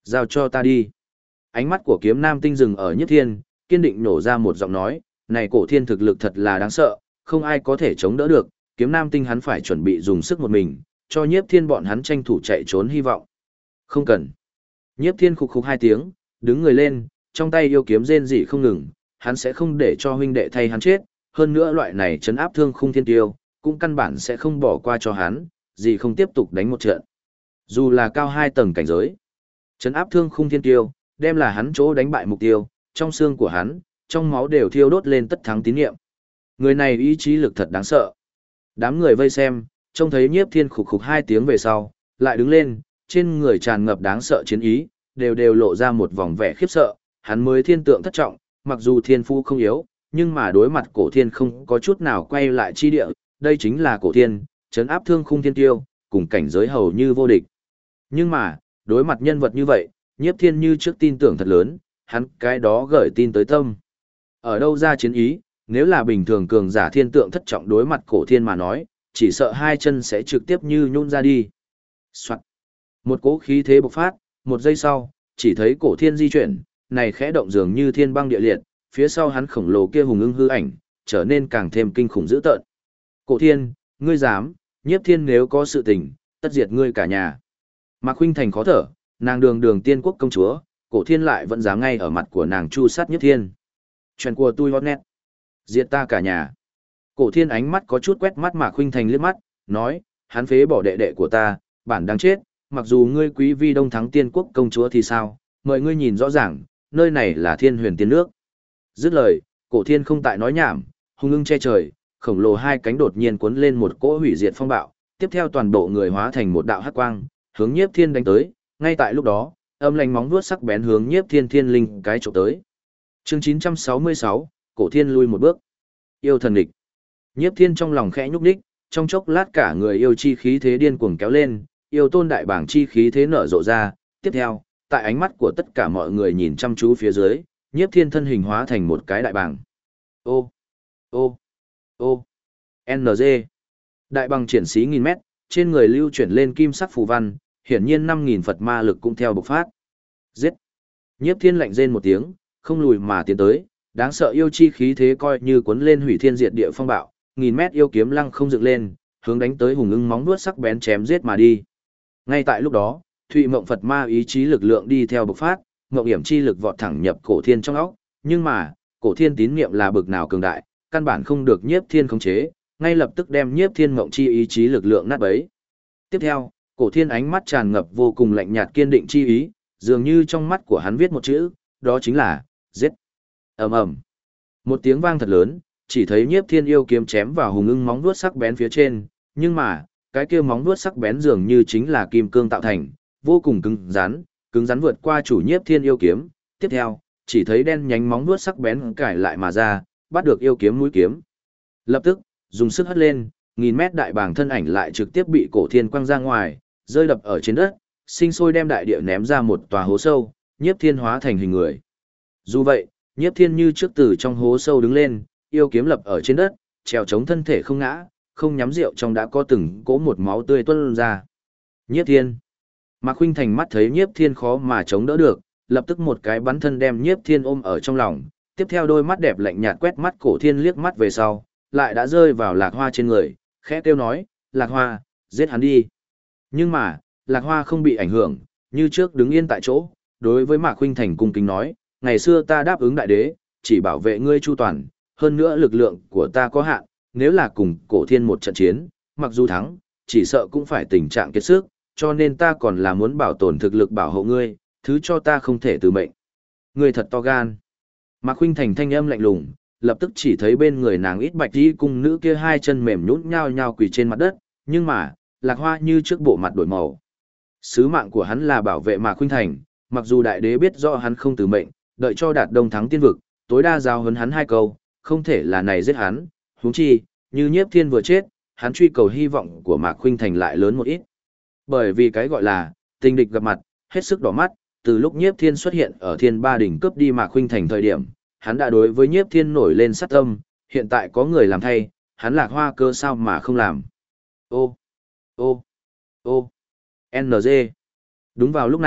Giao cho ta đi. Ánh mắt của kiếm nam tinh dừng ở Nhiếp Thiên, kiên định nổ ra một giọng nói, này cổ thiên thực lực thật là đáng sợ, không ai có thể chống đỡ được, kiếm nam tinh hắn phải chuẩn bị dùng sức một mình, cho Nhiếp Thiên bọn hắn tranh thủ chạy trốn hy vọng. Không cần. Nhiếp Thiên khục khục hai tiếng, đứng người lên, trong tay yêu kiếm rên rỉ không ngừng, hắn sẽ không để cho huynh đệ thay hắn chết, hơn nữa loại này trấn áp thương khung thiên tiêu, cũng căn bản sẽ không bỏ qua cho hắn, gì không tiếp tục đánh một trận. Dù là cao 2 tầng cảnh giới, trấn áp thương khung thiên tiêu, đem là hắn chỗ đánh bại mục tiêu, trong xương của hắn, trong máu đều thiêu đốt lên tất thắng tín niệm. Người này ý chí lực thật đáng sợ. Đám người vây xem, trông thấy Nhiếp Thiên khục khục hai tiếng về sau, lại đứng lên, trên người tràn ngập đáng sợ chiến ý, đều lộ ra một vòng vẻ khiếp sợ, hắn mới thiên tượng thất trọng, mặc dù thiên phu không yếu, nhưng mà đối mặt cổ thiên không có chút nào quay lại chi địa, đây chính là cổ thiên, trấn áp thương khung thiên tiêu, cùng cảnh giới hầu như vô địch. Nhưng mà, đối mặt nhân vật như vậy, Nhiếp Thiên như trước tin tưởng thật lớn, hắn cái đó gửi tin tới tâm. Ở đâu ra chiến ý, nếu là bình thường cường giả thiên tượng thất trọng đối mặt cổ thiên mà nói, chỉ sợ hai chân sẽ trực tiếp như nhún ra đi. Soạn. Một cỗ khí thế bộc phát, một giây sau, chỉ thấy cổ thiên di chuyển, này khẽ động dường như thiên băng địa liệt, phía sau hắn khổng lồ kia hùng ưng hư ảnh, trở nên càng thêm kinh khủng dữ tợn. Cổ thiên, ngươi dám, Nhiếp Thiên nếu có sự tình, tất diệt ngươi cả nhà. Mạc Khuynh Thành khó thở, nàng đường tiên quốc công chúa, cổ thiên lại vẫn dám ngay ở mặt của nàng chu sát Nhiếp Thiên. Chuyện của tôi hót nét. Diệt ta cả nhà. Cổ thiên ánh mắt có chút quét mắt Mạc Khuynh Thành liếc mắt, nói, hắn phế bỏ đệ đệ của ta, bản đáng chết, mặc dù ngươi quý vi đông thắng tiên quốc công chúa thì sao, mời ngươi nhìn rõ ràng, nơi này là thiên huyền tiên nước. Dứt lời, cổ thiên không tại nói nhảm, hung ưng che trời, khổng lồ hai cánh đột nhiên cuốn lên một cỗ hủy diệt phong bạo, tiếp theo toàn bộ người hóa thành một đạo hắc quang, hướng Nhiếp Thiên đánh tới, ngay tại lúc đó, âm lành móng vuốt sắc bén hướng Nhiếp Thiên thiên linh cái chụp tới. Chương 966, cổ thiên lui một bước. Yêu thần địch. Nhiếp Thiên trong lòng khẽ nhúc nhích, trong chốc lát cả người yêu chi khí thế điên cuồng kéo lên, yêu tôn đại bảng chi khí thế nở rộ ra, tiếp theo, tại ánh mắt của tất cả mọi người nhìn chăm chú phía dưới, Nhiếp Thiên thân hình hóa thành một cái đại bảng. Ô, ô, ô, NG. Đại bảng triển xí nghìn mét, trên người lưu chuyển lên kim sắc phù văn, hiển nhiên 5.000 Phật ma lực cũng theo bộc phát. Giết. Nhiếp Thiên lạnh rên một tiếng, không lùi mà tiến tới, đáng sợ yêu chi khí thế coi như cuốn lên hủy thiên diệt địa phong bạo, nghìn mét yêu kiếm lăng không dựng lên, hướng đánh tới hùng ưng móng vuốt sắc bén chém giết mà đi. Ngay tại lúc đó, Thụy Mộng Phật ma ý chí lực lượng đi theo bộc phát, Mộng Hiểm chi lực vọt thẳng nhập cổ thiên trong óc, nhưng mà, cổ thiên tín niệm là bực nào cường đại, căn bản không được Nhiếp Thiên khống chế, ngay lập tức đem Nhiếp Thiên mộng chi ý chí lực lượng nát bấy. Tiếp theo, cổ thiên ánh mắt tràn ngập vô cùng lạnh nhạt kiên định chi ý, dường như trong mắt của hắn viết một chữ, đó chính là giết. Ầm ầm. Một tiếng vang thật lớn, chỉ thấy Nhiếp Thiên yêu kiếm chém vào hùng ưng móng vuốt sắc bén phía trên, nhưng mà, cái kia móng vuốt sắc bén dường như chính là kim cương tạo thành, vô cùng cứng rắn vượt qua chủ Nhiếp Thiên yêu kiếm. Tiếp theo, chỉ thấy đen nhánh móng vuốt sắc bén cải lại mà ra, bắt được yêu kiếm mũi kiếm. Lập tức, dùng sức hất lên, nghìn mét đại bàng thân ảnh lại trực tiếp bị cổ thiên quăng ra ngoài, rơi đập ở trên đất, sinh sôi đem đại địa ném ra một tòa hố sâu, Nhiếp Thiên hóa thành hình người. Dù vậy, Nhiếp Thiên như trước từ trong hố sâu đứng lên, yêu kiếm lập ở trên đất, trèo chống thân thể không ngã, không nhắm rượu trong đã có từng cỗ một máu tươi tuôn ra. Nhiếp Thiên. Mạc Khuynh Thành mắt thấy Nhiếp Thiên khó mà chống đỡ được, lập tức một cái bắn thân đem Nhiếp Thiên ôm ở trong lòng, tiếp theo đôi mắt đẹp lạnh nhạt quét mắt cổ thiên liếc mắt về sau, lại đã rơi vào Lạc Hoa trên người, khẽ kêu nói, Lạc Hoa, giết hắn đi. Nhưng mà, Lạc Hoa không bị ảnh hưởng, như trước đứng yên tại chỗ, đối với Mạc Khuynh Thành cung kính nói, ngày xưa ta đáp ứng đại đế, chỉ bảo vệ ngươi chu toàn, hơn nữa lực lượng của ta có hạn, nếu là cùng cổ thiên một trận chiến, mặc dù thắng, chỉ sợ cũng phải tình trạng kiệt sức, cho nên ta còn là muốn bảo tồn thực lực bảo hộ ngươi, thứ cho ta không thể từ mệnh. Ngươi thật to gan. Mạc Khuynh Thành thanh âm lạnh lùng, lập tức chỉ thấy bên người nàng ít bạch y cung nữ kia hai chân mềm nhũn nhao nhao quỳ trên mặt đất, nhưng mà, Lạc Hoa như trước bộ mặt đổi màu. Sứ mạng của hắn là bảo vệ Mạc Khuynh Thành, mặc dù đại đế biết rõ hắn không từ mệnh, đợi cho đạt đông thắng tiên vực, tối đa giao huấn hắn hai câu, không thể là này giết hắn, huống chi, như Nhiếp Thiên vừa chết, hắn truy cầu hy vọng của Mạc Khuynh Thành lại lớn một ít. Bởi vì cái gọi là tình địch gặp mặt, hết sức đỏ mắt, từ lúc Nhiếp Thiên xuất hiện ở Thiên Ba đỉnh cướp đi Mạc Khuynh Thành thời điểm, hắn đã đối với Nhiếp Thiên nổi lên sát tâm, hiện tại có người làm thay, hắn Lạc Hoa cơ sao mà không làm. Ô, ô, ô, NG. Đúng vào lúc này,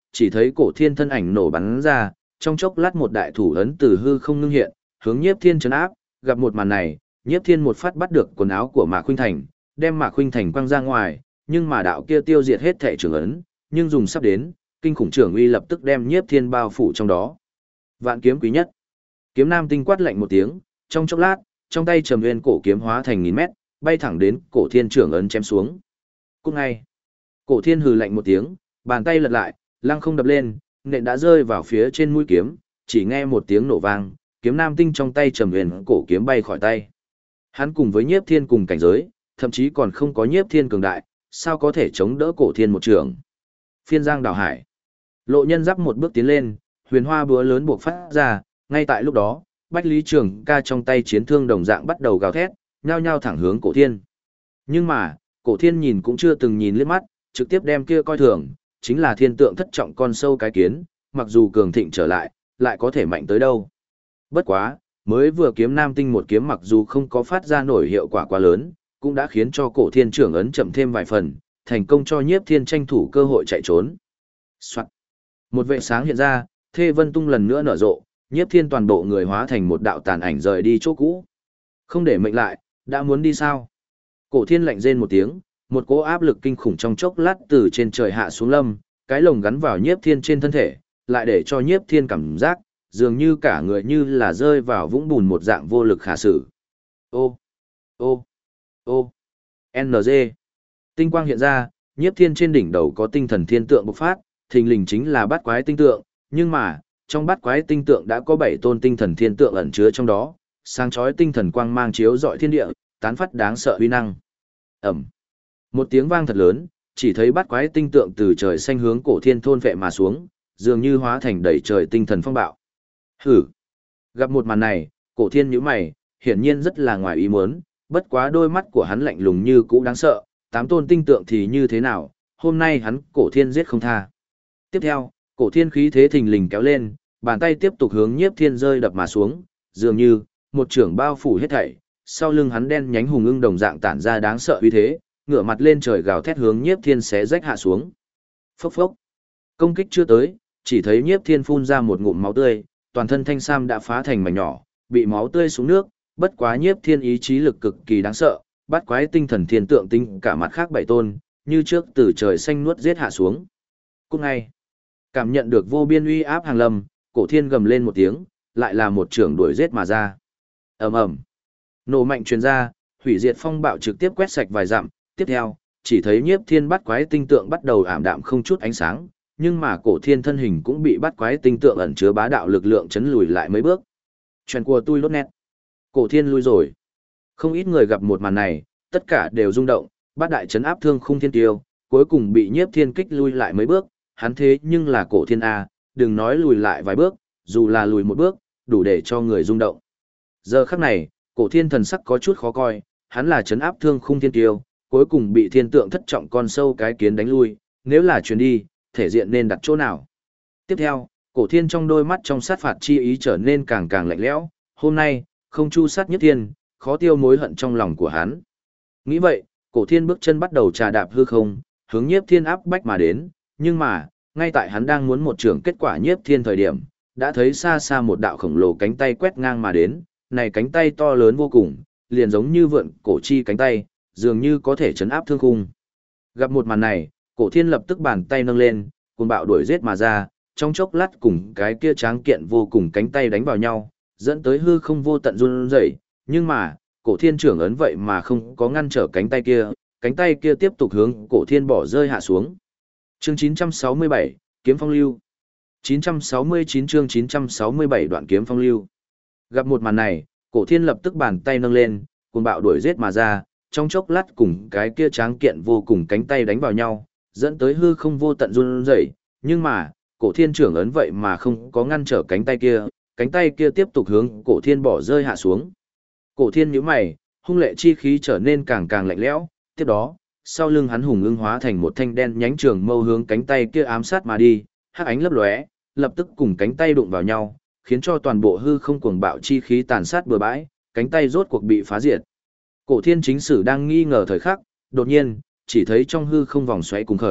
chỉ thấy cổ thiên thân ảnh nổ bắn ra, trong chốc lát một đại thủ ấn từ hư không ngưng hiện, hướng Nhiếp Thiên trấn áp, gặp một màn này, Nhiếp Thiên một phát bắt được quần áo của Mạc Khuynh Thành, đem Mạc Khuynh Thành quăng ra ngoài, nhưng mà đạo kia tiêu diệt hết thảy trưởng ấn, nhưng dùng sắp đến, kinh khủng trưởng uy lập tức đem Nhiếp Thiên bao phủ trong đó. Vạn kiếm quý nhất. Kiếm Nam Tinh quát lạnh một tiếng, trong chốc lát, trong tay Trầm Nguyên cổ kiếm hóa thành nghìn mét, bay thẳng đến cổ thiên trưởng ấn chém xuống. Cùng ngay, cổ thiên hừ lạnh một tiếng, bàn tay lật lại, lăng không đập lên, nện đã rơi vào phía trên mũi kiếm, chỉ nghe một tiếng nổ vang, kiếm Nam Tinh trong tay Trầm Nguyên cổ kiếm bay khỏi tay. Hắn cùng với Nhiếp Thiên cùng cảnh giới, thậm chí còn không có Nhiếp Thiên cường đại, sao có thể chống đỡ cổ thiên một trường. Phiên giang đảo hải. Lộ Nhân Giáp một bước tiến lên, huyền hoa búa lớn buộc phát ra, ngay tại lúc đó, Bách Lý Trường Ca trong tay chiến thương đồng dạng bắt đầu gào thét, nhao nhao thẳng hướng cổ thiên. Nhưng mà, cổ thiên nhìn cũng chưa từng nhìn liếc mắt, trực tiếp đem kia coi thường, chính là thiên tượng thất trọng con sâu cái kiến, mặc dù cường thịnh trở lại, lại có thể mạnh tới đâu. Bất quá, mới vừa kiếm Nam Tinh một kiếm mặc dù không có phát ra nổi hiệu quả quá lớn, cũng đã khiến cho cổ thiên trưởng ấn chậm thêm vài phần, thành công cho Nhiếp Thiên tranh thủ cơ hội chạy trốn. Soạn. Một vệ sáng hiện ra, Thê Vân Tung lần nữa nở rộ, Nhiếp Thiên toàn bộ người hóa thành một đạo tàn ảnh rời đi chỗ cũ. Không để mệnh lại, đã muốn đi sao? Cổ thiên lạnh rên một tiếng, một cỗ áp lực kinh khủng trong chốc lát từ trên trời hạ xuống lâm, cái lồng gắn vào Nhiếp Thiên trên thân thể, lại để cho Nhiếp Thiên cảm giác, dường như cả người như là rơi vào vũng bùn một dạng vô lực khả sử. Ô, ô, ô, NG. Tinh quang hiện ra, Nhiếp Thiên trên đỉnh đầu có tinh thần thiên tượng bộc phát, thình lình chính là bát quái tinh tượng, nhưng mà, trong bát quái tinh tượng đã có 7 tôn tinh thần thiên tượng ẩn chứa trong đó, sáng chói tinh thần quang mang chiếu rọi thiên địa, tán phát đáng sợ uy năng. Ầm. Một tiếng vang thật lớn, chỉ thấy bát quái tinh tượng từ trời xanh hướng cổ thiên thôn vệ mà xuống, dường như hóa thành đầy trời tinh thần phong bạo. Hử. Gặp một màn này, cổ thiên nhíu mày, hiển nhiên rất là ngoài ý muốn, bất quá đôi mắt của hắn lạnh lùng như cũ đáng sợ, 8 tôn tinh tượng thì như thế nào, hôm nay hắn cổ thiên giết không tha. Tiếp theo, cổ thiên khí thế thình lình kéo lên, bàn tay tiếp tục hướng Nhiếp Thiên rơi đập mà xuống, dường như một trưởng bao phủ hết thảy, sau lưng hắn đen nhánh hùng ưng đồng dạng tản ra đáng sợ uy thế, ngửa mặt lên trời gào thét hướng Nhiếp Thiên xé rách hạ xuống. Phốc phốc. Công kích chưa tới, chỉ thấy Nhiếp Thiên phun ra một ngụm máu tươi, toàn thân thanh sam đã phá thành mảnh nhỏ, bị máu tươi xuống nước, bất quá Nhiếp Thiên ý chí lực cực kỳ đáng sợ, bắt quái tinh thần thiên tượng tinh cả mặt khác 7 tôn, như trước từ trời xanh nuốt giết hạ xuống. Cùng ngay, cảm nhận được vô biên uy áp hàng lâm, cổ thiên gầm lên một tiếng, lại là một trưởng đuổi giết mà ra. Ầm ầm. Nổ mạnh truyền ra, hủy diệt phong bạo trực tiếp quét sạch vài dặm, tiếp theo, chỉ thấy Nhiếp Thiên bắt quái tinh tượng bắt đầu ảm đạm không chút ánh sáng, nhưng mà cổ thiên thân hình cũng bị bắt quái tinh tượng ẩn chứa bá đạo lực lượng chấn lùi lại mấy bước. Chuyện của tôi lốt nét. Cổ thiên lui rồi. Không ít người gặp một màn này, tất cả đều rung động, bát đại chấn áp thương khung thiên tiêu, cuối cùng bị Nhiếp Thiên kích lui lại mấy bước, hắn thế nhưng là cổ thiên A, đừng nói lùi lại vài bước, dù là lùi một bước, đủ để cho người rung động. Giờ khắc này, cổ thiên thần sắc có chút khó coi, hắn là chấn áp thương khung thiên tiêu, cuối cùng bị thiên tượng thất trọng con sâu cái kiến đánh lui, nếu là chuyến đi, thể diện nên đặt chỗ nào. Tiếp theo, cổ thiên trong đôi mắt trong sát phạt chi ý trở nên càng càng lạnh lẽo, hôm nay, không chu sát Nhất Thiên, khó tiêu mối hận trong lòng của hắn. Nghĩ vậy, cổ thiên bước chân bắt đầu trà đạp hư không, hướng Nhiếp Thiên áp bách mà đến, nhưng mà, ngay tại hắn đang muốn một trường kết quả Nhiếp Thiên thời điểm, đã thấy xa xa một đạo khổng lồ cánh tay quét ngang mà đến, này cánh tay to lớn vô cùng, liền giống như vượn cổ chi cánh tay, dường như có thể chấn áp thương khung. Gặp một màn này, cổ thiên lập tức bàn tay nâng lên, cuồng bạo đuổi giết mà ra, trong chốc lát cùng cái kia tráng kiện vô cùng cánh tay đánh vào nhau, dẫn tới hư không vô tận run rẩy, nhưng mà, cổ thiên trưởng ấn vậy mà không có ngăn trở cánh tay kia tiếp tục hướng cổ thiên bỏ rơi hạ xuống. Chương 967, Kiếm Phong Lưu. 969 chương 967 đoạn Kiếm Phong Lưu. Gặp một màn này, cổ thiên lập tức bàn tay nâng lên, cuồng bạo đuổi giết mà ra, trong chốc lát cùng cái kia tráng kiện vô cùng cánh tay đánh vào nhau, dẫn tới hư không vô tận run rẩy, nhưng mà, cổ thiên trưởng ấn vậy mà không có ngăn trở cánh tay kia tiếp tục hướng cổ thiên bỏ rơi hạ xuống. Cổ thiên nhíu mày, hung lệ chi khí trở nên càng càng lạnh lẽo, tiếp đó, sau lưng hắn hùng ưng hóa thành một thanh đen nhánh trường mâu hướng cánh tay kia ám sát mà đi, hắc ánh lấp lóe, lập tức cùng cánh tay đụng vào nhau, khiến cho toàn bộ hư không cuồng bạo chi khí tàn sát bừa bãi, cánh tay rốt cuộc bị phá diệt. Cổ thiên chính sử đang nghi ngờ thời khắc, đột nhiên, chỉ thấy trong hư không vòng xoáy cùng khởi,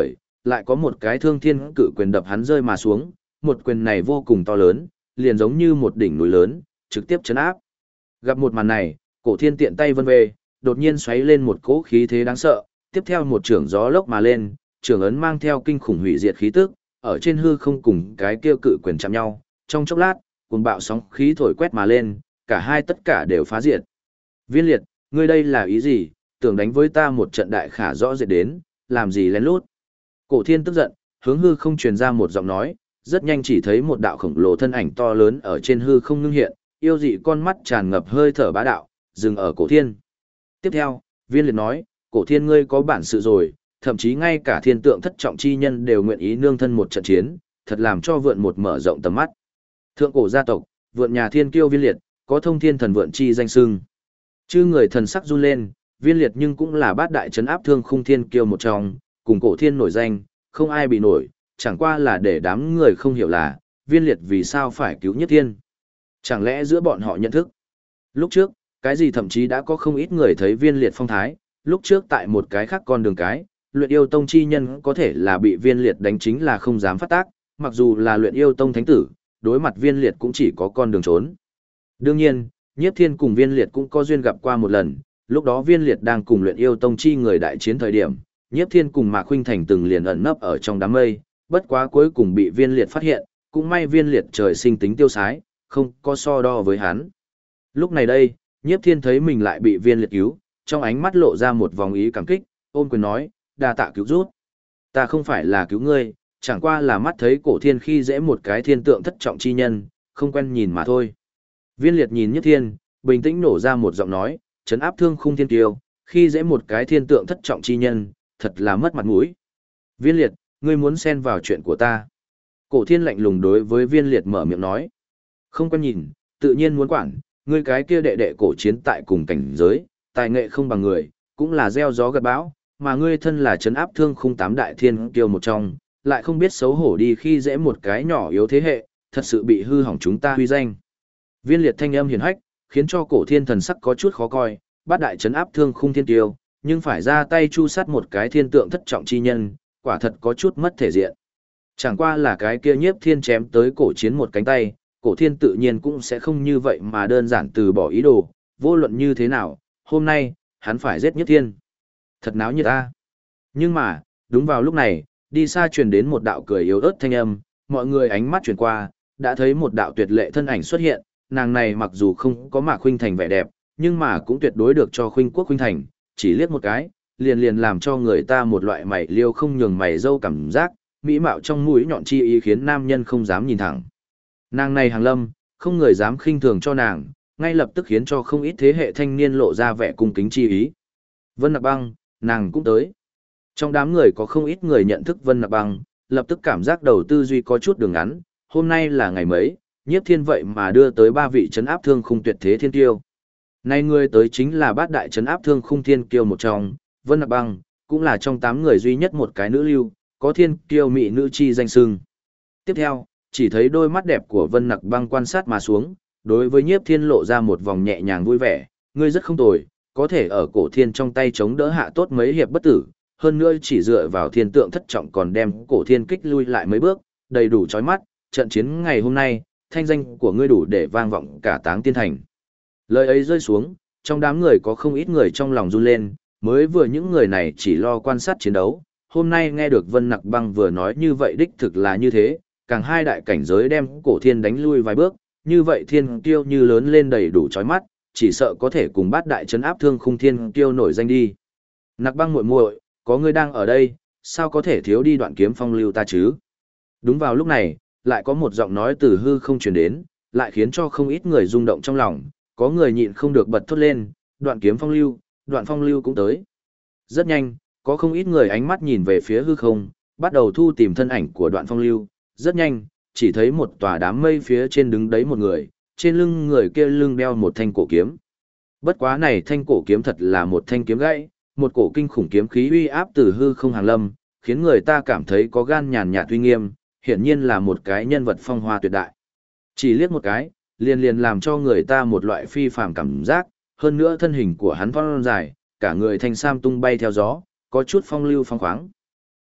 lại có một cái thương thiên cự quyền đập hắn rơi mà xuống, một quyền này vô cùng to lớn, liền giống như một đỉnh núi lớn, trực tiếp chấn áp. Gặp một màn này, Cổ Thiên tiện tay vân về, đột nhiên xoáy lên một cỗ khí thế đáng sợ, tiếp theo một trường gió lốc mà lên, trường ấn mang theo kinh khủng hủy diệt khí tức, ở trên hư không cùng cái kia cự quyền chạm nhau, trong chốc lát, cuồng bạo sóng khí thổi quét mà lên, cả hai tất cả đều phá diệt. Viên Liệt, ngươi đây là ý gì, tưởng đánh với ta một trận đại khả rõ rệt đến, làm gì lén lút. Cổ Thiên tức giận, hướng hư không truyền ra một giọng nói, rất nhanh chỉ thấy một đạo khổng lồ thân ảnh to lớn ở trên hư không ngưng hiện, yêu dị con mắt tràn ngập hơi thở bá đạo, dừng ở Cổ Thiên. Tiếp theo, Viên Liệt nói, Cổ Thiên ngươi có bản sự rồi, thậm chí ngay cả thiên tượng thất trọng chi nhân đều nguyện ý nương thân một trận chiến, thật làm cho vượn một mở rộng tầm mắt. Thượng cổ gia tộc, vượn nhà thiên kiêu Viên Liệt, có thông thiên thần vượn chi danh xưng. Chư người thần sắc run lên, Viên Liệt nhưng cũng là bát đại trấn áp thương khung thiên kiêu một trong, cùng Cổ Thiên nổi danh, không ai bị nổi, chẳng qua là để đám người không hiểu là, Viên Liệt vì sao phải cứu Nhất Thiên. Chẳng lẽ giữa bọn họ nhận thức? Lúc trước, cái gì thậm chí đã có không ít người thấy Viên Liệt phong thái, lúc trước tại một cái khác con đường cái, luyện yêu tông chi nhân có thể là bị Viên Liệt đánh chính là không dám phát tác, mặc dù là luyện yêu tông thánh tử, đối mặt Viên Liệt cũng chỉ có con đường trốn. Đương nhiên, Nhiếp Thiên cùng Viên Liệt cũng có duyên gặp qua một lần, lúc đó Viên Liệt đang cùng luyện yêu tông chi người đại chiến thời điểm, Nhiếp Thiên cùng Mạc Khuynh Thành từng liền ẩn nấp ở trong đám mây, bất quá cuối cùng bị Viên Liệt phát hiện, cũng may Viên Liệt trời sinh tính tiêu sái, không có so đo với hắn. Lúc này đây, Nhiếp Thiên thấy mình lại bị Viên Liệt cứu, trong ánh mắt lộ ra một vòng ý cảm kích, ôm quyền nói, đa tạ cứu rút. Ta không phải là cứu ngươi, chẳng qua là mắt thấy Cổ Thiên khi dễ một cái thiên tượng thất trọng chi nhân, không quen nhìn mà thôi. Viên Liệt nhìn Nhiếp Thiên, bình tĩnh nổ ra một giọng nói, trấn áp thương khung thiên kiêu, khi dễ một cái thiên tượng thất trọng chi nhân, thật là mất mặt mũi. Viên Liệt, ngươi muốn xen vào chuyện của ta. Cổ Thiên lạnh lùng đối với Viên Liệt mở miệng nói. Không quen nhìn, tự nhiên muốn quản, ngươi cái kia đệ đệ cổ chiến tại cùng cảnh giới, tài nghệ không bằng người, cũng là gieo gió gặt bão, mà ngươi thân là trấn áp thương khung tám đại thiên kiêu một trong, lại không biết xấu hổ đi khi dễ một cái nhỏ yếu thế hệ, thật sự bị hư hỏng chúng ta huy danh. Viên Liệt thanh âm hiển hách, khiến cho Cổ Thiên thần sắc có chút khó coi, bát đại trấn áp thương khung thiên kiêu, nhưng phải ra tay chu sát một cái thiên tượng thất trọng chi nhân, quả thật có chút mất thể diện. Chẳng qua là cái kia Nhiếp Thiên chém tới Cổ Chiến một cánh tay, Cổ Thiên tự nhiên cũng sẽ không như vậy mà đơn giản từ bỏ ý đồ, vô luận như thế nào, hôm nay, hắn phải giết Nhiếp Thiên. Thật náo nhiệt ta. Nhưng mà, đúng vào lúc này, đi xa truyền đến một đạo cười yếu ớt thanh âm, mọi người ánh mắt chuyển qua, đã thấy một đạo tuyệt lệ thân ảnh xuất hiện, nàng này mặc dù không có Mạc Khuynh Thành vẻ đẹp, nhưng mà cũng tuyệt đối được cho Khuynh Quốc Khuynh Thành, chỉ liếc một cái, liền liền làm cho người ta một loại mày liêu không nhường mày dâu cảm giác, mỹ mạo trong mũi nhọn chi ý khiến nam nhân không dám nhìn thẳng. Nàng này hàng lâm, không người dám khinh thường cho nàng, ngay lập tức khiến cho không ít thế hệ thanh niên lộ ra vẻ cung kính chi ý. Vân Nặc Băng, nàng cũng tới. Trong đám người có không ít người nhận thức Vân Nặc Băng, lập tức cảm giác đầu tư duy có chút đường ngắn, hôm nay là ngày mấy, Nhiếp Thiên vậy mà đưa tới 3 vị trấn áp thương khung tuyệt thế thiên kiêu. Nay người tới chính là bát đại trấn áp thương khung thiên kiêu một trong, Vân Nặc Băng, cũng là trong 8 người duy nhất một cái nữ lưu, có thiên kiêu mỹ nữ chi danh xưng. Tiếp theo, chỉ thấy đôi mắt đẹp của Vân Nặc Băng quan sát mà xuống, đối với Nhiếp Thiên lộ ra một vòng nhẹ nhàng vui vẻ, ngươi rất không tồi, có thể ở Cổ Thiên trong tay chống đỡ hạ tốt mấy hiệp bất tử, hơn nữa chỉ dựa vào thiên tượng thất trọng còn đem Cổ Thiên kích lui lại mấy bước, đầy đủ chói mắt, trận chiến ngày hôm nay, thanh danh của ngươi đủ để vang vọng cả Táng Tiên Thành. Lời ấy rơi xuống, trong đám người có không ít người trong lòng run lên, mới vừa những người này chỉ lo quan sát chiến đấu, hôm nay nghe được Vân Nặc Băng vừa nói như vậy đích thực là như thế, càng hai đại cảnh giới đem Cổ Thiên đánh lui vài bước, như vậy thiên kiêu như lớn lên đầy đủ chói mắt, chỉ sợ có thể cùng bát đại trấn áp thương khung thiên kiêu nổi danh đi. Nặc Băng muội muội, có ngươi đang ở đây, sao có thể thiếu đi Đoạn Kiếm Phong lưu ta chứ? Đúng vào lúc này, lại có một giọng nói từ hư không truyền đến, lại khiến cho không ít người rung động trong lòng, có người nhịn không được bật thốt lên, Đoạn Kiếm Phong lưu, Đoạn Phong lưu cũng tới. Rất nhanh, có không ít người ánh mắt nhìn về phía hư không, bắt đầu thu tìm thân ảnh của Đoạn Phong lưu, rất nhanh, chỉ thấy một tòa đám mây phía trên đứng đấy một người, trên lưng người kia lưng đeo một thanh cổ kiếm. Bất quá này thanh cổ kiếm thật là một thanh kiếm gãy, một cổ kinh khủng kiếm khí uy áp từ hư không hàng lâm, khiến người ta cảm thấy có gan nhàn nhạt uy nghiêm, hiển nhiên là một cái nhân vật phong hoa tuyệt đại. Chỉ liếc một cái, liền liền làm cho người ta một loại phi phàm cảm giác, hơn nữa thân hình của hắn thon dài, cả người thanh sam tung bay theo gió, có chút phong lưu phong khoáng.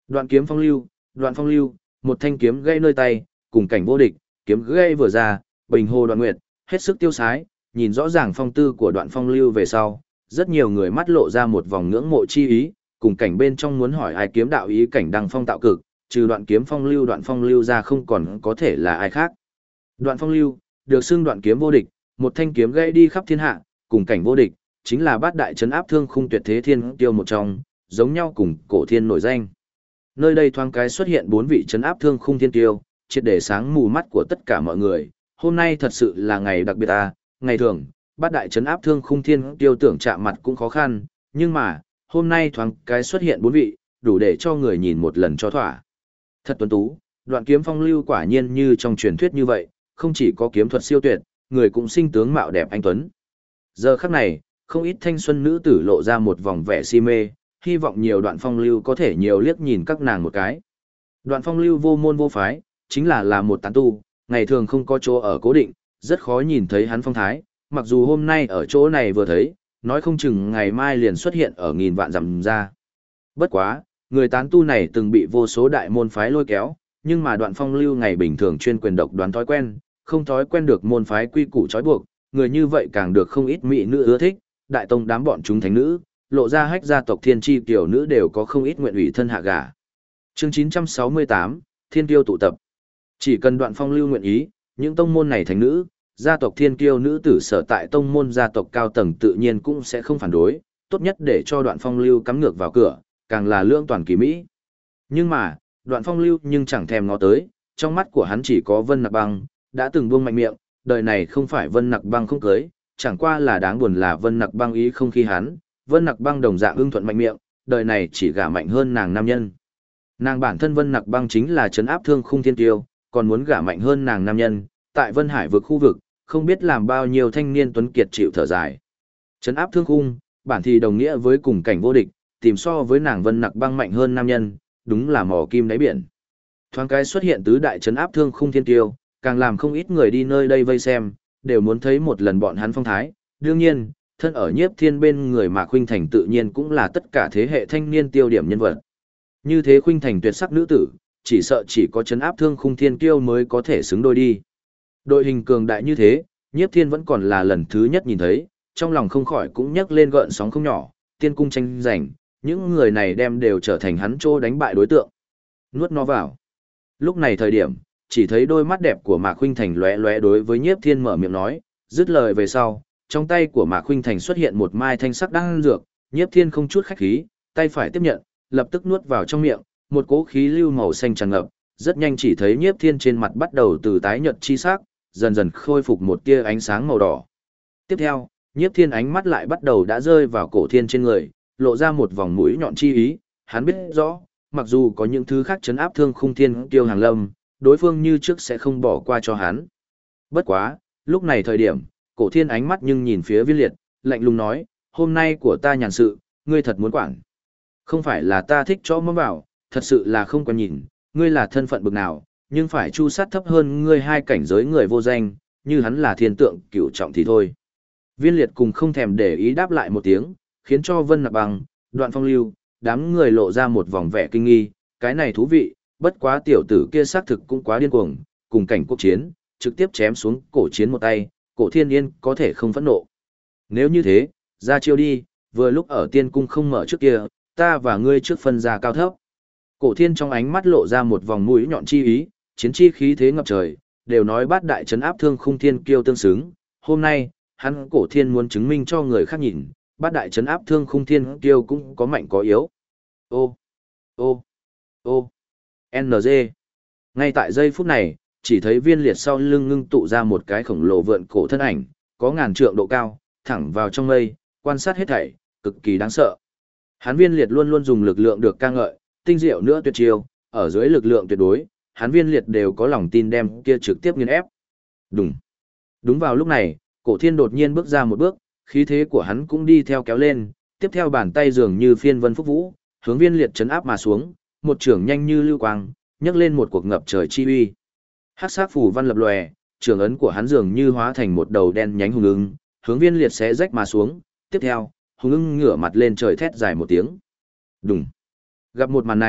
Đoạn phong lưu, một thanh kiếm gây nơi tay, cùng cảnh vô địch, kiếm gây vừa ra, bình hồ đoạn nguyệt, hết sức tiêu sái, nhìn rõ ràng phong tư của đoạn phong lưu về sau, rất nhiều người mắt lộ ra một vòng ngưỡng mộ chi ý, cùng cảnh bên trong muốn hỏi ai kiếm đạo ý cảnh đăng phong tạo cực, trừ đoạn phong lưu ra không còn có thể là ai khác. Đoạn phong lưu, được xưng đoạn kiếm vô địch, một thanh kiếm gây đi khắp thiên hạ, cùng cảnh vô địch, chính là bát đại trấn áp thương khung tuyệt thế thiên tiêu một trong, giống nhau cùng cổ thiên nổi danh. Nơi đây thoáng cái xuất hiện 4 vị trấn áp thương khung thiên tiêu, triệt để sáng mù mắt của tất cả mọi người. Hôm nay thật sự là ngày đặc biệt à, ngày thường, bát đại trấn áp thương khung thiên tiêu tưởng chạm mặt cũng khó khăn, nhưng mà, hôm nay thoáng cái xuất hiện 4 vị, đủ để cho người nhìn một lần cho thỏa. Thật tuấn tú, đoạn kiếm phong lưu quả nhiên như trong truyền thuyết như vậy, không chỉ có kiếm thuật siêu tuyệt, người cũng sinh tướng mạo đẹp anh tuấn. Giờ khắc này, không ít thanh xuân nữ tử lộ ra một vòng vẻ si mê, hy vọng nhiều đoạn phong lưu có thể nhiều liếc nhìn các nàng một cái. Đoạn phong lưu vô môn vô phái, chính là một tán tu, ngày thường không có chỗ ở cố định, rất khó nhìn thấy hắn phong thái, mặc dù hôm nay ở chỗ này vừa thấy, nói không chừng ngày mai liền xuất hiện ở nghìn vạn dặm ra. Bất quá, người tán tu này từng bị vô số đại môn phái lôi kéo, nhưng mà đoạn phong lưu ngày bình thường chuyên quyền độc đoán thói quen, không thói quen được môn phái quy củ trói buộc, người như vậy càng được không ít mỹ nữ ưa thích, đại tông đám bọn chúng thánh nữ, lộ ra hách gia tộc thiên tri tiểu nữ đều có không ít nguyện ủy thân hạ gả. Chương 968, Thiên Kiêu tụ tập. Chỉ cần đoạn phong lưu nguyện ý, những tông môn này thánh nữ, gia tộc thiên kiêu nữ tử sở tại tông môn gia tộc cao tầng tự nhiên cũng sẽ không phản đối, tốt nhất để cho đoạn phong lưu cắm ngược vào cửa, càng là lương toàn kỳ mỹ. Nhưng mà, đoạn phong lưu nhưng chẳng thèm ngó tới, trong mắt của hắn chỉ có Vân Nặc Băng, đã từng buông mạnh miệng, đời này không phải Vân Nặc Băng không cưới, chẳng qua là đáng buồn là Vân Nặc Băng ý không khi hắn, Vân Nặc Băng đồng dạng ưng thuận mạnh miệng, đời này chỉ gả mạnh hơn nàng nam nhân. Nàng bản thân Vân Nặc Băng chính là trấn áp thương khung thiên tiêu, còn muốn gả mạnh hơn nàng nam nhân, tại Vân Hải vực khu vực, không biết làm bao nhiêu thanh niên tuấn kiệt chịu thở dài. Trấn áp thương khung, bản thì đồng nghĩa với cùng cảnh vô địch, tìm so với nàng Vân Nặc Băng mạnh hơn nam nhân, đúng là mò kim đáy biển. Thoáng cái xuất hiện tứ đại trấn áp thương khung thiên tiêu, càng làm không ít người đi nơi đây vây xem, đều muốn thấy một lần bọn hắn phong thái. Đương nhiên, thân ở Nhiếp Thiên bên người Mạc Khuynh Thành tự nhiên cũng là tất cả thế hệ thanh niên tiêu điểm nhân vật. Như thế Khuynh Thành tuyệt sắc nữ tử, chỉ sợ chỉ có trấn áp thương khung thiên kiêu mới có thể xứng đôi đi. Đội hình cường đại như thế, Nhiếp Thiên vẫn còn là lần thứ nhất nhìn thấy, trong lòng không khỏi cũng nhấc lên gợn sóng không nhỏ, tiên cung tranh giành, những người này đem đều trở thành hắn trô đánh bại đối tượng. Nuốt nó vào. Lúc này thời điểm, chỉ thấy đôi mắt đẹp của Mạc Khuynh Thành lóe lóe đối với Nhiếp Thiên mở miệng nói, dứt lời về sau, trong tay của Mạc Khuynh Thành xuất hiện một mai thanh sắc đan dược, Nhiếp Thiên không chút khách khí, tay phải tiếp nhận, lập tức nuốt vào trong miệng, một cỗ khí lưu màu xanh tràn ngập, rất nhanh chỉ thấy Nhiếp Thiên trên mặt bắt đầu từ tái nhợt chi sắc, dần dần khôi phục một tia ánh sáng màu đỏ. Tiếp theo, Nhiếp Thiên ánh mắt lại bắt đầu đã rơi vào Cổ Thiên trên người, lộ ra một vòng mũi nhọn chi ý, hắn biết rõ, mặc dù có những thứ khác trấn áp thương khung thiên tiêu hàng lâm, đối phương như trước sẽ không bỏ qua cho hắn. Bất quá, lúc này thời điểm, Cổ Thiên ánh mắt nhưng nhìn phía Viên Liệt, lạnh lùng nói, hôm nay của ta nhàn sự, ngươi thật muốn quản. Không phải là ta thích cho mắm vào, thật sự là không quan nhìn, ngươi là thân phận bực nào, nhưng phải chu sát thấp hơn ngươi hai cảnh giới người vô danh, như hắn là thiên tượng cửu trọng thì thôi. Viên Liệt cùng không thèm để ý đáp lại một tiếng, khiến cho Vân Nặc Băng, Đoạn Phong Lưu, đám người lộ ra một vòng vẻ kinh nghi, cái này thú vị, bất quá tiểu tử kia xác thực cũng quá điên cuồng, cùng cảnh quốc chiến, trực tiếp chém xuống Cổ Chiến một tay, Cổ Thiên Yên có thể không phẫn nộ. Nếu như thế, ra chiêu đi, vừa lúc ở tiên cung không mở trước kia, ta và ngươi trước phân ra cao thấp. Cổ Thiên trong ánh mắt lộ ra một vòng mũi nhọn chi ý, chiến chi khí thế ngập trời, đều nói bát đại trấn áp thương khung thiên kiêu tương xứng, hôm nay, hắn Cổ Thiên muốn chứng minh cho người khác nhìn, bát đại trấn áp thương khung thiên kiêu cũng có mạnh có yếu. Ô, ô, ô, NG. Ngay tại giây phút này, chỉ thấy Viên Liệt sau lưng ngưng tụ ra một cái khổng lồ vượn cổ thân ảnh, có ngàn trượng độ cao, thẳng vào trong mây, quan sát hết thảy, cực kỳ đáng sợ. Hắn Viên Liệt luôn luôn dùng lực lượng được ca ngợi, tinh diệu nữa tuyệt chiêu, ở dưới lực lượng tuyệt đối, hắn Viên Liệt đều có lòng tin đem kia trực tiếp nghiền ép. Đúng. Đúng vào lúc này, Cổ Thiên đột nhiên bước ra một bước, khí thế của hắn cũng đi theo kéo lên, tiếp theo bàn tay dường như phiên vân phúc vũ, hướng Viên Liệt chấn áp mà xuống, một trường nhanh như lưu quang, nhấc lên một cuộc ngập trời chi uy. Hắc sát phủ văn lập lòe, trường ấn của hắn dường như hóa thành một đầu đen nhánh hùng ưng, hướng Viên Liệt xé rách mà xuống, tiếp theo, hùng ưng ngửa mặt lên trời thét dài một tiếng. Đùng. Gặp một màn này,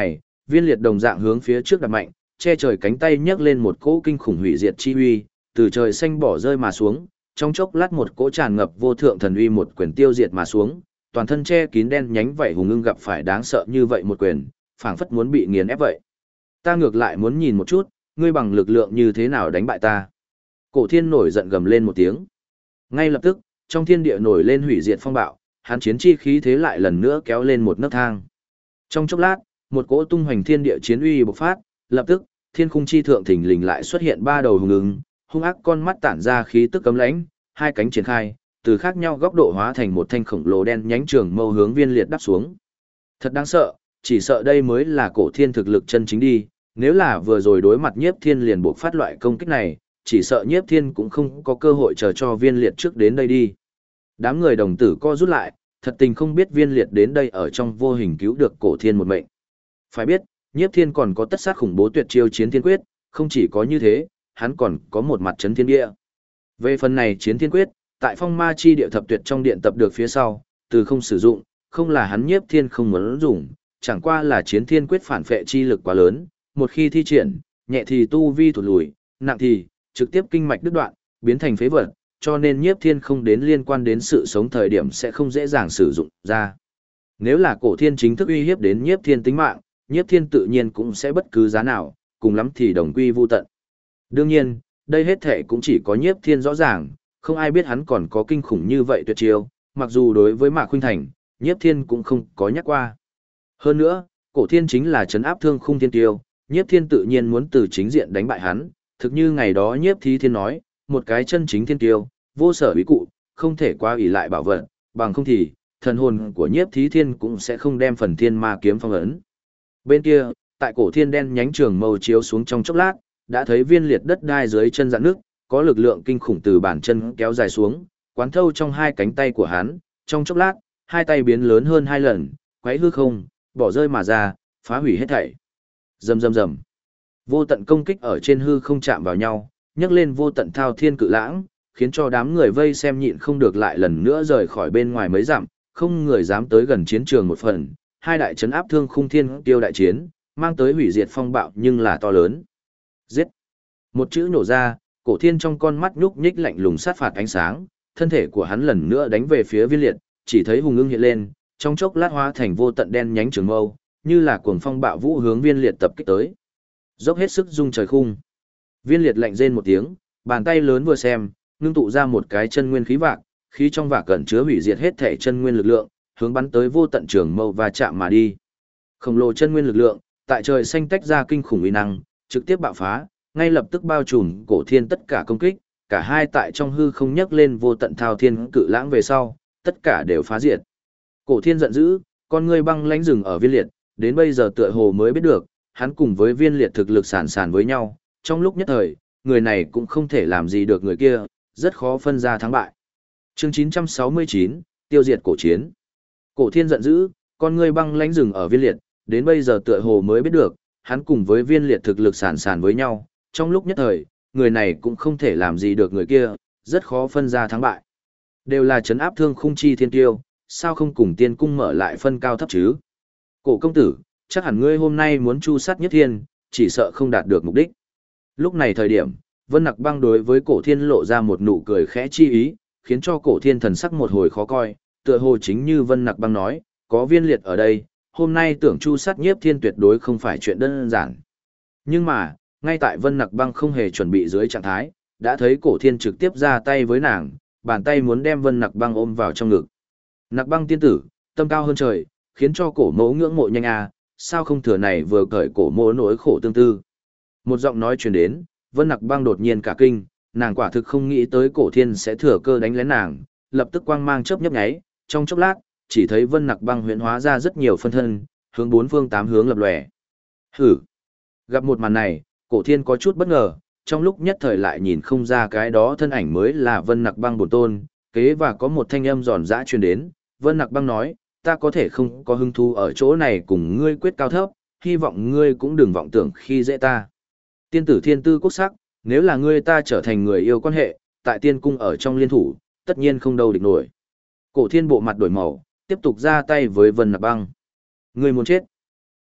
Viên liệt đồng dạng hướng phía trước đặt mạnh, che trời cánh tay nhấc lên một cỗ kinh khủng hủy diệt chi uy, từ trời xanh bỏ rơi mà xuống, trong chốc lát một cỗ tràn ngập vô thượng thần uy một quyền tiêu diệt mà xuống, toàn thân che kín đen nhánh vậy hùng ưng gặp phải đáng sợ như vậy một quyền, phảng phất muốn bị nghiền ép vậy. Ta ngược lại muốn nhìn một chút, ngươi bằng lực lượng như thế nào đánh bại ta. Cổ thiên nổi giận gầm lên một tiếng. Ngay lập tức, trong thiên địa nổi lên hủy diệt phong bạo, hắn chiến chi khí thế lại lần nữa kéo lên một nấc thang. Trong chốc lát, một cỗ tung hoành thiên địa chiến uy bộc phát, lập tức, thiên khung chi thượng thình lình lại xuất hiện ba đầu hùng ưng, hung ác con mắt tản ra khí tức cấm lãnh, hai cánh triển khai, từ khác nhau góc độ hóa thành một thanh khổng lồ đen nhánh trường mâu hướng viên liệt đáp xuống. Thật đáng sợ, chỉ sợ đây mới là cổ thiên thực lực chân chính đi, nếu là vừa rồi đối mặt nhiếp thiên liền buộc phát loại công kích này, chỉ sợ nhiếp thiên cũng không có cơ hội chờ cho viên liệt trước đến đây đi. Đám người đồng tử co rút lại, thật tình không biết viên liệt đến đây ở trong vô hình cứu được cổ thiên một mệnh. Phải biết, nhiếp thiên còn có tất sát khủng bố tuyệt chiêu chiến thiên quyết, không chỉ có như thế, hắn còn có một mặt chấn thiên địa. Về phần này chiến thiên quyết, tại phong ma chi địa thập tuyệt trong điện tập được phía sau, từ không sử dụng, không là hắn nhiếp thiên không muốn dùng, chẳng qua là chiến thiên quyết phản phệ chi lực quá lớn, một khi thi triển, nhẹ thì tu vi thụt lùi, nặng thì trực tiếp kinh mạch đứt đoạn, biến thành phế vật, cho nên nhiếp thiên không đến liên quan đến sự sống thời điểm sẽ không dễ dàng sử dụng ra. Nếu là cổ thiên chính thức uy hiếp đến nhiếp thiên tính mạng, nhiếp thiên tự nhiên cũng sẽ bất cứ giá nào, cùng lắm thì đồng quy vu tận. Đương nhiên, đây hết thể cũng chỉ có nhiếp thiên rõ ràng, không ai biết hắn còn có kinh khủng như vậy tuyệt chiêu, mặc dù đối với Mạc Khuynh Thành, nhiếp thiên cũng không có nhắc qua. Hơn nữa, cổ thiên chính là trấn áp thương khung thiên tiêu, nhiếp thiên tự nhiên muốn từ chính diện đánh bại hắn, thực như ngày đó nhiếp thí thiên nói, một cái chân chính thiên tiêu, vô sở ý cụ, không thể qua ủy lại bảo vật, bằng không thì, thần hồn của nhiếp thí thiên cũng sẽ không đem phần thiên ma kiếm phong ấn. Bên kia, tại cổ thiên đen nhánh trường mâu chiếu xuống trong chốc lát, đã thấy viên liệt đất đai dưới chân dạn nước, có lực lượng kinh khủng từ bàn chân kéo dài xuống, quán thâu trong hai cánh tay của hắn, trong chốc lát, hai tay biến lớn hơn hai lần, quấy hư không, bỏ rơi mà ra, phá hủy hết thảy. Rầm rầm rầm. Vô tận công kích ở trên hư không chạm vào nhau, nhấc lên vô tận thao thiên cự lãng, khiến cho đám người vây xem nhịn không được lại lần nữa rời khỏi bên ngoài mấy dặm, không người dám tới gần chiến trường một phần. Hai đại trấn áp thương khung thiên tiêu đại chiến, mang tới hủy diệt phong bạo nhưng là to lớn. Giết. Một chữ nổ ra, cổ thiên trong con mắt nhúc nhích lạnh lùng sát phạt ánh sáng, thân thể của hắn lần nữa đánh về phía viên liệt, chỉ thấy hùng ưng hiện lên, trong chốc lát hóa thành vô tận đen nhánh trường mâu, như là cuồng phong bạo vũ hướng viên liệt tập kích tới. Dốc hết sức rung trời khung. Viên liệt lạnh rên một tiếng, bàn tay lớn vừa xem, ngưng tụ ra một cái chân nguyên khí vạc, khí trong vạc cẩn chứa hủy diệt hết thể chân nguyên lực lượng, hướng bắn tới vô tận trường mâu và chạm mà đi. Khổng lồ chân nguyên lực lượng, tại trời xanh tách ra kinh khủng uy năng, trực tiếp bạo phá, ngay lập tức bao trùm cổ thiên tất cả công kích, cả hai tại trong hư không nhấc lên vô tận thao thiên cự lãng về sau, tất cả đều phá diệt. Cổ thiên giận dữ, con ngươi băng lãnh rừng ở viên liệt, đến bây giờ tựa hồ mới biết được, hắn cùng với viên liệt thực lực sàn sàn với nhau, trong lúc nhất thời, người này cũng không thể làm gì được người kia, rất khó phân ra thắng bại. Chương 969, tiêu diệt cổ chiến. Cổ thiên giận dữ, con ngươi băng lãnh rừng ở viên liệt, đến bây giờ tựa hồ mới biết được, hắn cùng với viên liệt thực lực sàn sàn với nhau, trong lúc nhất thời, người này cũng không thể làm gì được người kia, rất khó phân ra thắng bại. Đều là trấn áp thương khung chi thiên tiêu, sao không cùng tiên cung mở lại phân cao thấp chứ? Cổ công tử, chắc hẳn ngươi hôm nay muốn chu sát nhất thiên, chỉ sợ không đạt được mục đích. Lúc này thời điểm, Vân Nặc Băng đối với cổ thiên lộ ra một nụ cười khẽ chi ý, khiến cho cổ thiên thần sắc một hồi khó coi, tựa hồ chính như Vân Nặc Băng nói, có viên liệt ở đây, hôm nay tưởng chu sát nhiếp thiên tuyệt đối không phải chuyện đơn giản. Nhưng mà, ngay tại Vân Nặc Băng không hề chuẩn bị dưới trạng thái, đã thấy cổ thiên trực tiếp ra tay với nàng, bàn tay muốn đem Vân Nặc Băng ôm vào trong ngực. Nặc Băng tiên tử, tâm cao hơn trời, khiến cho cổ mẫu ngưỡng mộ nhanh à, sao không thừa này vừa cởi cổ mẫu nỗi khổ tương tư. Một giọng nói truyền đến, Vân Nặc Băng đột nhiên cả kinh, nàng quả thực không nghĩ tới cổ thiên sẽ thừa cơ đánh lén nàng, lập tức quang mang chớp nhấp nháy, trong chốc lát, chỉ thấy Vân Nặc Băng huyễn hóa ra rất nhiều phân thân, hướng bốn phương tám hướng lập lòe. Hử! Gặp một màn này, cổ thiên có chút bất ngờ, trong lúc nhất thời lại nhìn không ra cái đó thân ảnh mới là Vân Nặc Băng bổn tôn, kế và có một thanh âm giòn giã truyền đến, Vân Nặc Băng nói, ta có thể không có hứng thú ở chỗ này cùng ngươi quyết cao thấp, hy vọng ngươi cũng đừng vọng tưởng khi dễ ta. Tiên tử thiên tư quốc sắc, nếu là ngươi ta trở thành người yêu quan hệ, tại tiên cung ở trong liên thủ, tất nhiên không đâu địch nổi. Cổ thiên bộ mặt đổi màu, tiếp tục ra tay với Vân Nặc Băng. Ngươi muốn chết.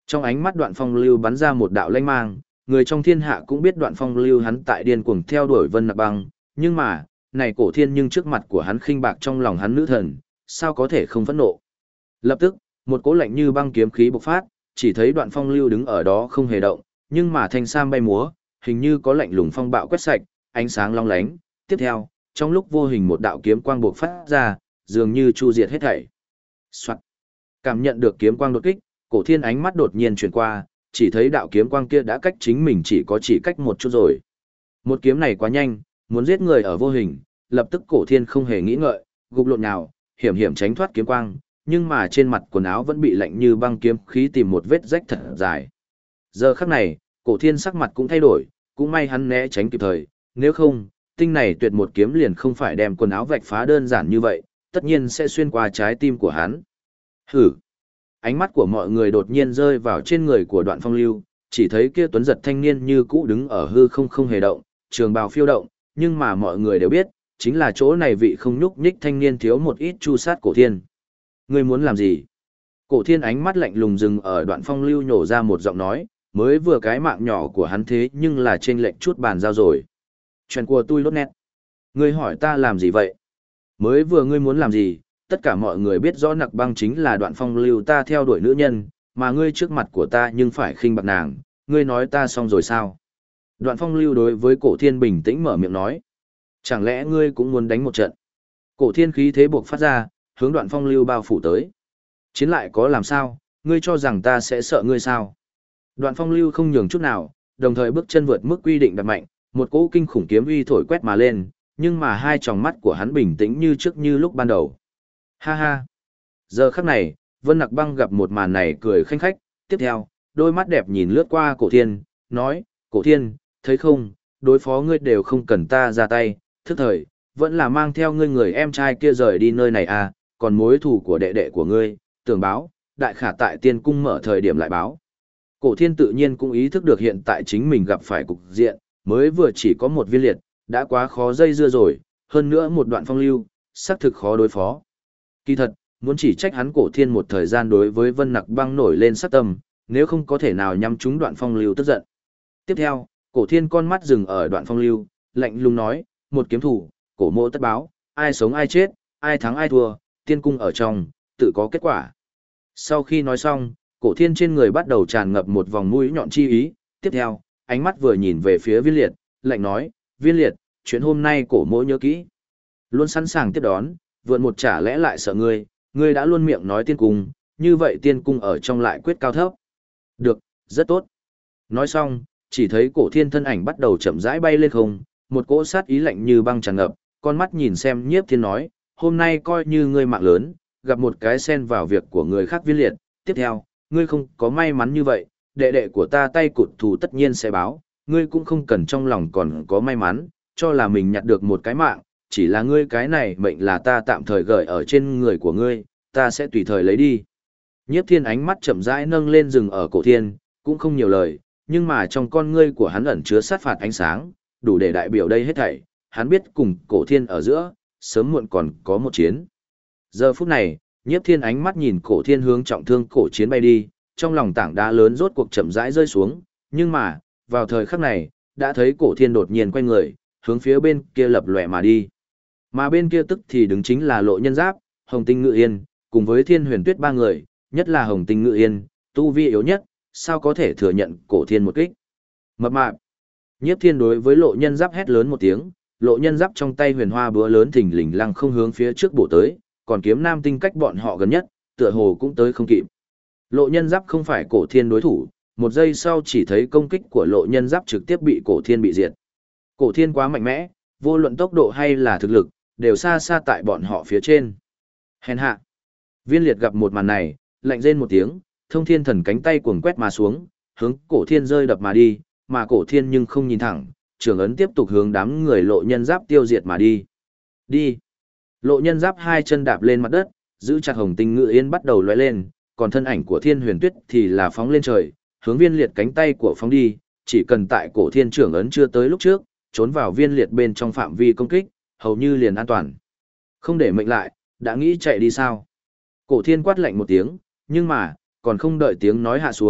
Trong ánh mắt Đoạn Phong Lưu bắn ra một đạo lanh mang, người trong thiên hạ cũng biết Đoạn Phong Lưu hắn tại điên cuồng theo đuổi Vân Nặc Băng, nhưng mà, này cổ thiên nhưng trước mặt của hắn khinh bạc trong lòng hắn nữ thần, sao có thể không phẫn nộ. Lập tức, một cỗ lạnh như băng kiếm khí bộc phát, chỉ thấy Đoạn Phong Lưu đứng ở đó không hề động, nhưng mà thanh sam bay múa, hình như có lạnh lùng phong bạo quét sạch, ánh sáng long lánh. Tiếp theo, trong lúc vô hình một đạo kiếm quang bộc phát ra, dường như chu diệt hết thảy. Soạt. Cảm nhận được kiếm quang đột kích, cổ thiên ánh mắt đột nhiên chuyển qua, chỉ thấy đạo kiếm quang kia đã cách chính mình chỉ cách một chút rồi. Một kiếm này quá nhanh, muốn giết người ở vô hình, lập tức cổ thiên không hề nghĩ ngợi, gục lộn nào, hiểm hiểm tránh thoát kiếm quang, nhưng mà trên mặt quần áo vẫn bị lạnh như băng kiếm khí tìm một vết rách thật dài. Giờ khắc này, cổ thiên sắc mặt cũng thay đổi, cũng may hắn né tránh kịp thời, nếu không, tinh này tuyệt một kiếm liền không phải đem quần áo vạch phá đơn giản như vậy, tất nhiên sẽ xuyên qua trái tim của hắn. Hử! Ánh mắt của mọi người đột nhiên rơi vào trên người của Đoạn Phong Lưu, chỉ thấy kia tuấn giật thanh niên như cũ đứng ở hư không không hề động, trường bào phiêu động, nhưng mà mọi người đều biết, chính là chỗ này vị không nhúc nhích thanh niên thiếu một ít chu sát cổ thiên. Ngươi muốn làm gì? Cổ thiên ánh mắt lạnh lùng dừng ở Đoạn Phong Lưu nhổ ra một giọng nói, mới vừa cái mạng nhỏ của hắn thế nhưng là trên lệnh chút bàn giao rồi. Chuyện của tôi lốt nét. Ngươi hỏi ta làm gì vậy? Mới vừa ngươi muốn làm gì? Tất cả mọi người biết rõ Nặc Băng chính là Đoạn Phong Lưu ta theo đuổi nữ nhân, mà ngươi trước mặt của ta nhưng phải khinh bạc nàng, ngươi nói ta xong rồi sao? Đoạn Phong Lưu đối với cổ thiên bình tĩnh mở miệng nói. Chẳng lẽ ngươi cũng muốn đánh một trận? Cổ thiên khí thế buộc phát ra, hướng Đoạn Phong Lưu bao phủ tới. Chiến lại có làm sao, ngươi cho rằng ta sẽ sợ ngươi sao? Đoạn Phong Lưu không nhường chút nào, đồng thời bước chân vượt mức quy định đặt mạnh, một cỗ kinh khủng kiếm uy thổi quét mà lên, nhưng mà hai tròng mắt của hắn bình tĩnh như trước như lúc ban đầu. Ha ha! Giờ khắc này, Vân Nặc Băng gặp một màn này cười khanh khách, tiếp theo, đôi mắt đẹp nhìn lướt qua cổ thiên, nói, cổ thiên, thấy không, đối phó ngươi đều không cần ta ra tay, thức thời, vẫn là mang theo ngươi người em trai kia rời đi nơi này à, còn mối thù của đệ đệ của ngươi, tưởng báo, đại khả tại tiên cung mở thời điểm lại báo. Cổ thiên tự nhiên cũng ý thức được hiện tại chính mình gặp phải cục diện, mới vừa chỉ có một viên liệt, đã quá khó dây dưa rồi, hơn nữa một Đoạn Phong Lưu, xác thực khó đối phó. Kỳ thật, muốn chỉ trách hắn cổ thiên một thời gian đối với Vân Nặc Băng nổi lên sát tâm, nếu không có thể nào nhắm trúng Đoạn Phong Lưu tức giận. Tiếp theo, cổ thiên con mắt dừng ở Đoạn Phong Lưu, lạnh lùng nói, một kiếm thủ, cổ mộ tất báo, ai sống ai chết, ai thắng ai thua, tiên cung ở trong, tự có kết quả. Sau khi nói xong, cổ thiên trên người bắt đầu tràn ngập một vòng mũi nhọn chi ý, tiếp theo, ánh mắt vừa nhìn về phía Viên Liệt, lạnh nói, Viên Liệt, chuyện hôm nay cổ mộ nhớ kỹ. Luôn sẵn sàng tiếp đón, vượn một chả lẽ lại sợ ngươi đã luôn miệng nói tiên cung, như vậy tiên cung ở trong lại quyết cao thấp. Được, rất tốt. Nói xong, chỉ thấy cổ thiên thân ảnh bắt đầu chậm rãi bay lên không, một cỗ sát ý lạnh như băng tràn ngập, con mắt nhìn xem Nhiếp Thiên nói, hôm nay coi như ngươi mạng lớn, gặp một cái xen vào việc của người khác Viên Liệt, tiếp theo, ngươi không có may mắn như vậy, đệ đệ của ta tay cụt thù tất nhiên sẽ báo, ngươi cũng không cần trong lòng còn có may mắn, cho là mình nhặt được một cái mạng, chỉ là ngươi cái này mệnh là ta tạm thời gửi ở trên người của ngươi, ta sẽ tùy thời lấy đi. Nhiếp Thiên ánh mắt chậm rãi nâng lên rừng ở cổ thiên, cũng không nhiều lời, nhưng mà trong con ngươi của hắn ẩn chứa sát phạt ánh sáng, đủ để đại biểu đây hết thảy, hắn biết cùng cổ thiên ở giữa, sớm muộn còn có một chiến. Giờ phút này, Nhiếp Thiên ánh mắt nhìn cổ thiên hướng trọng thương cổ chiến bay đi, trong lòng tảng đá lớn rốt cuộc chậm rãi rơi xuống, nhưng mà, vào thời khắc này, đã thấy cổ thiên đột nhiên quay người, hướng phía bên kia lập lòe mà đi. Mà bên kia tức thì đứng chính là Lộ Nhân Giáp, Hồng Tinh Ngự Yên, cùng với Thiên Huyền Tuyết ba người, nhất là Hồng Tinh Ngự Yên, tu vi yếu nhất, sao có thể thừa nhận cổ thiên một kích. Mập mạp. Nhiếp Thiên đối với Lộ Nhân Giáp hét lớn một tiếng, Lộ Nhân Giáp trong tay huyền hoa búa lớn thình lình lăng không hướng phía trước bổ tới, còn Kiếm Nam Tinh cách bọn họ gần nhất, tựa hồ cũng tới không kịp. Lộ Nhân Giáp không phải cổ thiên đối thủ, một giây sau chỉ thấy công kích của Lộ Nhân Giáp trực tiếp bị cổ thiên bị diệt. Cổ thiên quá mạnh mẽ, vô luận tốc độ hay là thực lực, đều xa xa tại bọn họ phía trên. Hèn hạ. Viên Liệt gặp một màn này, lạnh rên một tiếng, Thông Thiên Thần cánh tay cuồng quét mà xuống, hướng cổ thiên rơi đập mà đi, mà cổ thiên nhưng không nhìn thẳng, trường ấn tiếp tục hướng đám người Lộ Nhân Giáp tiêu diệt mà đi. Đi. Lộ Nhân Giáp hai chân đạp lên mặt đất, giữ chặt Hồng Tinh Ngự Yên bắt đầu lóe lên, còn thân ảnh của Thiên Huyền Tuyết thì là phóng lên trời, hướng Viên Liệt cánh tay của phóng đi, chỉ cần tại cổ thiên trưởng ấn chưa tới lúc trước, trốn vào Viên Liệt bên trong phạm vi công kích, hầu như liền an toàn. Không để mệnh lại, đã nghĩ chạy đi sao? Cổ thiên quát lạnh một tiếng, nhưng mà, còn không đợi tiếng nói hạ xuống,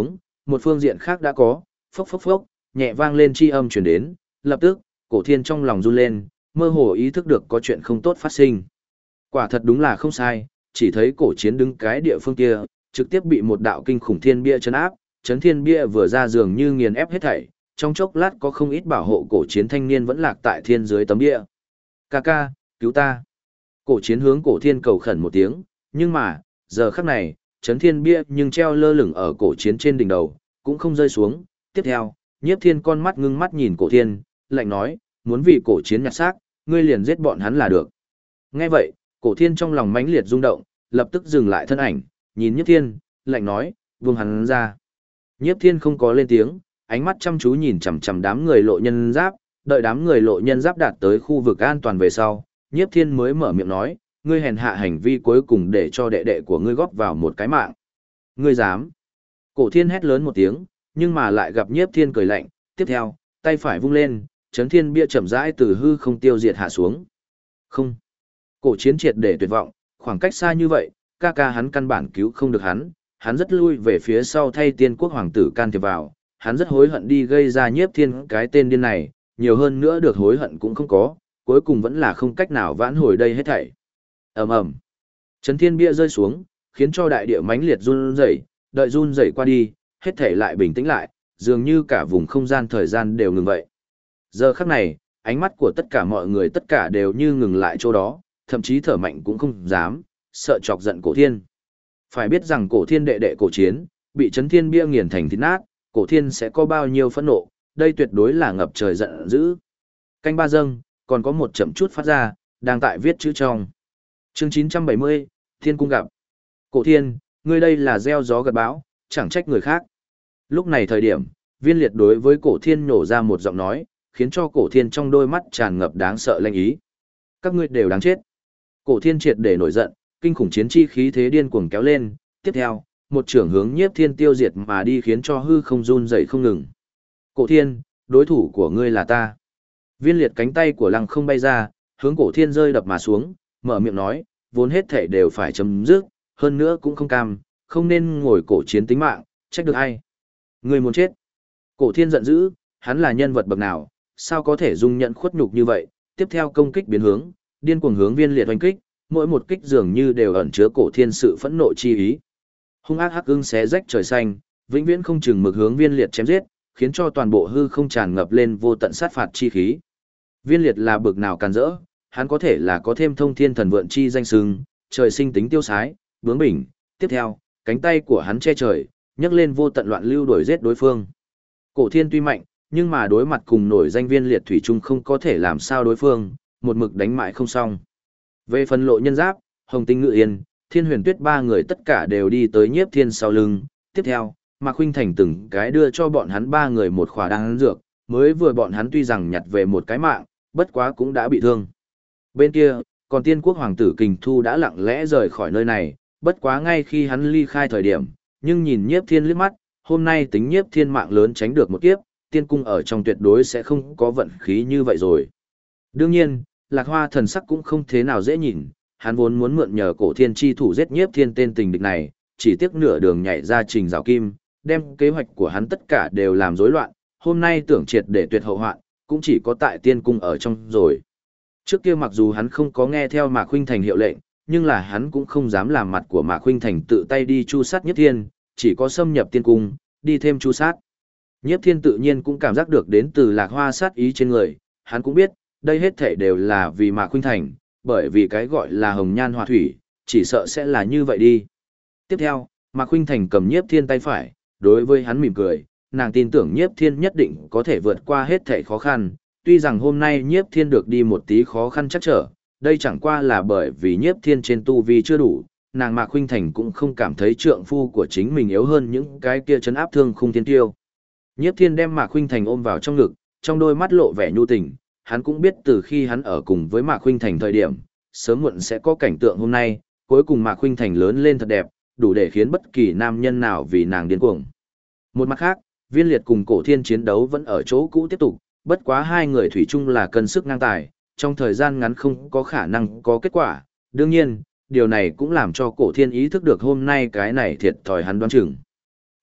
một phương diện khác đã có, phốc phốc phốc, nhẹ vang lên chi âm truyền đến, lập tức, cổ thiên trong lòng run lên, mơ hồ ý thức được có chuyện không tốt phát sinh. Quả thật đúng là không sai, chỉ thấy cổ chiến đứng cái địa phương kia, trực tiếp bị một đạo kinh khủng thiên bia chấn áp, chấn thiên bia vừa ra dường như nghiền ép hết thảy, trong chốc lát có không ít bảo hộ cổ chiến thanh niên vẫn lạc tại thiên dưới tấm bia. Ca ca, cứu ta. Cổ chiến hướng cổ thiên cầu khẩn một tiếng, nhưng mà, giờ khắc này, chấn thiên bia nhưng treo lơ lửng ở cổ chiến trên đỉnh đầu, cũng không rơi xuống. Tiếp theo, Nhiếp Thiên con mắt ngưng mắt nhìn cổ thiên, lạnh nói, muốn vì cổ chiến nhặt xác, ngươi liền giết bọn hắn là được. Nghe vậy, cổ thiên trong lòng mãnh liệt rung động, lập tức dừng lại thân ảnh, nhìn Nhiếp Thiên, lạnh nói, buông hắn ra. Nhiếp Thiên không có lên tiếng, ánh mắt chăm chú nhìn chằm chằm đám người lộ nhân giáp, đợi đám người lộ nhân giáp đạt tới khu vực an toàn về sau, Nhiếp Thiên mới mở miệng nói, ngươi hèn hạ hành vi cuối cùng để cho đệ đệ của ngươi góp vào một cái mạng. Ngươi dám? Cổ Thiên hét lớn một tiếng, nhưng mà lại gặp Nhiếp Thiên cười lạnh, tiếp theo, tay phải vung lên, chấn thiên bia chậm rãi từ hư không tiêu diệt hạ xuống. Không. Cổ Chiến triệt để tuyệt vọng, khoảng cách xa như vậy, ca ca hắn căn bản cứu không được hắn rất lui về phía sau thay Tiên Quốc hoàng tử can thiệp vào, hắn rất hối hận đi gây ra Nhiếp Thiên cái tên điên này, nhiều hơn nữa được hối hận cũng không có, cuối cùng vẫn là không cách nào vãn hồi đây hết thảy. Ầm ầm. Chấn thiên bia rơi xuống, khiến cho đại địa mãnh liệt run rẩy, đợi run rẩy qua đi, hết thảy lại bình tĩnh lại, dường như cả vùng không gian thời gian đều ngừng vậy. Giờ khắc này, ánh mắt của tất cả mọi người tất cả đều như ngừng lại chỗ đó, thậm chí thở mạnh cũng không dám, sợ chọc giận cổ thiên. Phải biết rằng cổ thiên đệ đệ cổ chiến, bị chấn thiên bia nghiền thành thịt nát, cổ thiên sẽ có bao nhiêu phẫn nộ, đây tuyệt đối là ngập trời giận dữ. Canh ba dâng, còn có một chậm chút phát ra, đang tại viết chữ trong. Chương 970, Thiên Cung gặp. Cổ thiên, ngươi đây là gieo gió gặt bão, chẳng trách người khác. Lúc này thời điểm, Viên Liệt đối với cổ thiên nổ ra một giọng nói, khiến cho cổ thiên trong đôi mắt tràn ngập đáng sợ lanh ý. Các ngươi đều đáng chết. Cổ thiên triệt để nổi giận, kinh khủng chiến chi khí thế điên cuồng kéo lên, tiếp theo, một trưởng hướng Nhiếp Thiên tiêu diệt mà đi khiến cho hư không run dậy không ngừng. Cổ thiên, đối thủ của ngươi là ta. Viên Liệt cánh tay của lăng không bay ra, hướng cổ thiên rơi đập mà xuống, mở miệng nói, vốn hết thể đều phải chấm dứt, hơn nữa cũng không cam, không nên ngồi cổ chiến tính mạng, trách được ai. Ngươi muốn chết. Cổ thiên giận dữ, hắn là nhân vật bậc nào, sao có thể dung nhận khuất nhục như vậy, tiếp theo công kích biến hướng, điên cuồng hướng Viên Liệt oanh kích, mỗi một kích dường như đều ẩn chứa cổ thiên sự phẫn nộ chi ý. Hung ác hắc ưng xé rách trời xanh, vĩnh viễn không chừng mực hướng Viên Liệt chém giết, khiến cho toàn bộ hư không tràn ngập lên vô tận sát phạt chi khí. Viên Liệt là bực nào càn rỡ, hắn có thể là có thêm thông thiên thần vượn chi danh sừng, trời sinh tính tiêu sái, bướng bỉnh, tiếp theo, cánh tay của hắn che trời, nhấc lên vô tận loạn lưu đuổi giết đối phương. Cổ thiên tuy mạnh, nhưng mà đối mặt cùng nổi danh Viên Liệt thủy chung không có thể làm sao đối phương, một mực đánh mãi không xong. Về phần lộ nhân giáp, Hồng Tinh Ngự Yên, Thiên Huyền Tuyết ba người tất cả đều đi tới Nhiếp Thiên sau lưng, tiếp theo, Mạc Khuynh Thành từng cái đưa cho bọn hắn ba người một khỏa đan dược, mới vừa bọn hắn tuy rằng nhặt về một cái mạng, bất quá cũng đã bị thương. Bên kia, còn Tiên Quốc hoàng tử Kình Thu đã lặng lẽ rời khỏi nơi này, bất quá ngay khi hắn ly khai thời điểm, nhưng nhìn Nhiếp Thiên liếc mắt, hôm nay tính Nhiếp Thiên mạng lớn tránh được một kiếp, tiên cung ở trong tuyệt đối sẽ không có vận khí như vậy rồi. Đương nhiên, Lạc Hoa thần sắc cũng không thế nào dễ nhìn, hắn vốn muốn mượn nhờ cổ thiên chi thủ giết Nhiếp Thiên tên tình địch này, chỉ tiếc nửa đường nhảy ra trình rào kim, đem kế hoạch của hắn tất cả đều làm rối loạn, hôm nay tưởng triệt để tuyệt hậu hoạn, cũng chỉ có tại tiên cung ở trong rồi. Trước kia mặc dù hắn không có nghe theo Mạc Khuynh Thành hiệu lệnh, nhưng là hắn cũng không dám làm mặt của Mạc Khuynh Thành tự tay đi chu sát Nhiếp Thiên, chỉ có xâm nhập tiên cung, đi thêm chu sát. Nhiếp Thiên tự nhiên cũng cảm giác được đến từ Lạc Hoa sát ý trên người, hắn cũng biết, đây hết thảy đều là vì Mạc Khuynh Thành, bởi vì cái gọi là hồng nhan họa thủy, chỉ sợ sẽ là như vậy đi. Tiếp theo, Mạc Khuynh Thành cầm Nhiếp Thiên tay phải, đối với hắn mỉm cười, nàng tin tưởng Nhiếp Thiên nhất định có thể vượt qua hết thảy khó khăn, tuy rằng hôm nay Nhiếp Thiên được đi một tí khó khăn chắc trở, đây chẳng qua là bởi vì Nhiếp Thiên trên tu vi chưa đủ, nàng Mạc Khuynh Thành cũng không cảm thấy trượng phu của chính mình yếu hơn những cái kia trấn áp thương khung thiên tiêu. Nhiếp Thiên đem Mạc Khuynh Thành ôm vào trong ngực, trong đôi mắt lộ vẻ nhu tình, hắn cũng biết từ khi hắn ở cùng với Mạc Khuynh Thành thời điểm, sớm muộn sẽ có cảnh tượng hôm nay, cuối cùng Mạc Khuynh Thành lớn lên thật đẹp, đủ để khiến bất kỳ nam nhân nào vì nàng điên cuồng. Một mặt khác, Viên Liệt cùng Cổ Thiên chiến đấu vẫn ở chỗ cũ tiếp tục, bất quá hai người thủy chung là cân sức ngang tài, trong thời gian ngắn không có khả năng có kết quả. Đương nhiên, điều này cũng làm cho Cổ Thiên ý thức được hôm nay cái này thiệt thòi hắn đoán chừng.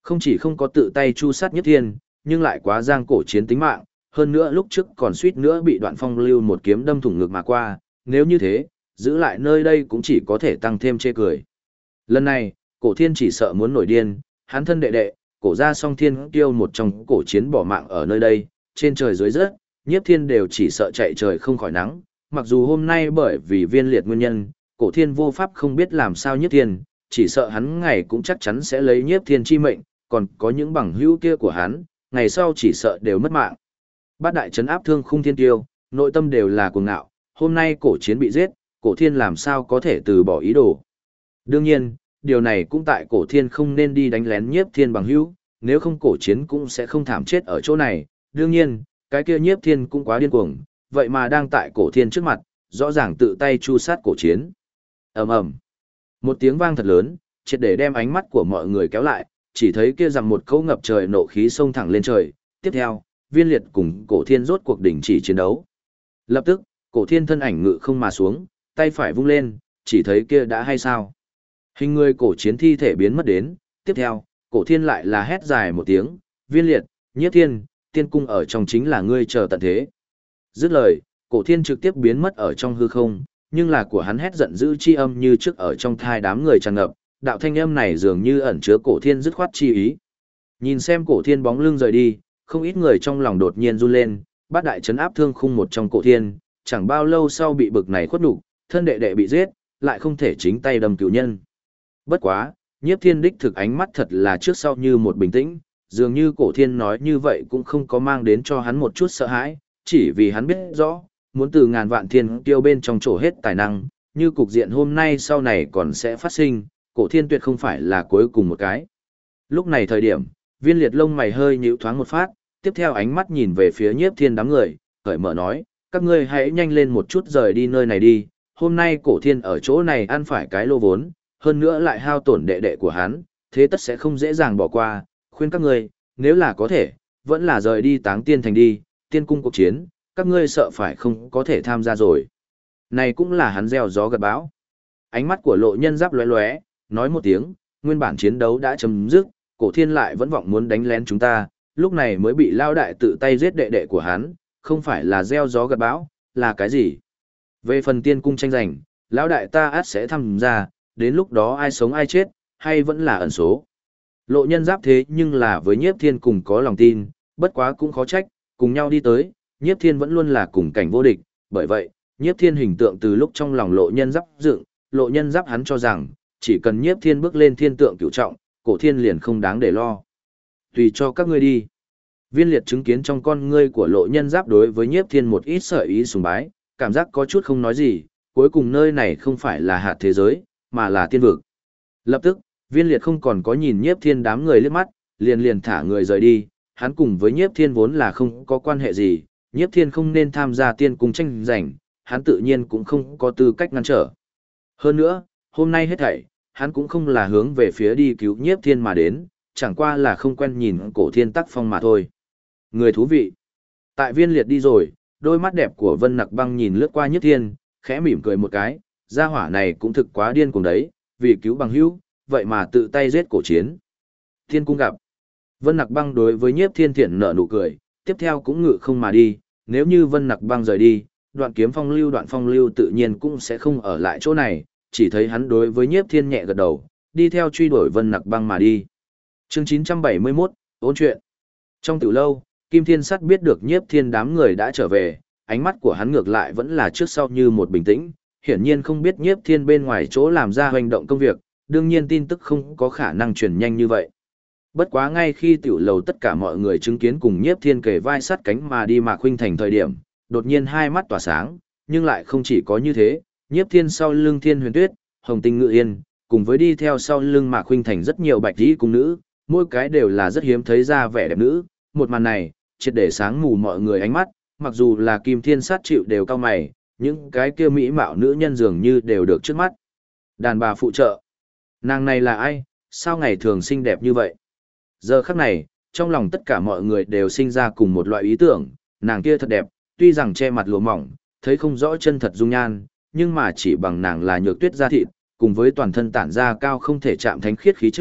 Không chỉ không có tự tay chu sát Nhiếp Thiên, nhưng lại quá giang cổ chiến tính mạng, hơn nữa lúc trước còn suýt nữa bị Đoạn Phong lưu một kiếm đâm thủng ngực mà qua, nếu như thế, giữ lại nơi đây cũng chỉ có thể tăng thêm chê cười. Lần này, cổ thiên chỉ sợ muốn nổi điên, hắn thân đệ đệ, cổ gia song thiên tiêu một trong cổ chiến bỏ mạng ở nơi đây, trên trời dưới rớt, Nhiếp Thiên đều chỉ sợ chạy trời không khỏi nắng, mặc dù hôm nay bởi vì viên liệt nguyên nhân, cổ thiên vô pháp không biết làm sao Nhiếp Thiên, chỉ sợ hắn ngày cũng chắc chắn sẽ lấy Nhiếp Thiên chi mệnh, còn có những bằng hữu kia của hắn, ngày sau chỉ sợ đều mất mạng. Bát đại trấn áp thương khung thiên tiêu, nội tâm đều là cuồng ngạo, hôm nay cổ chiến bị giết, cổ thiên làm sao có thể từ bỏ ý đồ. Đương nhiên, điều này cũng tại cổ thiên không nên đi đánh lén Nhiếp Thiên bằng hữu, nếu không cổ chiến cũng sẽ không thảm chết ở chỗ này. Đương nhiên, cái kia Nhiếp Thiên cũng quá điên cuồng, vậy mà đang tại cổ thiên trước mặt, rõ ràng tự tay chu sát cổ chiến. Ầm ầm. Một tiếng vang thật lớn, triệt để đem ánh mắt của mọi người kéo lại, chỉ thấy kia rằng một cỗ ngập trời nộ khí xông thẳng lên trời. Tiếp theo, viên liệt cùng cổ thiên rốt cuộc đình chỉ chiến đấu. Lập tức, cổ thiên thân ảnh ngự không mà xuống, tay phải vung lên, chỉ thấy kia đã hay sao. Hình người cổ chiến thi thể biến mất đến, tiếp theo, cổ thiên lại là hét dài một tiếng, viên liệt, Nhiếp Thiên, tiên cung ở trong chính là ngươi chờ tận thế. Dứt lời, cổ thiên trực tiếp biến mất ở trong hư không, nhưng là của hắn hét giận dữ chi âm như trước ở trong thai đám người tràn ngập, đạo thanh âm này dường như ẩn chứa cổ thiên dứt khoát chi ý. Nhìn xem cổ thiên bóng lưng rời đi, không ít người trong lòng đột nhiên run lên, bát đại trấn áp thương khung một trong cổ thiên, chẳng bao lâu sau bị bực này khuất nhục, thân đệ đệ bị giết, lại không thể chính tay đâm cửu nhân. Bất quá, Nhiếp Thiên đích thực ánh mắt thật là trước sau như một bình tĩnh, dường như cổ thiên nói như vậy cũng không có mang đến cho hắn một chút sợ hãi, chỉ vì hắn biết rõ, muốn từ ngàn vạn thiên tiêu bên trong trổ hết tài năng, như cục diện hôm nay sau này còn sẽ phát sinh, cổ thiên tuyệt không phải là cuối cùng một cái. Lúc này thời điểm, viên liệt lông mày hơi nhíu thoáng một phát, tiếp theo ánh mắt nhìn về phía Nhiếp Thiên đám người, cởi mở nói, các ngươi hãy nhanh lên một chút rời đi nơi này đi, hôm nay cổ thiên ở chỗ này ăn phải cái lô vốn, hơn nữa lại hao tổn đệ đệ của hắn, thế tất sẽ không dễ dàng bỏ qua, khuyên các ngươi, nếu là có thể, vẫn là rời đi Táng Tiên Thành đi, tiên cung cuộc chiến, các ngươi sợ phải không có thể tham gia rồi. Này cũng là hắn gieo gió gặt bão. Ánh mắt của Lộ Nhân Giáp lóe lóe, nói một tiếng, nguyên bản chiến đấu đã chấm dứt, cổ thiên lại vẫn vọng muốn đánh lén chúng ta, lúc này mới bị lao đại tự tay giết đệ đệ của hắn, không phải là gieo gió gặt bão, là cái gì? Về phần tiên cung tranh giành, lão đại ta át sẽ tham gia, đến lúc đó ai sống ai chết, hay vẫn là ẩn số. Lộ Nhân Giáp thế nhưng là với Nhiếp Thiên cùng có lòng tin, bất quá cũng khó trách, cùng nhau đi tới, Nhiếp Thiên vẫn luôn là cùng cảnh vô địch, bởi vậy, Nhiếp Thiên hình tượng từ lúc trong lòng Lộ Nhân Giáp dựng, Lộ Nhân Giáp hắn cho rằng, chỉ cần Nhiếp Thiên bước lên thiên tượng cửu trọng, cổ thiên liền không đáng để lo. Tùy cho các ngươi đi. Viên liệt chứng kiến trong con ngươi của Lộ Nhân Giáp đối với Nhiếp Thiên một ít sở ý sùng bái, cảm giác có chút không nói gì, cuối cùng nơi này không phải là hạt thế giới, mà là tiên vực. Lập tức, viên liệt không còn có nhìn Nhiếp Thiên đám người liếc mắt, liền thả người rời đi, hắn cùng với Nhiếp Thiên vốn là không có quan hệ gì, Nhiếp Thiên không nên tham gia tiên cung tranh giành, hắn tự nhiên cũng không có tư cách ngăn trở. Hơn nữa, hôm nay hết thảy, hắn cũng không là hướng về phía đi cứu Nhiếp Thiên mà đến, chẳng qua là không quen nhìn cổ thiên tắc phong mà thôi. Người thú vị. Tại viên liệt đi rồi, đôi mắt đẹp của Vân Nặc Băng nhìn lướt qua Nhiếp Thiên, khẽ mỉm cười một cái, gia hỏa này cũng thực quá điên cuồng đấy, vì cứu bằng hữu, vậy mà tự tay giết cổ chiến. Thiên cung gặp. Vân Nặc Băng đối với Nhiếp Thiên thiện nở nụ cười, tiếp theo cũng ngự không mà đi, nếu như Vân Nặc Băng rời đi, Đoạn Phong Lưu tự nhiên cũng sẽ không ở lại chỗ này, chỉ thấy hắn đối với Nhiếp Thiên nhẹ gật đầu, đi theo truy đuổi Vân Nặc Băng mà đi. Chương 971, ôn chuyện. Trong tiểu lâu, Kim Thiên Sắt biết được Nhiếp Thiên đám người đã trở về, ánh mắt của hắn ngược lại vẫn là trước sau như một bình tĩnh, hiển nhiên không biết Nhiếp Thiên bên ngoài chỗ làm ra hành động công việc, đương nhiên tin tức không có khả năng truyền nhanh như vậy. Bất quá ngay khi tiểu lầu tất cả mọi người chứng kiến cùng Nhiếp Thiên kề vai sát cánh mà đi Mạc Khuynh Thành thời điểm, đột nhiên hai mắt tỏa sáng, nhưng lại không chỉ có như thế, Nhiếp Thiên sau lưng Thiên Huyền Tuyết, Hồng Tinh Ngự Yên, cùng với đi theo sau lưng Mạc Khuynh Thành rất nhiều bạch y cung nữ, mỗi cái đều là rất hiếm thấy ra vẻ đẹp nữ, một màn này, triệt để sáng mù mọi người ánh mắt, mặc dù là Kim Thiên Sát chịu đều cao mày, những cái kia mỹ mạo nữ nhân dường như đều được trước mắt. Đàn bà phụ trợ. Nàng này là ai, sao ngày thường xinh đẹp như vậy? Giờ khắc này, trong lòng tất cả mọi người đều sinh ra cùng một loại ý tưởng, nàng kia thật đẹp, tuy rằng che mặt lụa mỏng, thấy không rõ chân thật dung nhan, nhưng mà chỉ bằng nàng là nhược tuyết da thịt, cùng với toàn thân tản ra cao không thể chạm thánh khiết khí chất,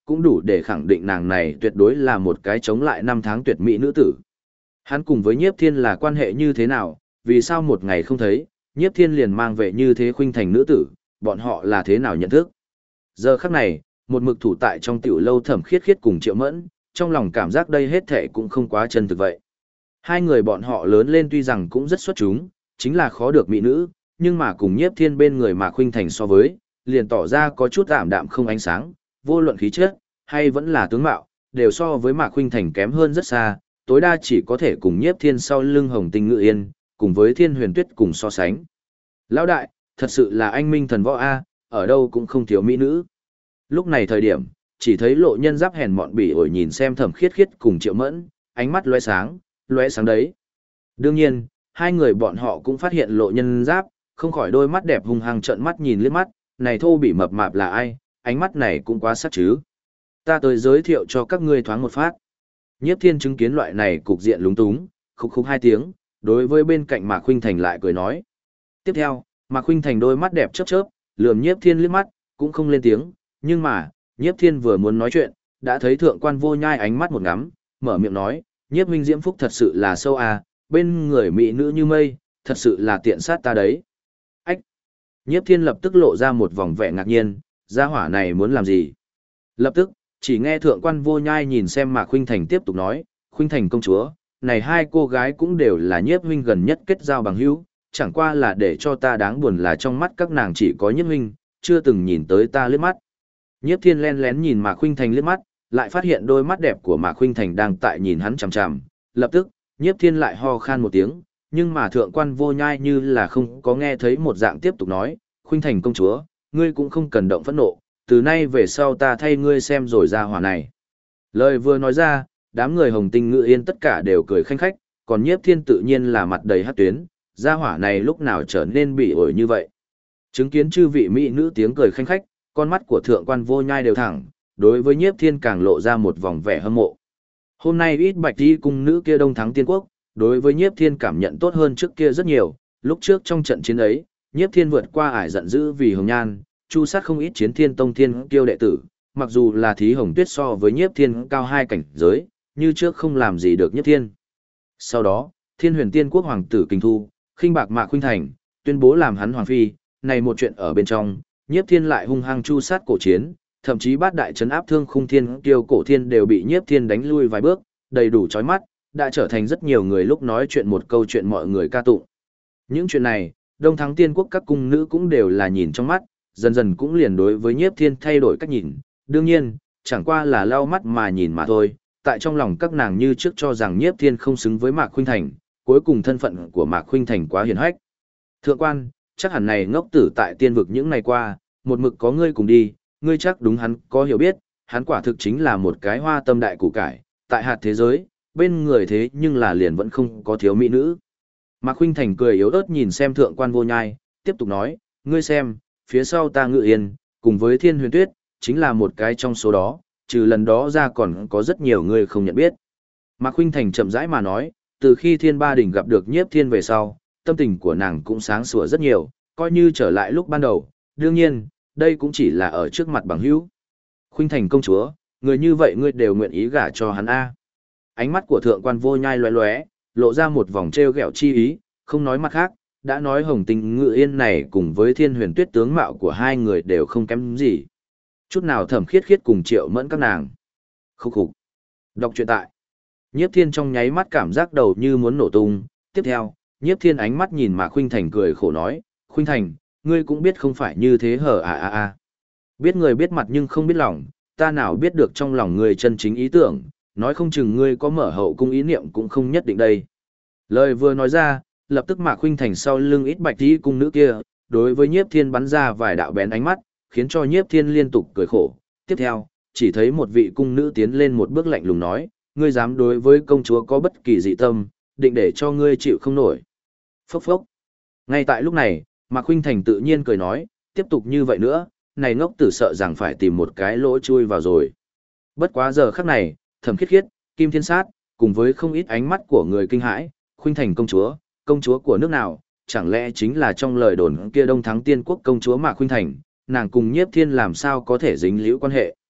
cũng đủ để khẳng định nàng này tuyệt đối là một cái chống lại năm tháng tuyệt mỹ nữ tử. Hắn cùng với Nhiếp Thiên là quan hệ như thế nào, vì sao một ngày không thấy, Nhiếp Thiên liền mang về như thế khuynh thành nữ tử, bọn họ là thế nào nhận thức. Giờ khắc này, một mực thủ tại trong tiểu lâu Thẩm Khiết Khiết cùng Triệu Mẫn, trong lòng cảm giác đây hết thệ cũng không quá chân thực vậy. Hai người bọn họ lớn lên tuy rằng cũng rất xuất chúng, chính là khó được mỹ nữ, nhưng mà cùng Nhiếp Thiên bên người Mạc Khuynh Thành so với, liền tỏ ra có chút ảm đạm không ánh sáng, vô luận khí chất hay vẫn là tướng mạo, đều so với Mạc Khuynh Thành kém hơn rất xa, tối đa chỉ có thể cùng Nhiếp Thiên sau lưng Hồng Tinh Ngự Yên, cùng với Thiên Huyền Tuyết cùng so sánh. Lão đại, thật sự là anh minh thần võ a, ở đâu cũng không thiếu mỹ nữ. Lúc này thời điểm, chỉ thấy Lộ Nhân Giáp hèn mọn bỉ ổi nhìn xem Thẩm Khiết Khiết cùng Triệu Mẫn, ánh mắt lóe sáng đấy. Đương nhiên, hai người bọn họ cũng phát hiện Lộ Nhân Giáp, không khỏi đôi mắt đẹp hung hăng trợn mắt nhìn liếc mắt, này thô bị mập mạp là ai, ánh mắt này cũng quá sắc chứ. Ta tới giới thiệu cho các ngươi thoáng một phát. Nhiếp Thiên chứng kiến loại này cục diện lúng túng, khúc khúc hai tiếng, đối với bên cạnh Mạc Khuynh Thành lại cười nói. Tiếp theo, Mạc Khuynh Thành đôi mắt đẹp chớp chớp, lườm Nhiếp Thiên liếc mắt, cũng không lên tiếng, nhưng mà, Nhiếp Thiên vừa muốn nói chuyện, đã thấy Thượng Quan Vô Nhai ánh mắt một ngắm, mở miệng nói, Nhiếp huynh diễm phúc thật sự là sâu à, bên người mỹ nữ như mây, thật sự là tiện sát ta đấy. Ách! Nhiếp Thiên lập tức lộ ra một vòng vẻ ngạc nhiên, gia hỏa này muốn làm gì? Lập tức, chỉ nghe Thượng Quan Vô Nhai nhìn xem Mạc Khuynh Thành tiếp tục nói, Khuynh Thành công chúa, này hai cô gái cũng đều là Nhiếp huynh gần nhất kết giao bằng hữu, chẳng qua là để cho ta đáng buồn là trong mắt các nàng chỉ có Nhiếp huynh, chưa từng nhìn tới ta liếc mắt. Nhiếp Thiên lén lén nhìn Mạc Khuynh Thành liếc mắt, lại phát hiện đôi mắt đẹp của Mạc Khuynh Thành đang tại nhìn hắn chằm chằm, lập tức, Nhiếp Thiên lại ho khan một tiếng, nhưng mà Thượng Quan Vô Nhai như là không có nghe thấy một dạng tiếp tục nói, Khuynh Thành công chúa, ngươi cũng không cần động phẫn nộ, từ nay về sau ta thay ngươi xem rồi ra hỏa này. Lời vừa nói ra, đám người Hồng Tinh Ngự Yên tất cả đều cười khanh khách, còn Nhiếp Thiên tự nhiên là mặt đầy hắc tuyến, ra hỏa này lúc nào trở nên bị ổi như vậy. Chứng kiến chư vị mỹ nữ tiếng cười khanh khách, con mắt của Thượng Quan Vô Nhai đều thẳng, đối với Nhiếp Thiên càng lộ ra một vòng vẻ hâm mộ. Hôm nay ít bạch đi cung nữ kia đông thắng tiên quốc, đối với Nhiếp Thiên cảm nhận tốt hơn trước kia rất nhiều, lúc trước trong trận chiến ấy, Nhiếp Thiên vượt qua ải giận dữ vì Hồng Nhan, chu sát không ít Chiến Thiên Tông thiên kiêu đệ tử, mặc dù là Thí Hồng Tuyết so với Nhiếp Thiên cao hai cảnh giới, như trước không làm gì được Nhiếp Thiên. Sau đó, Thiên Huyền Tiên quốc hoàng tử Kình Thu, khinh bạc Mạc Khuynh Thành, tuyên bố làm hắn hoàng phi, này một chuyện ở bên trong, Nhiếp Thiên lại hung hăng chu sát cổ chiến, thậm chí bát đại trấn áp thương khung thiên kiêu cổ thiên đều bị Nhiếp Thiên đánh lui vài bước, đầy đủ chói mắt, đã trở thành rất nhiều người lúc nói chuyện một câu chuyện mọi người ca tụng. Những chuyện này, Đông Thắng Tiên quốc các cung nữ cũng đều là nhìn trong mắt, dần dần cũng liền đối với Nhiếp Thiên thay đổi cách nhìn, đương nhiên, chẳng qua là lau mắt mà nhìn mà thôi, tại trong lòng các nàng như trước cho rằng Nhiếp Thiên không xứng với Mạc Khuynh Thành, cuối cùng thân phận của Mạc Khuynh Thành quá hiển hách. Thượng quan, chắc hẳn này ngốc tử tại tiên vực những ngày qua, một mực có ngươi cùng đi, ngươi chắc đúng hắn có hiểu biết, hắn quả thực chính là một cái hoa tâm đại củ cải, tại hạt thế giới, bên người thế nhưng là liền vẫn không có thiếu mỹ nữ. Mạc Khuynh Thành cười yếu ớt nhìn xem Thượng Quan Vô Nhai, tiếp tục nói, ngươi xem, phía sau ta Ngự Yên, cùng với Thiên Huyền Tuyết, chính là một cái trong số đó, trừ lần đó ra còn có rất nhiều người không nhận biết. Mạc Khuynh Thành chậm rãi mà nói, từ khi Thiên Ba Đỉnh gặp được Nhiếp Thiên về sau, tâm tình của nàng cũng sáng sủa rất nhiều, coi như trở lại lúc ban đầu, đương nhiên, đây cũng chỉ là ở trước mặt bằng hữu. Khuynh Thành công chúa, người như vậy ngươi đều nguyện ý gả cho hắn a. Ánh mắt của Thượng Quan Vô Nhai lóe lóe, lộ ra một vòng trêu ghẹo chi ý, không nói mặt khác, đã nói Hồng Tinh Ngự Yên này cùng với Thiên Huyền Tuyết tướng mạo của hai người đều không kém gì. Chút nào Thẩm Khiết Khiết cùng Triệu Mẫn các nàng. Khúc khục. Đọc truyện tại. Nhiếp Thiên trong nháy mắt cảm giác đầu như muốn nổ tung, tiếp theo, Nhiếp Thiên ánh mắt nhìn Mạc Khuynh Thành cười khổ nói, Khuynh Thành, ngươi cũng biết không phải như thế hở à. Biết người biết mặt nhưng không biết lòng, ta nào biết được trong lòng ngươi chân chính ý tưởng, nói không chừng ngươi có mở hậu cung ý niệm cũng không nhất định đây. Lời vừa nói ra, lập tức Mạc Khuynh Thành sau lưng ít bạch tí cung nữ kia, đối với Nhiếp Thiên bắn ra vài đạo bén ánh mắt, khiến cho Nhiếp Thiên liên tục cười khổ. Tiếp theo, chỉ thấy một vị cung nữ tiến lên một bước lạnh lùng nói, ngươi dám đối với công chúa có bất kỳ dị tâm, định để cho ngươi chịu không nổi. Phốc phốc. Ngay tại lúc này, Mạc Khuynh Thành tự nhiên cười nói, tiếp tục như vậy nữa, này ngốc tử sợ rằng phải tìm một cái lỗ chui vào rồi. Bất quá giờ khắc này, Thẩm Khiết Khiết, Kim Thiên Sát, cùng với không ít ánh mắt của người kinh hãi, Khuynh Thành công chúa của nước nào, chẳng lẽ chính là trong lời đồn kia Đông Thắng Tiên quốc công chúa Mạc Khuynh Thành, nàng cùng Nhiếp Thiên làm sao có thể dính liễu quan hệ.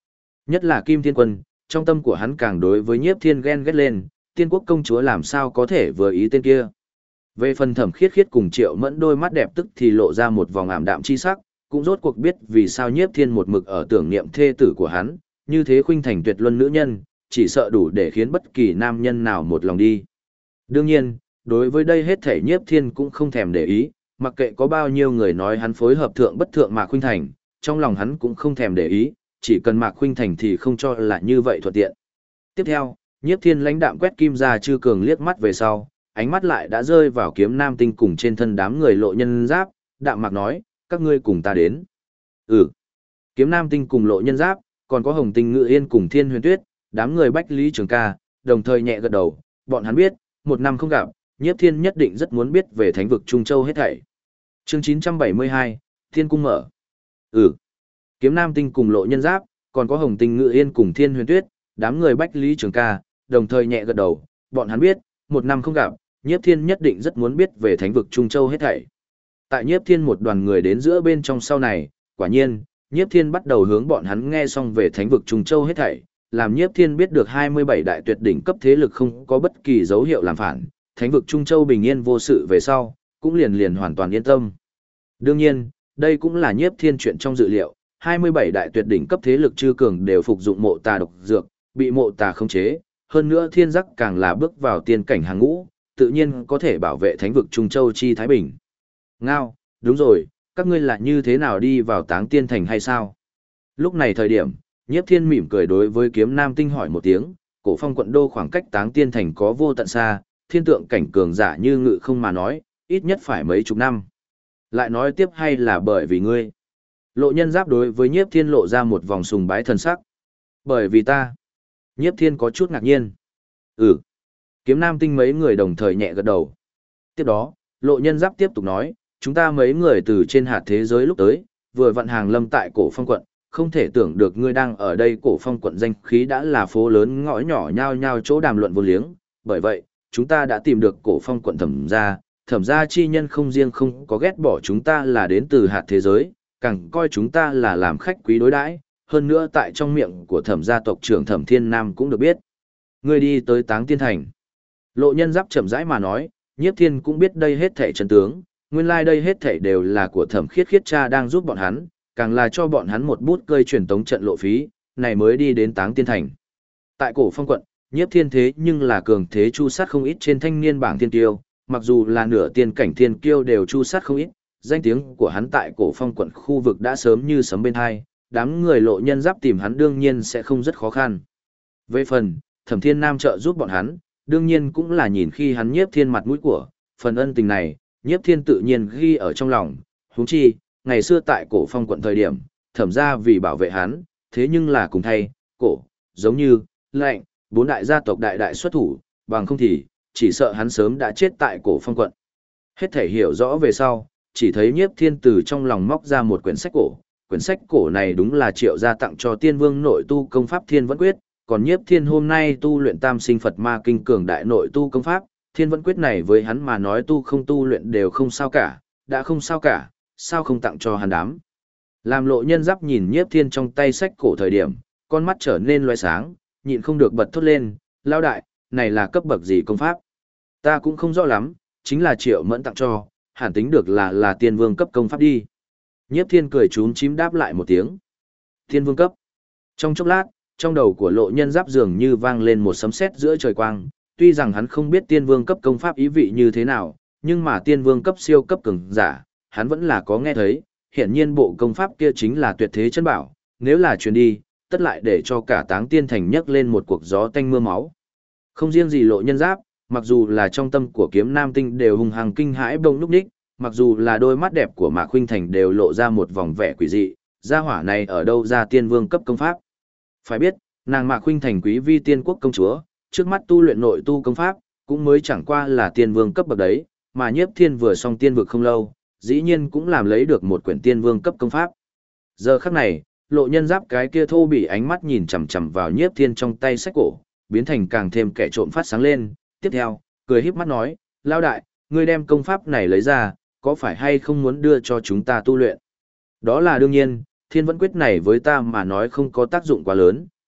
Nhất là Kim Thiên Quân, trong tâm của hắn càng đối với Nhiếp Thiên ghen ghét lên, Tiên Quốc công chúa làm sao có thể vừa ý tên kia. Về phần Thẩm Khiết Khiết cùng Triệu Mẫn đôi mắt đẹp tức thì lộ ra một vòng ảm đạm chi sắc, cũng rốt cuộc biết vì sao Nhiếp Thiên một mực ở tưởng niệm thê tử của hắn, như thế khuynh thành tuyệt luân nữ nhân, chỉ sợ đủ để khiến bất kỳ nam nhân nào một lòng đi. Đương nhiên, đối với đây hết thể Nhiếp Thiên cũng không thèm để ý, mặc kệ có bao nhiêu người nói hắn phối hợp thượng bất thượng Mạc Khuynh Thành, trong lòng hắn cũng không thèm để ý, chỉ cần Mạc Khuynh Thành thì không cho là như vậy thuận tiện. Tiếp theo, Nhiếp Thiên lãnh đạm quét Kim Gia Chư Cường liếc mắt về sau, ánh mắt lại đã rơi vào Kiếm Nam Tinh cùng trên thân đám người Lộ Nhân Giáp, đạm mạc nói, các ngươi cùng ta đến. Ừ. Kiếm Nam Tinh cùng Lộ Nhân Giáp, còn có Hồng Tinh Ngự Yên cùng Thiên Huyền Tuyết, đám người Bách Lý Trường Ca, đồng thời nhẹ gật đầu, bọn hắn biết, một năm không gặp, Nhiếp Thiên nhất định rất muốn biết về thánh vực Trung Châu hết thảy. Chương 972, Thiên Cung mở. Ừ. Kiếm Nam Tinh cùng Lộ Nhân Giáp, còn có Hồng Tinh Ngự Yên cùng Thiên Huyền Tuyết, đám người Bách Lý Trường Ca, đồng thời nhẹ gật đầu, bọn hắn biết, một năm không gặp, Nhiếp Thiên nhất định rất muốn biết về thánh vực Trung Châu hết thảy. Tại Nhiếp Thiên một đoàn người đến giữa bên trong sau này, quả nhiên, Nhiếp Thiên bắt đầu hướng bọn hắn nghe xong về thánh vực Trung Châu hết thảy, làm Nhiếp Thiên biết được 27 đại tuyệt đỉnh cấp thế lực không có bất kỳ dấu hiệu làm phản, thánh vực Trung Châu bình yên vô sự về sau, cũng liền hoàn toàn yên tâm. Đương nhiên, đây cũng là Nhiếp Thiên chuyện trong dự liệu, 27 đại tuyệt đỉnh cấp thế lực chư cường đều phục dụng mộ tà độc dược, bị mộ tà khống chế, hơn nữa Thiên Giác càng là bước vào tiên cảnh hàng ngũ, tự nhiên có thể bảo vệ thánh vực Trung Châu chi Thái Bình. Ngao, đúng rồi, các ngươi là như thế nào đi vào Táng Tiên Thành hay sao? Lúc này thời điểm, Nhiếp Thiên mỉm cười đối với Kiếm Nam Tinh hỏi một tiếng, Cổ Phong quận đô khoảng cách Táng Tiên Thành có vô tận xa, thiên tượng cảnh cường giả như Ngự Không mà nói, ít nhất phải mấy chục năm. Lại nói tiếp hay là bởi vì ngươi? Lộ Nhân Giáp đối với Nhiếp Thiên lộ ra một vòng sùng bái thần sắc. Bởi vì ta. Nhiếp Thiên có chút ngạc nhiên. Ừ. Kiếm Nam Tinh mấy người đồng thời nhẹ gật đầu. Tiếp đó, Lộ Nhân Giáp tiếp tục nói, chúng ta mấy người từ trên hạt thế giới lúc tới, vừa vận hàng lâm tại Cổ Phong quận, không thể tưởng được ngươi đang ở đây. Cổ Phong quận danh khí đã là phố lớn ngõ nhỏ nhao nhao chỗ đàm luận vô liếng, bởi vậy, chúng ta đã tìm được Cổ Phong quận thẩm gia chi nhân không riêng không có ghét bỏ chúng ta là đến từ hạt thế giới, càng coi chúng ta là làm khách quý đối đãi, hơn nữa tại trong miệng của thẩm gia tộc trưởng Thẩm Thiên Nam cũng được biết. Ngươi đi tới Táng Tiên Thành. Lộ Nhân Giáp chậm rãi mà nói, Nhiếp Thiên cũng biết đây hết thảy chân tướng, nguyên lai đây hết thảy đều là của Thẩm Khiết Khiết cha đang giúp bọn hắn, càng là cho bọn hắn một bút cơi truyền tống trận lộ phí, này mới đi đến Táng Tiên Thành. Tại Cổ Phong quận, Nhiếp Thiên thế nhưng là cường thế chu sát không ít trên thanh niên bảng thiên tiêu, mặc dù là nửa tiên cảnh thiên kiêu đều chu sát không ít, danh tiếng của hắn tại Cổ Phong quận khu vực đã sớm như sấm bên hai, đám người Lộ Nhân Giáp tìm hắn đương nhiên sẽ không rất khó khăn. Về phần, Thẩm Thiên Nam trợ giúp bọn hắn, đương nhiên cũng là nhìn khi hắn Nhiếp Thiên mặt mũi của, phần ân tình này, Nhiếp Thiên tự nhiên ghi ở trong lòng, huống chi, ngày xưa tại Cổ Phong quận thời điểm, Thẩm gia vì bảo vệ hắn, thế nhưng là cùng thay, cổ, giống như, lệnh, bốn đại gia tộc đại đại xuất thủ, bằng không thì, chỉ sợ hắn sớm đã chết tại Cổ Phong quận. Hết thể hiểu rõ về sau, chỉ thấy Nhiếp Thiên từ trong lòng móc ra một quyển sách cổ này đúng là Triệu gia tặng cho Tiên Vương nội tu công pháp Thiên Vẫn Quyết, còn Nhiếp Thiên hôm nay tu luyện Tam Sinh Phật Ma Kinh cường đại nội tu công pháp, Thiên Vẫn Quyết này với hắn mà nói tu không tu luyện đều không sao cả, đã không sao cả, sao không tặng cho hắn đám. Làm Lộ Nhân Giáp nhìn Nhiếp Thiên trong tay sách cổ thời điểm, con mắt trở nên loé sáng, nhịn không được bật thốt lên, lao đại, này là cấp bậc gì công pháp? Ta cũng không rõ lắm, chính là Triệu Mẫn tặng cho, hẳn tính được là Tiên Vương cấp công pháp đi. Nhiếp Thiên cười chúm chím đáp lại một tiếng. Tiên Vương cấp. Trong chốc lát, trong đầu của Lộ Nhân Giáp dường như vang lên một sấm sét giữa trời quang, tuy rằng hắn không biết Tiên Vương cấp công pháp ý vị như thế nào, nhưng mà Tiên Vương cấp siêu cấp cường giả, hắn vẫn là có nghe thấy, hiển nhiên bộ công pháp kia chính là tuyệt thế chân bảo, nếu là truyền đi, tất lại để cho cả Táng Tiên Thành nhấc lên một cuộc gió tanh mưa máu. Không riêng gì Lộ Nhân Giáp, mặc dù là trong tâm của Kiếm Nam Tinh đều hùng hăng kinh hãi bông núc ních, mặc dù là đôi mắt đẹp của Mạc Khuynh Thành đều lộ ra một vòng vẻ quỷ dị, gia hỏa này ở đâu ra Tiên Vương cấp công pháp. Phải biết, nàng Mạc Khuynh Thành quý vi tiên quốc công chúa, trước mắt tu luyện nội tu công pháp, cũng mới chẳng qua là Tiên Vương cấp bậc đấy, mà Nhiếp Thiên vừa xong tiên vực không lâu, dĩ nhiên cũng làm lấy được một quyển Tiên Vương cấp công pháp. Giờ khắc này, Lộ Nhân Giáp cái kia thô bỉ ánh mắt nhìn chằm chằm vào Nhiếp Thiên trong tay sách cổ, biến thành càng thêm kẻ trộm phát sáng lên, tiếp theo, cười híp mắt nói, lao đại, ngươi đem công pháp này lấy ra, có phải hay không muốn đưa cho chúng ta tu luyện? Đó là đương nhiên, Thiên Vẫn Quyết này với ta mà nói không có tác dụng quá lớn,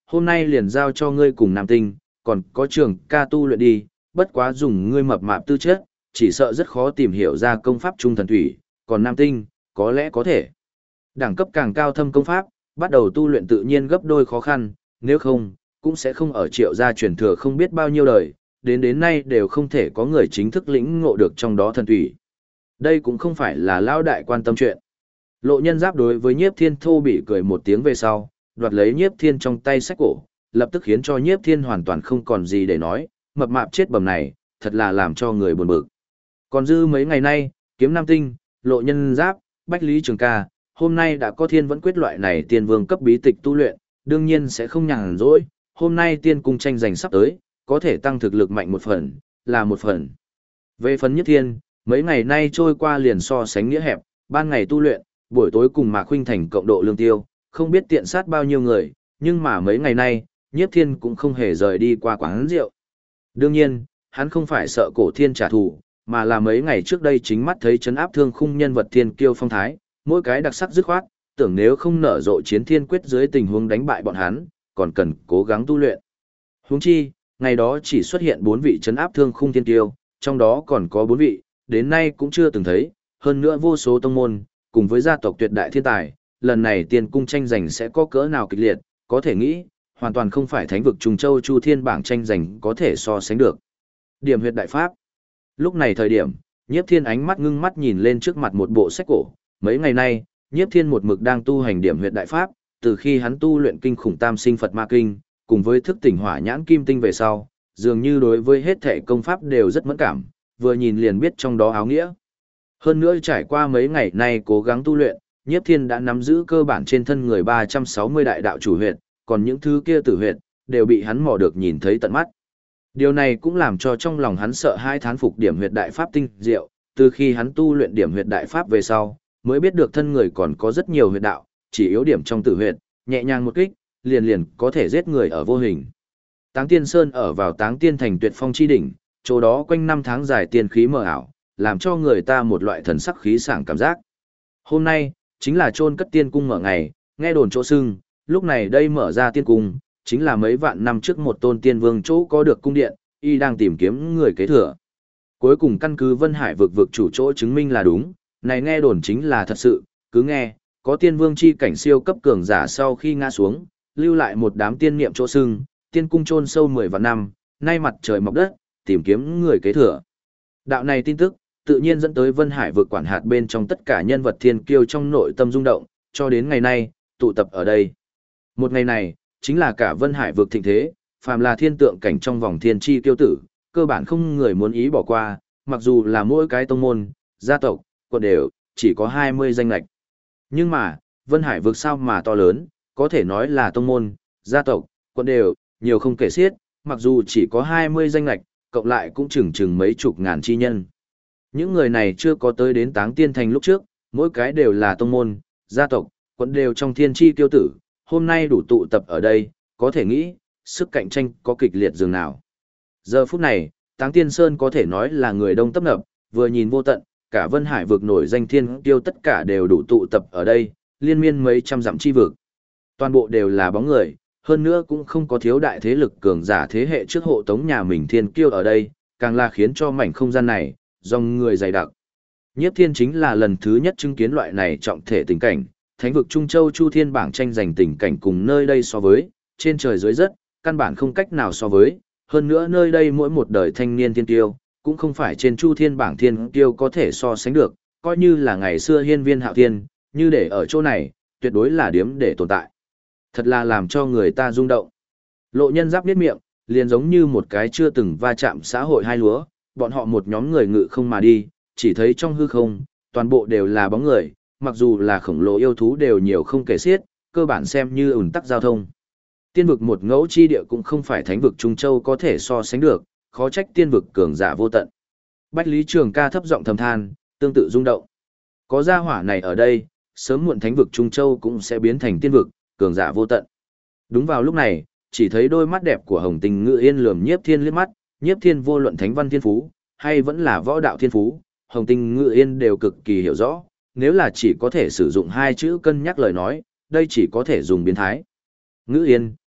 hôm nay liền giao cho ngươi cùng Nam Tinh, còn có trường ca tu luyện đi, bất quá dùng ngươi mập mạp tư chất, chỉ sợ rất khó tìm hiểu ra công pháp trung thần thủy, còn Nam Tinh, có lẽ có thể. Đẳng cấp càng cao thâm công pháp, bắt đầu tu luyện tự nhiên gấp đôi khó khăn, nếu không, cũng sẽ không ở Triệu gia truyền thừa không biết bao nhiêu đời, đến nay đều không thể có người chính thức lĩnh ngộ được trong đó thần thủy. Đây cũng không phải là lão đại quan tâm chuyện. Lộ Nhân Giáp đối với Nhiếp Thiên thô bị cười một tiếng về sau, đoạt lấy Nhiếp Thiên trong tay sách cổ, lập tức khiến cho Nhiếp Thiên hoàn toàn không còn gì để nói, mập mạp chết bầm này, thật là làm cho người buồn bực. Còn dư mấy ngày nay, Kiếm Nam Tinh, Lộ Nhân Giáp, Bách Lý Trường Ca, hôm nay đã có Thiên Vẫn Quyết loại này tiên vương cấp bí tịch tu luyện, đương nhiên sẽ không nhàn rỗi, hôm nay tiên cung tranh giành sắp tới, có thể tăng thực lực mạnh một phần, là một phần. Về phần Nhiếp Thiên, mấy ngày nay trôi qua liền so sánh nghĩa hẹp, ban ngày tu luyện, buổi tối cùng Mạc Khuynh Thành cộng độ lương tiêu, không biết tiện sát bao nhiêu người, nhưng mà mấy ngày nay, Nhiếp Thiên cũng không hề rời đi qua quán rượu. Đương nhiên, hắn không phải sợ Cổ Thiên trả thù, mà là mấy ngày trước đây chính mắt thấy trấn áp Thương Khung nhân vật thiên kiêu phong thái, mỗi cái đặc sắc dứt khoát, tưởng nếu không nở rộ chiến thiên quyết dưới tình huống đánh bại bọn hắn, còn cần cố gắng tu luyện. Huống chi, ngày đó chỉ xuất hiện 4 vị trấn áp Thương Khung thiên kiêu, trong đó còn có 4 vị, đến nay cũng chưa từng thấy, hơn nữa vô số tông môn, cùng với gia tộc tuyệt đại thiên tài, lần này tiên cung tranh giành sẽ có cỡ nào kịch liệt, có thể nghĩ, hoàn toàn không phải thánh vực Trùng Châu Chu Thiên bảng tranh giành có thể so sánh được. Điểm huyệt đại pháp. Lúc này thời điểm, Nhiếp Thiên ánh mắt ngưng mắt nhìn lên trước mặt một bộ sách cổ, mấy ngày nay, Nhiếp Thiên một mực đang tu hành điểm huyệt đại pháp, từ khi hắn tu luyện kinh khủng tam sinh Phật Ma Kinh, cùng với thức tỉnh hỏa nhãn kim tinh về sau, dường như đối với hết thể công pháp đều rất mẫn cảm, vừa nhìn liền biết trong đó áo nghĩa. Hơn nữa trải qua mấy ngày nay cố gắng tu luyện, Nhiếp Thiên đã nắm giữ cơ bản trên thân người 360 đại đạo chủ huyệt, còn những thứ kia tử huyệt, đều bị hắn mò được nhìn thấy tận mắt. Điều này cũng làm cho trong lòng hắn sợ hai thán phục điểm huyệt đại pháp tinh diệu, từ khi hắn tu luyện điểm huyệt đại pháp về sau, mới biết được thân người còn có rất nhiều huyệt đạo, chỉ yếu điểm trong tử huyệt, nhẹ nhàng một kích, liền liền có thể giết người ở vô hình. Táng Tiên Sơn ở vào Táng Tiên thành tuyệt phong chi đỉnh, chỗ đó quanh năm tháng dài tiên khí mờ ảo, làm cho người ta một loại thần sắc khí sảng cảm giác. Hôm nay, chính là chôn cất tiên cung mở ngày, nghe đồn chỗ xưng, lúc này đây mở ra tiên cung, chính là mấy vạn năm trước một tôn tiên vương chỗ có được cung điện, y đang tìm kiếm người kế thừa. Cuối cùng căn cứ Vân Hải vực chủ chỗ chứng minh là đúng, này nghe đồn chính là thật sự, cứ nghe, có tiên vương chi cảnh siêu cấp cường giả sau khi ngã xuống, lưu lại một đám tiên niệm chỗ xưng, tiên cung chôn sâu 10 vạn năm, nay mặt trời mọc đất, tìm kiếm người kế thừa. Đạo này tin tức, tự nhiên dẫn tới Vân Hải vực quản hạt bên trong tất cả nhân vật thiên kiêu trong nội tâm rung động, cho đến ngày nay, tụ tập ở đây. Một ngày này, chính là cả Vân Hải vực thịnh thế, phàm là thiên tượng cảnh trong vòng thiên chi kiêu tử, cơ bản không người muốn ý bỏ qua, mặc dù là mỗi cái tông môn, gia tộc, quận đều, chỉ có 20 danh lạch. Nhưng mà, Vân Hải vực sao mà to lớn, có thể nói là tông môn, gia tộc, quận đều, nhiều không kể xiết, mặc dù chỉ có 20 danh lạch, cộng lại cũng chừng mấy chục ngàn chi nhân. Những người này chưa có tới đến Táng Tiên thành lúc trước, mỗi cái đều là tông môn, gia tộc, quận đều trong thiên chi kiêu tử, hôm nay đủ tụ tập ở đây, có thể nghĩ, sức cạnh tranh có kịch liệt dường nào. Giờ phút này, Táng Tiên Sơn có thể nói là người đông tấp nập, vừa nhìn vô tận, cả Vân Hải vực nổi danh thiên kiêu tất cả đều đủ tụ tập ở đây, liên miên mấy trăm dặm chi vực. Toàn bộ đều là bóng người, hơn nữa cũng không có thiếu đại thế lực cường giả thế hệ trước hộ tống nhà mình thiên kiêu ở đây, càng là khiến cho mảnh không gian này, dòng người dày đặc. Nhiếp Thiên chính là lần thứ nhất chứng kiến loại này trọng thể tình cảnh, thánh vực Trung Châu Chu Thiên bảng tranh giành tình cảnh cùng nơi đây so với, trên trời dưới đất, căn bản không cách nào so với, hơn nữa nơi đây mỗi một đời thanh niên thiên kiêu, cũng không phải trên Chu Thiên bảng thiên kiêu có thể so sánh được, coi như là ngày xưa hiên viên hạo thiên, như để ở chỗ này, tuyệt đối là điếm để tồn tại. Thật là làm cho người ta rung động. Lộ Nhân Giáp niết miệng, liền giống như một cái chưa từng va chạm xã hội hai lúa, bọn họ một nhóm người ngự không mà đi, chỉ thấy trong hư không, toàn bộ đều là bóng người, mặc dù là khổng lồ yêu thú đều nhiều không kể xiết, cơ bản xem như ủn tắc giao thông. Tiên vực một ngẫu chi địa cũng không phải thánh vực Trung Châu có thể so sánh được, khó trách tiên vực cường giả vô tận. Bách Lý Trường Ca thấp giọng thầm than, tương tự rung động. Có gia hỏa này ở đây, sớm muộn thánh vực Trung Châu cũng sẽ biến thành tiên vực, cường giả vô tận. Đúng vào lúc này, chỉ thấy đôi mắt đẹp của Hồng Tình Ngự Yên lườm Nhiếp Thiên liếc mắt, Nhiếp Thiên vô luận thánh văn thiên phú, hay vẫn là võ đạo thiên phú, Hồng Tình Ngự Yên đều cực kỳ hiểu rõ, nếu là chỉ có thể sử dụng hai chữ cân nhắc lời nói, đây chỉ có thể dùng biến thái. Ngự Yên,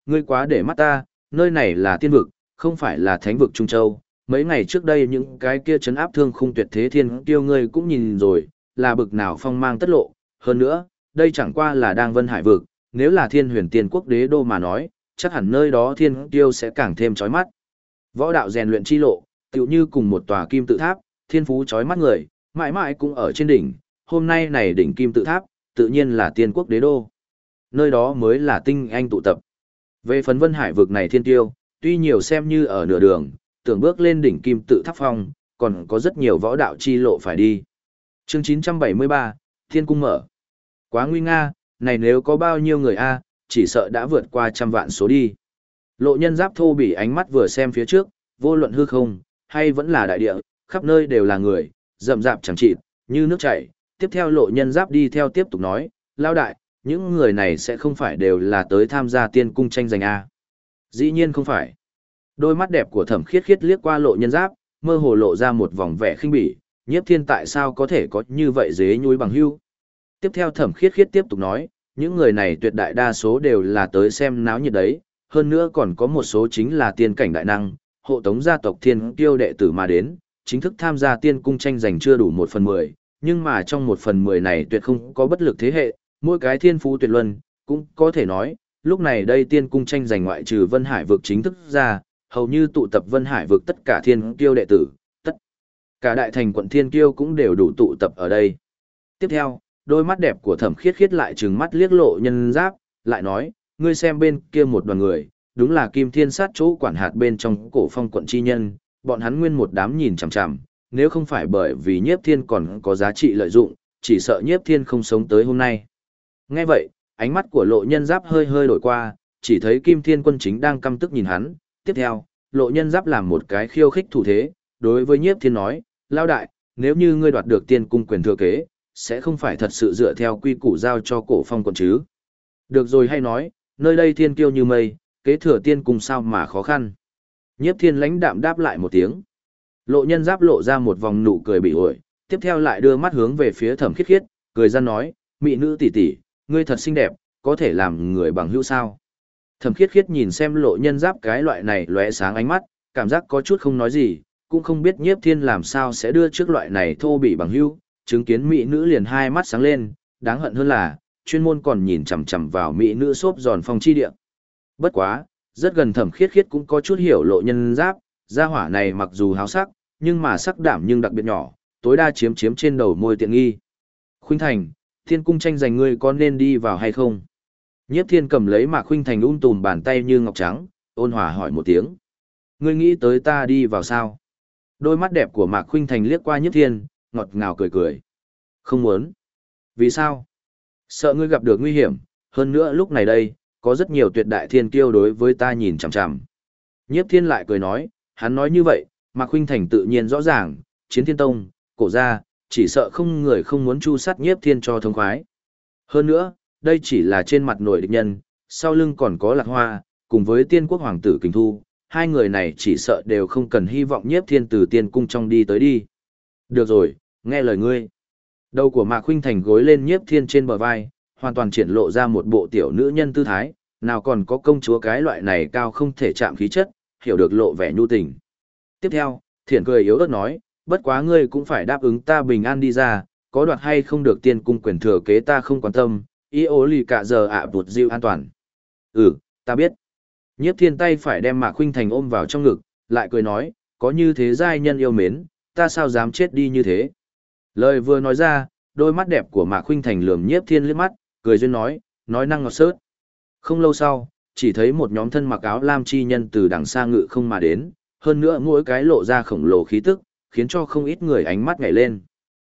ngươi quá để mắt ta, nơi này là tiên vực, không phải là thánh vực Trung Châu. Mấy ngày trước đây những cái kia trấn áp thương khung tuyệt thế thiên tiêu ngươi cũng nhìn rồi, là bực nào phong mang tất lộ. Hơn nữa, đây chẳng qua là đang Vân Hải vực, nếu là Thiên Huyền Tiên Quốc đế đô mà nói, chắc hẳn nơi đó thiên tiêu sẽ càng thêm chói mắt. Võ đạo rèn luyện chi lộ, tựu như cùng một tòa kim tự tháp, thiên phú chói mắt người, mãi mãi cũng ở trên đỉnh. Hôm nay này đỉnh kim tự tháp, tự nhiên là Tiên Quốc đế đô. Nơi đó mới là tinh anh tụ tập. Về phần Vân Hải vực này thiên tiêu, tuy nhiều xem như ở nửa đường, tưởng bước lên đỉnh kim tự tháp phong, còn có rất nhiều võ đạo chi lộ phải đi. Chương 973, Thiên Cung mở. Quá nguy nga, này nếu có bao nhiêu người a, chỉ sợ đã vượt qua 100 vạn số đi. Lộ Nhân Giáp thô bỉ ánh mắt vừa xem phía trước, vô luận hư không, hay vẫn là đại địa, khắp nơi đều là người, rậm rạp chẳng chịt, như nước chảy. Tiếp theo Lộ Nhân Giáp đi theo tiếp tục nói, lao đại, những người này sẽ không phải đều là tới tham gia tiên cung tranh giành a? Dĩ nhiên không phải. Đôi mắt đẹp của Thẩm Khiết Khiết liếc qua Lộ Nhân Giáp, mơ hồ lộ ra một vòng vẻ khinh bỉ, Nhiếp Thiên tại sao có thể có như vậy dế nhúi bằng hưu. Tiếp theo Thẩm Khiết Khiết tiếp tục nói, những người này tuyệt đại đa số đều là tới xem náo nhiệt đấy, hơn nữa còn có một số chính là tiên cảnh đại năng, hộ tống gia tộc thiên tiêu đệ tử mà đến, chính thức tham gia tiên cung tranh giành chưa đủ 1/10, nhưng mà trong 1/10 này tuyệt không có bất lực thế hệ, mỗi cái thiên phú tuyệt luân, cũng có thể nói, lúc này đây tiên cung tranh giành ngoại trừ Vân Hải vực chính thức ra, hầu như tụ tập Vân Hải vực tất cả thiên kiêu đệ tử, tất cả đại thành quận thiên kiêu cũng đều đủ tụ tập ở đây. Tiếp theo, đôi mắt đẹp của Thẩm Khiết Khiết lại trừng mắt liếc Lộ Nhân Giáp, lại nói, ngươi xem bên kia một đoàn người, đúng là Kim Thiên Sát chỗ quản hạt bên trong Cổ Phong quận chi nhân, bọn hắn nguyên một đám nhìn chằm chằm, nếu không phải bởi vì Nhiếp Thiên còn có giá trị lợi dụng, chỉ sợ Nhiếp Thiên không sống tới hôm nay. Nghe vậy, ánh mắt của Lộ Nhân Giáp hơi hơi đổi qua, chỉ thấy Kim Thiên Quân chính đang căm tức nhìn hắn. Tiếp theo, Lộ Nhân Giáp làm một cái khiêu khích thủ thế, đối với Nhiếp Thiên nói, lao đại, nếu như ngươi đoạt được tiên cung quyền thừa kế, sẽ không phải thật sự dựa theo quy củ giao cho Cổ Phong quận chứ. Được rồi hay nói, nơi đây thiên kiêu như mây, kế thừa tiên cung sao mà khó khăn. Nhiếp Thiên lãnh đạm đáp lại một tiếng. Lộ Nhân Giáp lộ ra một vòng nụ cười bị ổi, tiếp theo lại đưa mắt hướng về phía Thẩm Khiết Khiết, cười ra nói, mỹ nữ tỷ tỷ, ngươi thật xinh đẹp, có thể làm người bằng hữu sao. Thẩm Khiết Khiết nhìn xem Lộ Nhân Giáp cái loại này lóe sáng ánh mắt, cảm giác có chút không nói gì, cũng không biết Nhiếp Thiên làm sao sẽ đưa trước loại này thô bỉ bằng hữu, chứng kiến mỹ nữ liền hai mắt sáng lên, đáng hận hơn là, chuyên môn còn nhìn chằm chằm vào mỹ nữ xốp giòn phong chi địa. Bất quá, rất gần Thẩm Khiết Khiết cũng có chút hiểu Lộ Nhân Giáp, gia hỏa này mặc dù háo sắc, nhưng mà sắc đảm nhưng đặc biệt nhỏ, tối đa chiếm trên đầu môi tiện nghi. Khuynh Thành, Thiên cung tranh giành ngươi có nên đi vào hay không? Nhiếp Thiên cầm lấy Mạc Khuynh Thành tùm bàn tay như ngọc trắng, ôn hòa hỏi một tiếng. Ngươi nghĩ tới ta đi vào sao? Đôi mắt đẹp của Mạc Khuynh Thành liếc qua Nhiếp Thiên, ngọt ngào cười cười. Không muốn. Vì sao? Sợ ngươi gặp được nguy hiểm, hơn nữa lúc này đây, có rất nhiều tuyệt đại thiên kiêu đối với ta nhìn chằm chằm. Nhiếp Thiên lại cười nói, hắn nói như vậy, Mạc Khuynh Thành tự nhiên rõ ràng, Chiến Thiên Tông, Cổ gia, chỉ sợ không người không muốn chu sát Nhiếp Thiên cho thông khoái. Hơn nữa, đây chỉ là trên mặt nổi địch nhân, sau lưng còn có Lạc Hoa, cùng với Tiên Quốc Hoàng tử Kình Thu, hai người này chỉ sợ đều không cần hy vọng Nhiếp Thiên từ tiên cung trong đi tới đi. Được rồi, nghe lời ngươi. Đầu của Mạc Khuynh Thành gối lên Nhiếp Thiên trên bờ vai, hoàn toàn triển lộ ra một bộ tiểu nữ nhân tư thái, nào còn có công chúa cái loại này cao không thể chạm khí chất, hiểu được lộ vẻ nhu tình. Tiếp theo, Thiển cười yếu ớt nói, bất quá ngươi cũng phải đáp ứng ta bình an đi ra, có đoạt hay không được tiên cung quyền thừa kế ta không quan tâm, ý ố lì cả giờ ạ bụt dịu an toàn. Ừ, ta biết. Nhiếp Thiên tay phải đem Mạc Khuynh Thành ôm vào trong ngực, lại cười nói, có như thế giai nhân yêu mến, ta sao dám chết đi như thế. Lời vừa nói ra, đôi mắt đẹp của Mạc Khuynh Thành lườm Nhiếp Thiên liếc mắt, cười duyên nói năng ngọt xớt. Không lâu sau, chỉ thấy một nhóm thân mặc áo lam chi nhân từ đằng xa ngự không mà đến, hơn nữa mỗi cái lộ ra khổng lồ khí tức, khiến cho không ít người ánh mắt nhảy lên.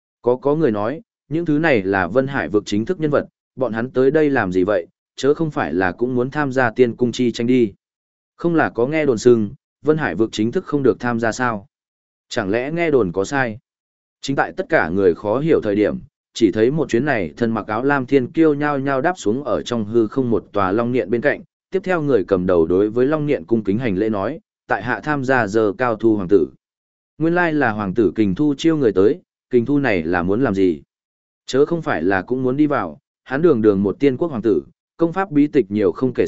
Có người nói, những thứ này là Vân Hải vực chính thức nhân vật, bọn hắn tới đây làm gì vậy, chớ không phải là cũng muốn tham gia tiên cung chi tranh đi. Không là có nghe đồn xưng, Vân Hải vực chính thức không được tham gia sao? Chẳng lẽ nghe đồn có sai? Chính tại tất cả người khó hiểu thời điểm, chỉ thấy một chuyến này thân mặc áo lam thiên kiêu nhao nhao đáp xuống ở trong hư không một tòa long niệm bên cạnh, tiếp theo người cầm đầu đối với long niệm cung kính hành lễ nói, tại hạ tham gia giờ cao thu hoàng tử. Nguyên lai là hoàng tử Kình Thu chiêu người tới, Kình Thu này là muốn làm gì? Chớ không phải là cũng muốn đi vào, hắn đường đường một tiên quốc hoàng tử, công pháp bí tịch nhiều không kể xiết,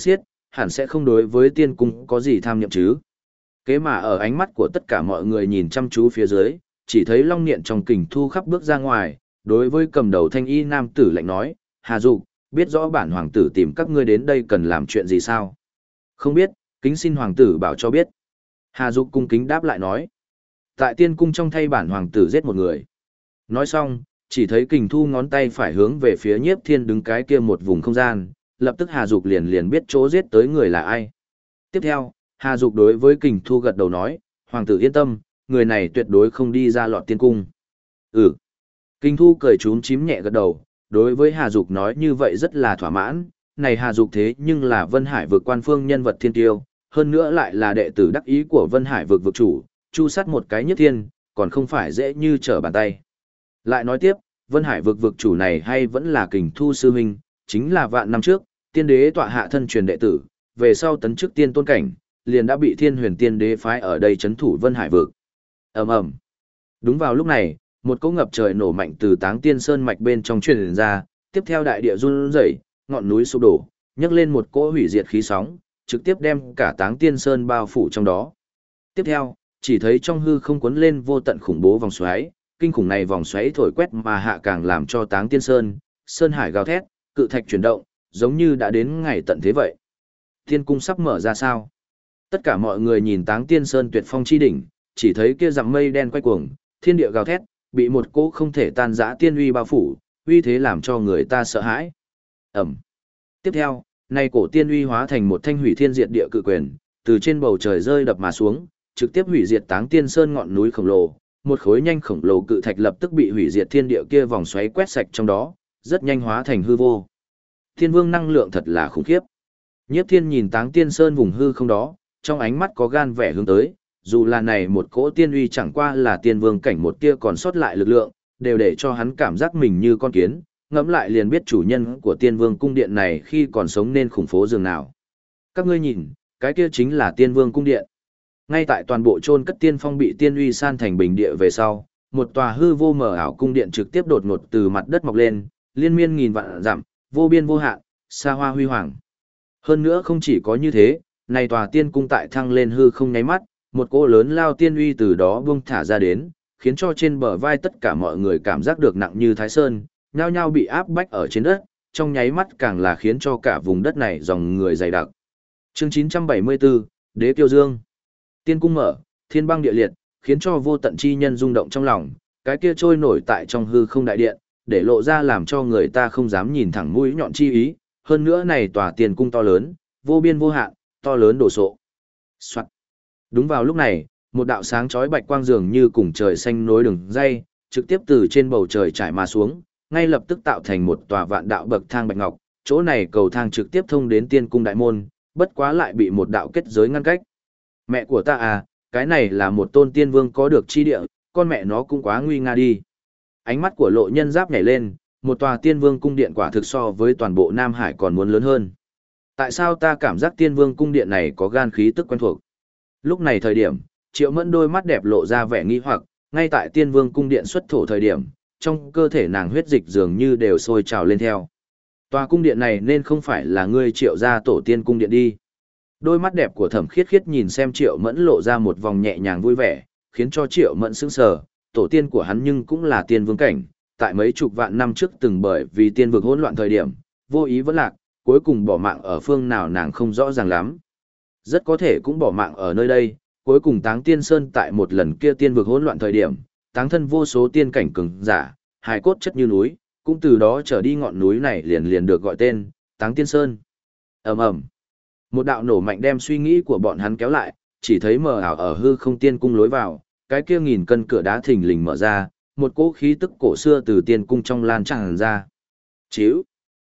hẳn sẽ không đối với tiên cung có gì tham niệm chứ. Kế mà ở ánh mắt của tất cả mọi người nhìn chăm chú phía dưới, chỉ thấy Long Niệm trong kình thu khắp bước ra ngoài, đối với cầm đầu thanh y nam tử lạnh nói, Hà Dục, biết rõ bản hoàng tử tìm các ngươi đến đây cần làm chuyện gì sao? Không biết, kính xin hoàng tử bảo cho biết. Hà Dục cung kính đáp lại nói, tại tiên cung trong thay bản hoàng tử giết một người. Nói xong, chỉ thấy kình thu ngón tay phải hướng về phía Nhiếp Thiên đứng cái kia một vùng không gian, lập tức Hà Dục liền biết chỗ giết tới người là ai. Tiếp theo, Hà Dục đối với kình thu gật đầu nói, hoàng tử yên tâm, người này tuyệt đối không đi ra lọt tiên cung. Ừ. Kình thu cười trúng chím nhẹ gật đầu, đối với Hà Dục nói như vậy rất là thỏa mãn, này Hà Dục thế nhưng là Vân Hải vực quan phương nhân vật thiên tiêu, hơn nữa lại là đệ tử đắc ý của Vân Hải vực vực chủ, chu sát một cái Nhiếp Thiên, còn không phải dễ như trở bàn tay. Lại nói tiếp, Vân Hải vực vực chủ này hay vẫn là kình thu sư huynh, chính là vạn năm trước, tiên đế tọa hạ thân truyền đệ tử, về sau tấn chức tiên tôn cảnh, liền đã bị Thiên Huyền Tiên Đế phái ở đây trấn thủ Vân Hải vực. Ầm ầm. Đúng vào lúc này, một cỗ ngập trời nổ mạnh từ Táng Tiên Sơn mạch bên trong truyền ra, tiếp theo đại địa rung rẩy, ngọn núi sụp đổ, nhấc lên một cỗ hủy diệt khí sóng, trực tiếp đem cả Táng Tiên Sơn bao phủ trong đó. Tiếp theo, chỉ thấy trong hư không cuốn lên vô tận khủng bố vòng xoáy, kinh khủng này vòng xoáy thổi quét mà hạ càng làm cho Táng Tiên Sơn, sơn hải gào thét, cự thạch chuyển động, giống như đã đến ngày tận thế vậy. Tiên cung sắp mở ra sao? Tất cả mọi người nhìn Táng Tiên Sơn tuyệt phong chi đỉnh, chỉ thấy kia dặm mây đen quay cuồng, thiên địa gào thét, bị một cỗ không thể tan rã tiên uy bao phủ, uy thế làm cho người ta sợ hãi. Ẩm. Tiếp theo, nay cổ tiên uy hóa thành một thanh hủy thiên diệt địa cự quyền, từ trên bầu trời rơi đập mà xuống, trực tiếp hủy diệt Táng Tiên Sơn ngọn núi khổng lồ, một khối nhanh khổng lồ cự thạch lập tức bị hủy diệt thiên địa kia vòng xoáy quét sạch trong đó, rất nhanh hóa thành hư vô. Thiên Vương năng lượng thật là khủng khiếp. Nhiếp Thiên nhìn Táng Tiên Sơn vùng hư không đó, trong ánh mắt có gan vẻ hướng tới, dù là này một cỗ tiên uy chẳng qua là tiên vương cảnh một tia còn sót lại lực lượng, đều để cho hắn cảm giác mình như con kiến, ngẫm lại liền biết chủ nhân của tiên vương cung điện này khi còn sống nên khủng phố dường nào. Các ngươi nhìn, cái kia chính là tiên vương cung điện. Ngay tại toàn bộ chôn cất tiên phong bị tiên uy san thành bình địa về sau, một tòa hư vô mờ ảo cung điện trực tiếp đột ngột từ mặt đất mọc lên, liên miên nghìn vạn dặm, vô biên vô hạn, xa hoa huy hoàng. Hơn nữa không chỉ có như thế, này tòa tiên cung tại thăng lên hư không nháy mắt, một cỗ lớn lao tiên uy từ đó buông thả ra đến, khiến cho trên bờ vai tất cả mọi người cảm giác được nặng như Thái Sơn, nhao nhao bị áp bách ở trên đất, trong nháy mắt càng là khiến cho cả vùng đất này dòng người dày đặc. Chương 974, Đế Kiêu Dương. Tiên cung mở, thiên băng địa liệt, khiến cho vô tận chi nhân rung động trong lòng, cái kia trôi nổi tại trong hư không đại điện, để lộ ra làm cho người ta không dám nhìn thẳng mũi nhọn chi ý, hơn nữa này tòa tiên cung to lớn, vô biên vô hạn, to lớn đồ sộ. Soạt. Đúng vào lúc này, một đạo sáng chói bạch quang dường như cùng trời xanh nối đường dây, trực tiếp từ trên bầu trời trải mà xuống, ngay lập tức tạo thành một tòa vạn đạo bậc thang bạch ngọc, chỗ này cầu thang trực tiếp thông đến tiên cung đại môn, bất quá lại bị một đạo kết giới ngăn cách. Mẹ của ta à, cái này là một tôn tiên vương có được chi địa, con mẹ nó cũng quá nguy nga đi. Ánh mắt của Lộ Nhân Giáp nhảy lên, một tòa tiên vương cung điện quả thực so với toàn bộ Nam Hải còn muốn lớn hơn. Tại sao ta cảm giác tiên vương cung điện này có gan khí tức quen thuộc? Lúc này thời điểm, Triệu Mẫn đôi mắt đẹp lộ ra vẻ nghi hoặc, ngay tại tiên vương cung điện xuất thổ thời điểm, trong cơ thể nàng huyết dịch dường như đều sôi trào lên theo. Tòa cung điện này nên không phải là ngươi Triệu gia tổ tiên cung điện đi. Đôi mắt đẹp của Thẩm Khiết Khiết nhìn xem Triệu Mẫn lộ ra một vòng nhẹ nhàng vui vẻ, khiến cho Triệu Mẫn sững sờ, tổ tiên của hắn nhưng cũng là tiên vương cảnh, tại mấy chục vạn năm trước từng bởi vì tiên vực hỗn loạn thời điểm, vô ý vẫn lạc, cuối cùng bỏ mạng ở phương nào nàng không rõ ràng lắm. Rất có thể cũng bỏ mạng ở nơi đây, cuối cùng Táng Tiên Sơn tại một lần kia tiên vực hỗn loạn thời điểm, táng thân vô số tiên cảnh cường giả, hài cốt chất như núi, cũng từ đó trở đi ngọn núi này liền được gọi tên Táng Tiên Sơn. Ầm ầm. Một đạo nổ mạnh đem suy nghĩ của bọn hắn kéo lại, chỉ thấy mờ ảo ở hư không tiên cung lối vào, cái kia nghìn cân cửa đá thình lình mở ra, một cỗ khí tức cổ xưa từ tiên cung trong lan tràn ra. Chíu.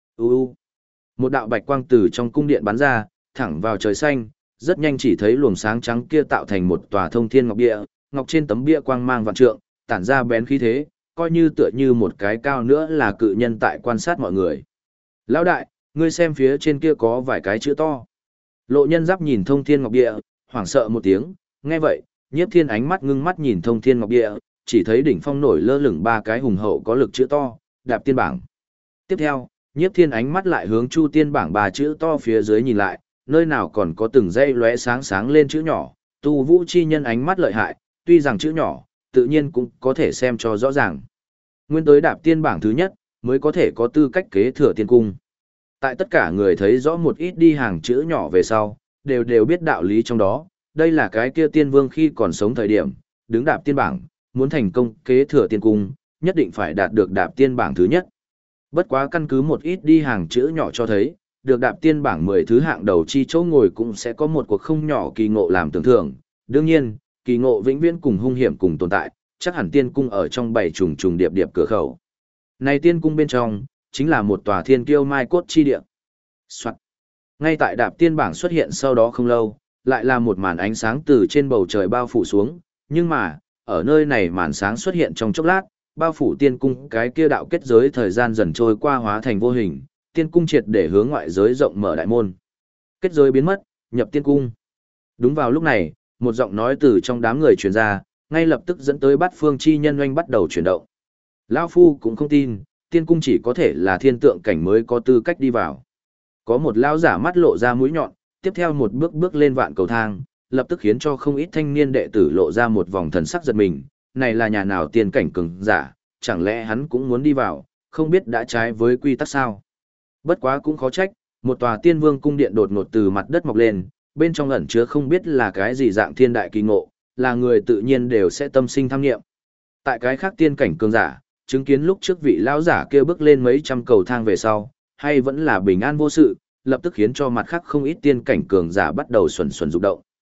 Một đạo bạch quang từ trong cung điện bắn ra, thẳng vào trời xanh, rất nhanh chỉ thấy luồng sáng trắng kia tạo thành một tòa thông thiên ngọc bia, ngọc trên tấm bia quang mang vạn trượng, tản ra bén khí thế, coi như tựa như một cái cao nữa là cự nhân tại quan sát mọi người. Lão đại, ngươi xem phía trên kia có vài cái chữ to. Lộ Nhân Giáp nhìn thông thiên ngọc bia, hoảng sợ một tiếng, nghe vậy, Nhiếp Thiên ánh mắt ngưng mắt nhìn thông thiên ngọc bia, chỉ thấy đỉnh phong nổi lơ lửng ba cái hùng hậu có lực chữ to, đạp tiên bảng. Tiếp theo, Nhiếp Thiên ánh mắt lại hướng Chu Tiên bảng ba chữ to phía dưới nhìn lại, nơi nào còn có từng dây lóe sáng sáng lên chữ nhỏ, tu vũ chi nhân ánh mắt lợi hại, tuy rằng chữ nhỏ, tự nhiên cũng có thể xem cho rõ ràng. Nguyên tới đạp tiên bảng thứ nhất, mới có thể có tư cách kế thừa tiên cung. Tại tất cả người thấy rõ một ít đi hàng chữ nhỏ về sau, đều biết đạo lý trong đó, đây là cái kia tiên vương khi còn sống thời điểm, đứng đạp tiên bảng, muốn thành công kế thừa tiên cung, nhất định phải đạt được đạp tiên bảng thứ nhất. Bất quá căn cứ một ít đi hàng chữ nhỏ cho thấy, được đạp tiên bảng 10 thứ hạng đầu chi chỗ ngồi cũng sẽ có một cuộc không nhỏ kỳ ngộ làm tưởng thưởng. Đương nhiên, kỳ ngộ vĩnh viễn cùng hung hiểm cùng tồn tại, chắc hẳn tiên cung ở trong 7 trùng trùng điệp điệp cửa khẩu. Này tiên cung bên trong, chính là một tòa thiên kiêu mai cốt chi địa. Soạn. Ngay tại đạp tiên bảng xuất hiện sau đó không lâu, lại là một màn ánh sáng từ trên bầu trời bao phủ xuống, nhưng mà, ở nơi này màn sáng xuất hiện trong chốc lát, bao phủ tiên cung cái kia đạo kết giới thời gian dần trôi qua hóa thành vô hình, tiên cung triệt để hướng ngoại giới rộng mở đại môn. Kết giới biến mất, nhập tiên cung. Đúng vào lúc này, một giọng nói từ trong đám người truyền ra, ngay lập tức dẫn tới bát phương chi nhân oanh bắt đầu chuyển động. Lão Phu cũng không tin, tiên cung chỉ có thể là thiên tượng cảnh mới có tư cách đi vào. Có một lão giả mắt lộ ra mũi nhọn, tiếp theo một bước bước lên vạn cầu thang, lập tức khiến cho không ít thanh niên đệ tử lộ ra một vòng thần sắc giật mình. Này là nhà nào tiên cảnh cường giả, chẳng lẽ hắn cũng muốn đi vào, không biết đã trái với quy tắc sao? Bất quá cũng khó trách, một tòa tiên vương cung điện đột ngột từ mặt đất mọc lên, bên trong ẩn chứa không biết là cái gì dạng thiên đại kỳ ngộ, là người tự nhiên đều sẽ tâm sinh tham nghiệm. Tại cái khác tiên cảnh cường giả, chứng kiến lúc trước vị lão giả kia bước lên mấy trăm cầu thang về sau, hay vẫn là bình an vô sự, lập tức khiến cho mặt khác không ít tiên cảnh cường giả bắt đầu xuẩn xuẩn rụng động.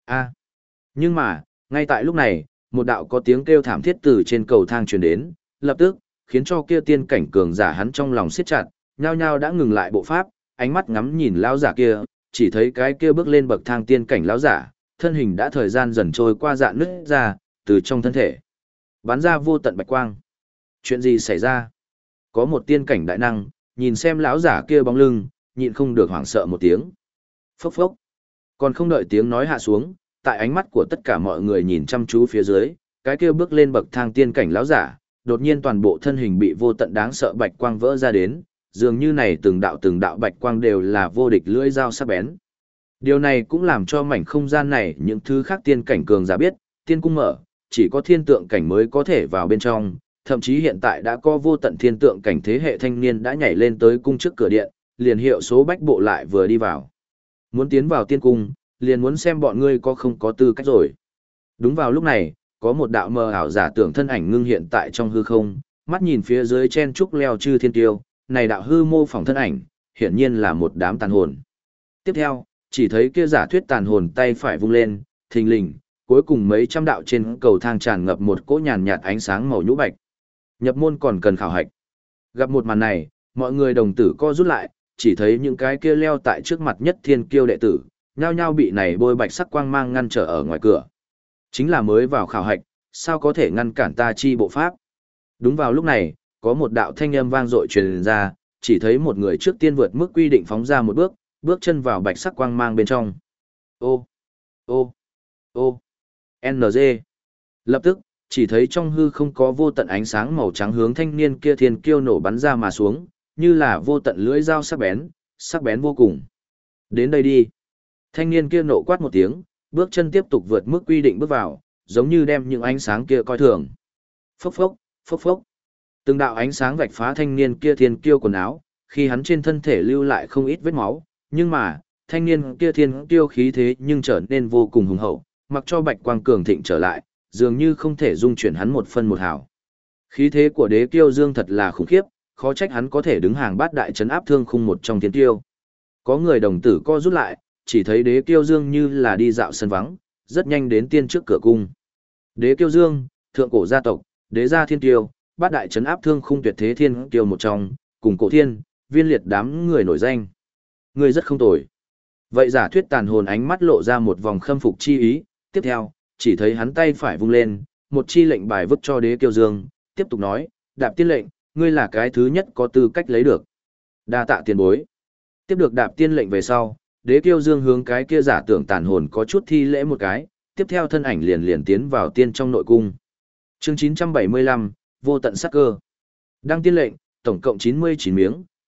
Nhưng mà, ngay tại lúc này, một đạo có tiếng kêu thảm thiết từ trên cầu thang truyền đến, lập tức khiến cho kia tiên cảnh cường giả hắn trong lòng siết chặt, nhao nhao đã ngừng lại bộ pháp, ánh mắt ngắm nhìn lão giả kia, chỉ thấy cái kia bước lên bậc thang tiên cảnh lão giả, thân hình đã thời gian dần trôi qua dạn nứt ra, từ trong thân thể bắn ra vô tận bạch quang. Chuyện gì xảy ra? Có một tiên cảnh đại năng, nhìn xem lão giả kia bóng lưng, nhịn không được hoảng sợ một tiếng. Phốc phốc. Còn không đợi tiếng nói hạ xuống, tại ánh mắt của tất cả mọi người nhìn chăm chú phía dưới, cái kia bước lên bậc thang tiên cảnh lão giả, đột nhiên toàn bộ thân hình bị vô tận đáng sợ bạch quang vỡ ra đến, dường như này từng đạo bạch quang đều là vô địch lưỡi dao sắc bén. Điều này cũng làm cho mảnh không gian này những thứ khác tiên cảnh cường giả biết, tiên cung mở, chỉ có thiên tượng cảnh mới có thể vào bên trong, thậm chí hiện tại đã có vô tận thiên tượng cảnh thế hệ thanh niên đã nhảy lên tới cung trước cửa điện, liền hiệu số bách bộ lại vừa đi vào. Muốn tiến vào tiên cung, liền muốn xem bọn ngươi có không có tư cách rồi. Đúng vào lúc này, có một đạo mờ ảo giả tưởng thân ảnh ngưng hiện tại trong hư không, mắt nhìn phía dưới chen trúc leo chư thiên tiêu, này đạo hư mô phỏng thân ảnh, hiển nhiên là một đám tàn hồn. Tiếp theo, chỉ thấy kia giả thuyết tàn hồn tay phải vung lên, thình lình, cuối cùng mấy trăm đạo trên cầu thang tràn ngập một cỗ nhàn nhạt ánh sáng màu nhũ bạch. Nhập môn còn cần khảo hạch. Gặp một màn này, mọi người đồng tử co rút lại, chỉ thấy những cái kia leo tại trước mặt nhất thiên kiêu đệ tử, nhao nhao bị này bôi bạch sắc quang mang ngăn trở ở ngoài cửa. Chính là mới vào khảo hạch, sao có thể ngăn cản ta chi bộ pháp? Đúng vào lúc này, có một đạo thanh âm vang dội truyền ra, chỉ thấy một người trước tiên vượt mức quy định phóng ra một bước, bước chân vào bạch sắc quang mang bên trong. Ô, ô, ô, NG. Lập tức, chỉ thấy trong hư không có vô tận ánh sáng màu trắng hướng thanh niên kia thiên kiêu nổ bắn ra mà xuống, như là vô tận lưỡi dao sắc bén vô cùng. Đến đây đi. Thanh niên kia nộ quát một tiếng, bước chân tiếp tục vượt mức quy định bước vào, giống như đem những ánh sáng kia coi thường. Phốc phốc, phốc phốc. Từng đạo ánh sáng vạch phá thanh niên kia thiên kiêu quần áo, khi hắn trên thân thể lưu lại không ít vết máu, nhưng mà, thanh niên kia thiên kiêu khí thế nhưng trở nên vô cùng hùng hậu, mặc cho bạch quang cường thịnh trở lại, dường như không thể dung chuyển hắn một phân một hào. Khí thế của đế kiêu dương thật là khủng khiếp, khó trách hắn có thể đứng hàng bát đại trấn áp thương khung một trong thiên kiêu. Có người đồng tử co rút lại, chỉ thấy đế kiêu dương như là đi dạo sân vắng, rất nhanh đến tiên trước cửa cung. Đế kiêu dương, thượng cổ gia tộc, đế gia thiên kiêu, bát đại trấn áp thương khung tuyệt thế thiên kiêu một trong, cùng cổ thiên, viên liệt đám người nổi danh. Người rất không tồi. Vậy giả thuyết tàn hồn ánh mắt lộ ra một vòng khâm phục chi ý, tiếp theo, chỉ thấy hắn tay phải vung lên, một chi lệnh bài vứt cho đế kiêu dương, tiếp tục nói, đạp tiên lệnh, ngươi là cái thứ nhất có tư cách lấy được. Đa tạ tiền bối. Tiếp được đạp tiên lệnh về sau, đế kiêu dương hướng cái kia giả tưởng tàn hồn có chút thi lễ một cái, tiếp theo thân ảnh liền tiến vào tiên trong nội cung. Chương 975, vô tận sắc cơ. Đăng tiên lệnh, tổng cộng 99 miếng,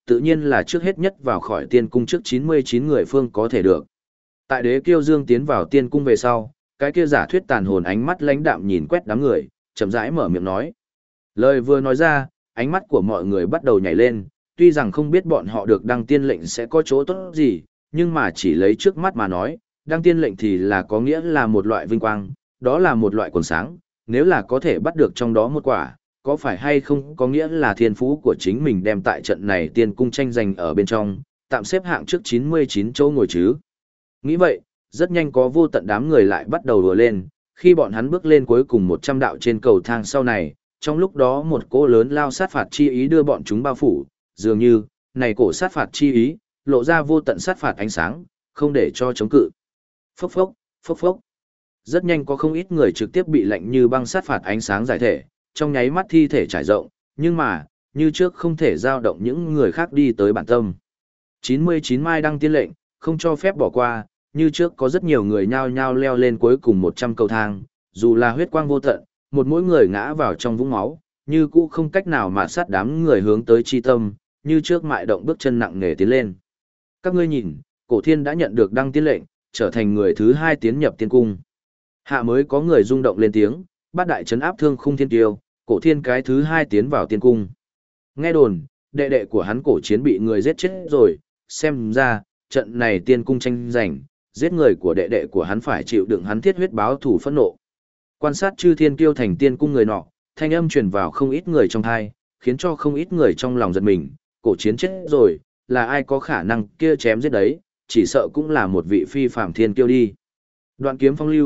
tự nhiên là trước hết nhất vào khỏi tiên cung trước 99 người phương có thể được. Tại Đế Kiêu Dương tiến vào tiên cung về sau, cái kia giả thuyết tàn hồn ánh mắt lãnh đạm nhìn quét đám người, chậm rãi mở miệng nói. Lời vừa nói ra, ánh mắt của mọi người bắt đầu nhảy lên, tuy rằng không biết bọn họ được đăng tiên lệnh sẽ có chỗ tốt gì, nhưng mà chỉ lấy trước mắt mà nói, đăng tiên lệnh thì là có nghĩa là một loại vinh quang, đó là một loại quần sáng, nếu là có thể bắt được trong đó một quả, có phải hay không có nghĩa là thiên phú của chính mình đem tại trận này tiên cung tranh giành ở bên trong, tạm xếp hạng trước 99 chỗ ngồi chứ. Nghĩ vậy, rất nhanh có vô tận đám người lại bắt đầu đùa lên, khi bọn hắn bước lên cuối cùng 100 đạo trên cầu thang sau này, trong lúc đó một cỗ lớn lao sát phạt chi ý đưa bọn chúng bao phủ, dường như, này cổ sát phạt chi ý, lộ ra vô tận sát phạt ánh sáng, không để cho chống cự. Phốc phốc, phốc phốc. Rất nhanh có không ít người trực tiếp bị lạnh như băng sát phạt ánh sáng giải thể, trong nháy mắt thi thể trải rộng, nhưng mà, như trước không thể giao động những người khác đi tới bản tâm. 99 mai đăng tiên lệnh, không cho phép bỏ qua, như trước có rất nhiều người nhao nhao leo lên cuối cùng 100 cầu thang, dù là huyết quang vô tận, một mỗi người ngã vào trong vũng máu, như cũ không cách nào mà sát đám người hướng tới chi tâm, như trước mại động bước chân nặng nề tiến lên. Các ngươi nhìn, Cổ Thiên đã nhận được đăng tiên lệnh, trở thành người thứ 2 tiến nhập tiên cung. Hạ mới có người rung động lên tiếng, bát đại trấn áp thương khung thiên tiêu, Cổ Thiên cái thứ 2 tiến vào tiên cung. Nghe đồn, đệ đệ của hắn Cổ Chiến bị người giết chết rồi, xem ra, trận này tiên cung tranh giành, giết người của đệ đệ của hắn phải chịu đựng hắn thiết huyết báo thù phẫn nộ. Quan sát chư thiên kiêu thành tiên cung người nọ, thanh âm truyền vào không ít người trong thai, khiến cho không ít người trong lòng giật mình, Cổ Chiến chết rồi, là ai có khả năng kia chém giết đấy, chỉ sợ cũng là một vị phi phàm thiên kiêu đi. Đoạn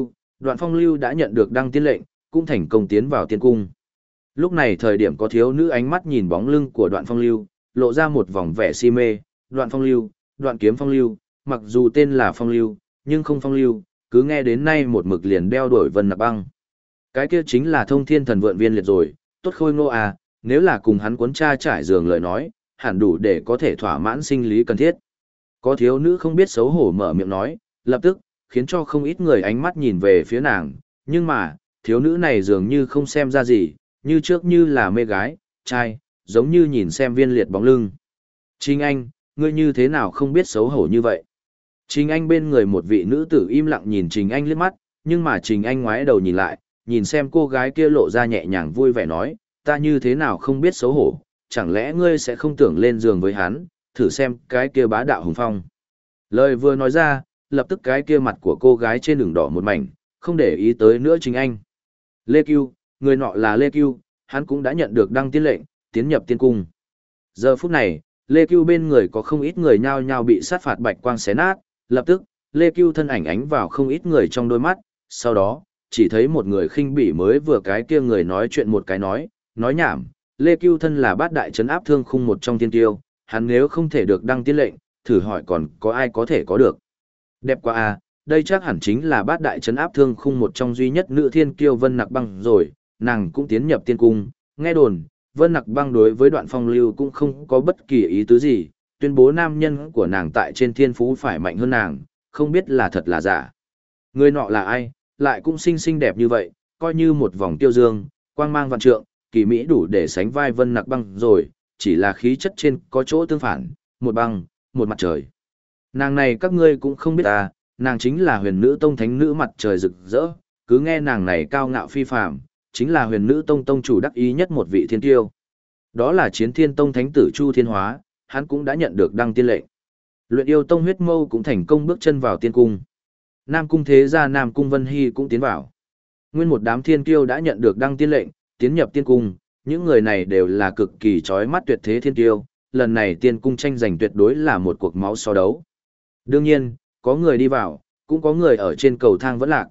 Phong Lưu đã nhận được đăng tiên lệnh, cũng thành công tiến vào tiên cung. Lúc này thời điểm có thiếu nữ ánh mắt nhìn bóng lưng của Đoạn Phong Lưu, lộ ra một vòng vẻ si mê, Đoạn Kiếm Phong Lưu, mặc dù tên là Phong Lưu, nhưng không Phong Lưu, cứ nghe đến nay một mực liền đeo đổi Vân Nặc Băng. Cái kia chính là Thông Thiên Thần Vượn Viên liệt rồi, tốt khôi ngô à, nếu là cùng hắn cuốn cha trải giường lời nói, hẳn đủ để có thể thỏa mãn sinh lý cần thiết. Có thiếu nữ không biết xấu hổ mở miệng nói, lập tức, khiến cho không ít người ánh mắt nhìn về phía nàng, nhưng mà, thiếu nữ này dường như không xem ra gì, như trước như là mê gái, trai, giống như nhìn xem Viên liệt bóng lưng. Trình Anh, ngươi như thế nào không biết xấu hổ như vậy? Trình Anh bên người một vị nữ tử im lặng nhìn Trình Anh liếc mắt, nhưng mà Trình Anh ngoái đầu nhìn lại, nhìn xem cô gái kia lộ ra nhẹ nhàng vui vẻ nói, ta như thế nào không biết xấu hổ, chẳng lẽ ngươi sẽ không tưởng lên giường với hắn, thử xem cái kia bá đạo hùng phong. Lời vừa nói ra, lập tức cái kia mặt của cô gái trên đường đỏ một mảnh, không để ý tới nữa Trình Anh. Lê Cưu, người nọ là Lê Cưu, hắn cũng đã nhận được đăng tiên lệnh, tiến nhập tiên cung. Giờ phút này, Lê Cưu bên người có không ít người nhao nhao bị sát phạt bạch quang xé nát, lập tức, Lê Cưu thân ảnh ánh vào không ít người trong đôi mắt, sau đó, chỉ thấy một người khinh bỉ mới vừa cái kia người nói chuyện một cái nói nhảm, Lê Cưu thân là bát đại trấn áp thương khung một trong tiên tiêu, hắn nếu không thể được đăng tiên lệnh, thử hỏi còn có ai có thể có được. Đẹp quá à, đây chắc hẳn chính là bát đại trấn áp thương khung một trong duy nhất nữ thiên kiêu Vân Nặc Băng rồi, nàng cũng tiến nhập tiên cung, nghe đồn, Vân Nặc Băng đối với Đoạn Phong Lưu cũng không có bất kỳ ý tứ gì, tuyên bố nam nhân của nàng tại trên thiên phú phải mạnh hơn nàng, không biết là thật là giả. Người nọ là ai, lại cũng xinh đẹp như vậy, coi như một vòng tiêu dương, quang mang vạn trượng, kỳ mỹ đủ để sánh vai Vân Nặc Băng rồi, chỉ là khí chất trên có chỗ tương phản, một băng, một mặt trời. Nàng này các ngươi cũng không biết à, nàng chính là huyền nữ tông thánh nữ mặt trời rực rỡ, cứ nghe nàng này cao ngạo phi phàm, chính là huyền nữ tông tông chủ đắc ý nhất một vị thiên tiêu. Đó là Chiến Thiên Tông thánh tử Chu Thiên Hóa, hắn cũng đã nhận được đăng tiên lệnh. Luyện Yêu Tông Huyết Mâu cũng thành công bước chân vào tiên cung. Nam cung thế gia Nam cung Vân Hy cũng tiến vào. Nguyên một đám thiên kiêu đã nhận được đăng tiên lệnh, tiến nhập tiên cung, những người này đều là cực kỳ chói mắt tuyệt thế thiên kiêu, lần này tiên cung tranh giành tuyệt đối là một cuộc máu so đấu. Đương nhiên, có người đi vào, cũng có người ở trên cầu thang vẫn lạc,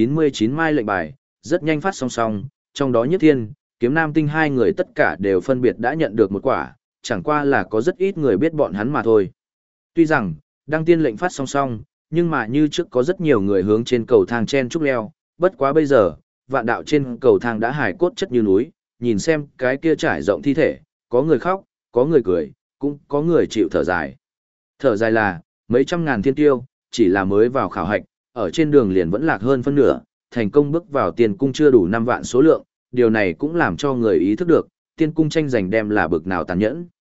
99 mai lệnh bài, rất nhanh phát song song, trong đó Nhất Thiên, Kiếm Nam Tinh hai người tất cả đều phân biệt đã nhận được một quả, chẳng qua là có rất ít người biết bọn hắn mà thôi. Tuy rằng, đăng tiên lệnh phát song song, nhưng mà như trước có rất nhiều người hướng trên cầu thang chen chúc leo, bất quá bây giờ, vạn đạo trên cầu thang đã hài cốt chất như núi, nhìn xem cái kia trải rộng thi thể, có người khóc, có người cười, cũng có người chịu thở dài. Thở dài là, mấy trăm ngàn thiên tiêu, chỉ là mới vào khảo hạch, ở trên đường liền vẫn lạc hơn phân nửa, thành công bước vào tiên cung chưa đủ 5 vạn số lượng, điều này cũng làm cho người ý thức được, tiên cung tranh giành đem là bực nào tàn nhẫn.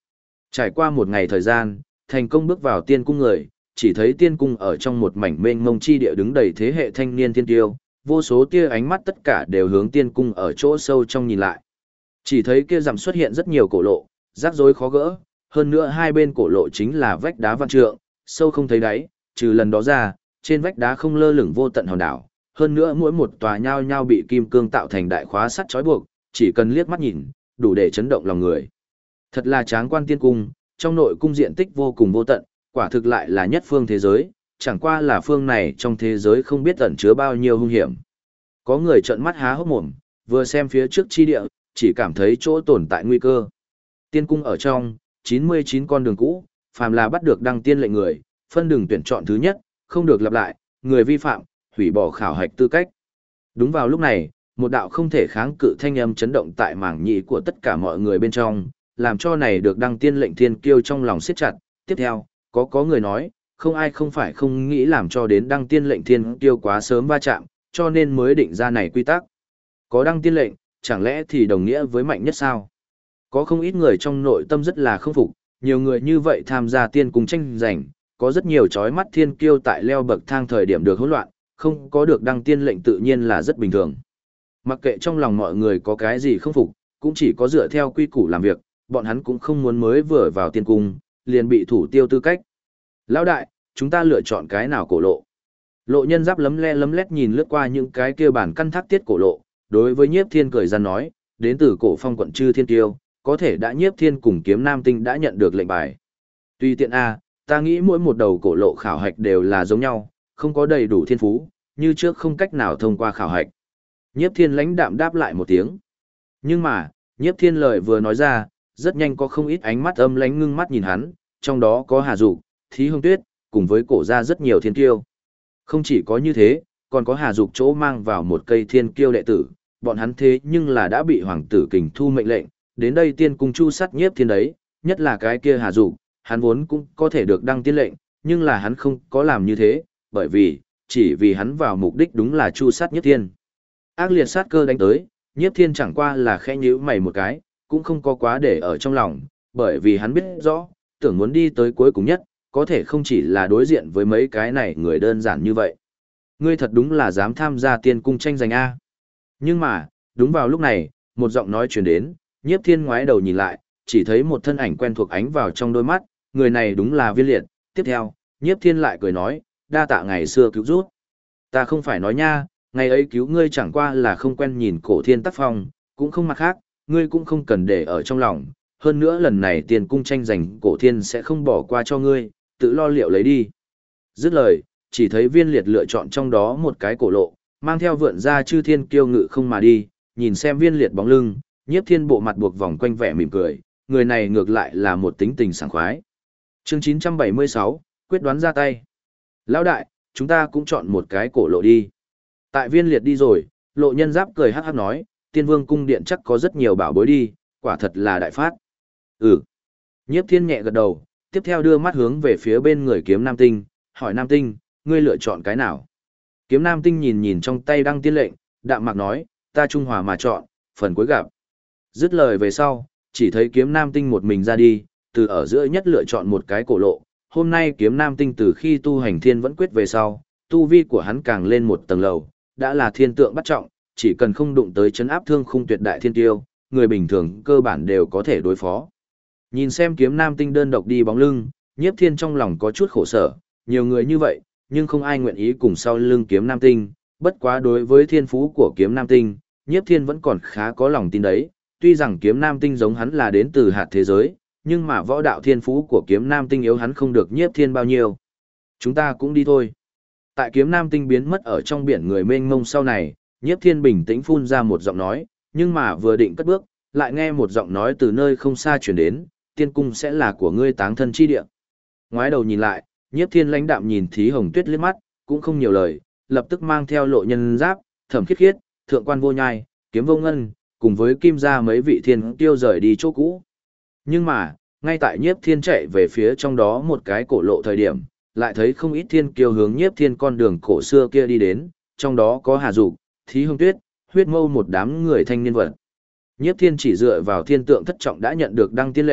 Trải qua một ngày thời gian, thành công bước vào tiên cung người, chỉ thấy tiên cung ở trong một mảnh mênh mông chi địa đứng đầy thế hệ thanh niên thiên tiêu, vô số tia ánh mắt tất cả đều hướng tiên cung ở chỗ sâu trong nhìn lại. Chỉ thấy kia rằm xuất hiện rất nhiều cổ lộ, rắc rối khó gỡ, hơn nữa hai bên cổ lộ chính là vách đá văn trượng, sâu không thấy đáy, trừ lần đó ra, trên vách đá không lơ lửng vô tận hòn đảo, hơn nữa mỗi một tòa nhao nhao bị kim cương tạo thành đại khóa sắt trói buộc, chỉ cần liếc mắt nhìn, đủ để chấn động lòng người. Thật là tráng quan tiên cung, trong nội cung diện tích vô cùng vô tận, quả thực lại là nhất phương thế giới, chẳng qua là phương này trong thế giới không biết ẩn chứa bao nhiêu hung hiểm. Có người trợn mắt há hốc mồm, vừa xem phía trước chi địa, chỉ cảm thấy chỗ tồn tại nguy cơ. Tiên cung ở trong, 99 con đường cũ, phàm là bắt được đăng tiên lệnh người, phân đường tuyển chọn thứ nhất, không được lặp lại, người vi phạm, hủy bỏ khảo hạch tư cách. Đúng vào lúc này, một đạo không thể kháng cự thanh âm chấn động tại mảng nhĩ của tất cả mọi người bên trong, làm cho này được đăng tiên lệnh thiên kiêu trong lòng siết chặt. Tiếp theo, có người nói, không ai không phải không nghĩ làm cho đến đăng tiên lệnh thiên kiêu quá sớm va chạm, cho nên mới định ra này quy tắc. Có đăng tiên lệnh, chẳng lẽ thì đồng nghĩa với mạnh nhất sao? Có không ít người trong nội tâm rất là không phục, nhiều người như vậy tham gia tiên cung tranh giành, có rất nhiều chói mắt thiên kiêu tại leo bậc thang thời điểm được hỗn loạn, không có được đăng tiên lệnh tự nhiên là rất bình thường. Mặc kệ trong lòng mọi người có cái gì không phục, cũng chỉ có dựa theo quy củ làm việc, bọn hắn cũng không muốn mới vừa vào tiên cung, liền bị thủ tiêu tư cách. Lão đại, chúng ta lựa chọn cái nào cổ lộ? Lộ nhân giáp lấm le lấm lét nhìn lướt qua những cái kia bản căn thác tiết cổ lộ, đối với Nhiếp Thiên cười gian nói, đến từ cổ phong quận Chư Thiên Tiêu, có thể đã Nhiếp Thiên cùng Kiếm Nam Tinh đã nhận được lệnh bài. Tuy tiện A, ta nghĩ mỗi một đầu cổ lộ khảo hạch đều là giống nhau, không có đầy đủ thiên phú, như trước không cách nào thông qua khảo hạch. Nhiếp Thiên lãnh đạm đáp lại một tiếng. Nhưng mà, Nhiếp Thiên lời vừa nói ra, rất nhanh có không ít ánh mắt âm lánh ngưng mắt nhìn hắn, trong đó có Hà Dục, Thí Hương Tuyết, cùng với cổ gia rất nhiều thiên kiêu. Không chỉ có như thế, còn có Hà Dục chỗ mang vào một cây thiên kiêu đệ tử, bọn hắn thế nhưng là đã bị hoàng tử Kình Thu mệnh lệnh, đến đây tiên cung chu sát Nhiếp Thiên đấy, nhất là cái kia Hà Dục, hắn vốn cũng có thể được đăng tiên lệnh, nhưng là hắn không có làm như thế, bởi vì, chỉ vì hắn vào mục đích đúng là chu sát Nhiếp Thiên. Ác liệt sát cơ đánh tới, Nhiếp Thiên chẳng qua là khẽ nhíu mày một cái, cũng không có quá để ở trong lòng, bởi vì hắn biết rõ, tưởng muốn đi tới cuối cùng nhất, có thể không chỉ là đối diện với mấy cái này người đơn giản như vậy. Ngươi thật đúng là dám tham gia tiên cung tranh giành A. Nhưng mà, đúng vào lúc này, một giọng nói truyền đến, Nhiếp Thiên ngoái đầu nhìn lại, chỉ thấy một thân ảnh quen thuộc ánh vào trong đôi mắt, người này đúng là Viên Liệt. Tiếp theo, Nhiếp Thiên lại cười nói, đa tạ ngày xưa cứu rút. Ta không phải nói nha, ngày ấy cứu ngươi chẳng qua là không quen nhìn cổ thiên tác phong, cũng không mặt khác, ngươi cũng không cần để ở trong lòng. Hơn nữa lần này tiền cung tranh giành cổ thiên sẽ không bỏ qua cho ngươi, tự lo liệu lấy đi. Dứt lời, chỉ thấy Viên Liệt lựa chọn trong đó một cái cổ lộ, mang theo vượn ra Chư Thiên kiêu ngự không mà đi, nhìn xem Viên Liệt bóng lưng, Nhiếp Thiên bộ mặt buộc vòng quanh vẻ mỉm cười, người này ngược lại là một tính tình sảng khoái. Chương 976, quyết đoán ra tay. Lão đại, chúng ta cũng chọn một cái cổ lộ đi. Tại Viên Liệt đi rồi, Lộ nhân giáp cười hắc hắc nói, Tiên Vương cung điện chắc có rất nhiều bảo bối đi, quả thật là đại phát. Ừ. Nhiếp Thiên nhẹ gật đầu, tiếp theo đưa mắt hướng về phía bên người Kiếm Nam Tinh, hỏi Nam Tinh, ngươi lựa chọn cái nào? Kiếm Nam Tinh nhìn nhìn trong tay đăng tiên lệnh, đạm mạc nói, ta trung hòa mà chọn, phần cuối gặp. Dứt lời về sau, chỉ thấy Kiếm Nam Tinh một mình ra đi, từ ở giữa nhất lựa chọn một cái cổ lộ. Hôm nay Kiếm Nam Tinh từ khi tu hành Thiên Vẫn Quyết về sau, tu vi của hắn càng lên một tầng lầu, đã là thiên tượng bắt trọng, chỉ cần không đụng tới chấn áp thương khung tuyệt đại thiên tiêu, người bình thường cơ bản đều có thể đối phó. Nhìn xem Kiếm Nam Tinh đơn độc đi bóng lưng, Nhiếp Thiên trong lòng có chút khổ sở, nhiều người như vậy, nhưng không ai nguyện ý cùng sau lưng Kiếm Nam Tinh, bất quá đối với thiên phú của Kiếm Nam Tinh, Nhiếp Thiên vẫn còn khá có lòng tin đấy, tuy rằng Kiếm Nam Tinh giống hắn là đến từ hạt thế giới, nhưng mà võ đạo thiên phú của Kiếm Nam Tinh yếu hắn không được Nhiếp Thiên bao nhiêu. Chúng ta cũng đi thôi. Tại Kiếm Nam Tinh biến mất ở trong biển người mênh mông sau này, Nhiếp Thiên bình tĩnh phun ra một giọng nói, nhưng mà vừa định cất bước, lại nghe một giọng nói từ nơi không xa truyền đến, tiên cung sẽ là của ngươi táng thân chi địa. Ngoái đầu nhìn lại, Nhiếp Thiên lãnh đạm nhìn Thí Hồng Tuyết liếc mắt, cũng không nhiều lời, lập tức mang theo Lộ nhân giáp, Thẩm Khiết Khiết, Thượng quan Vô Nhai, Kiếm Vô Ngân, cùng với Kim gia mấy vị thiên tiêu rời đi chỗ cũ. Nhưng mà, ngay tại Nhiếp Thiên chạy về phía trong đó một cái cổ lộ thời điểm, lại thấy không ít thiên kiêu hướng Nhiếp Thiên con đường cổ xưa kia đi đến, trong đó có Hà Dục, Thí Hương Tuyết, Huyết Mâu một đám người thanh niên vật. Nhiếp Thiên chỉ dựa vào thiên tượng thất trọng đã nhận được đăng tiên lệnh,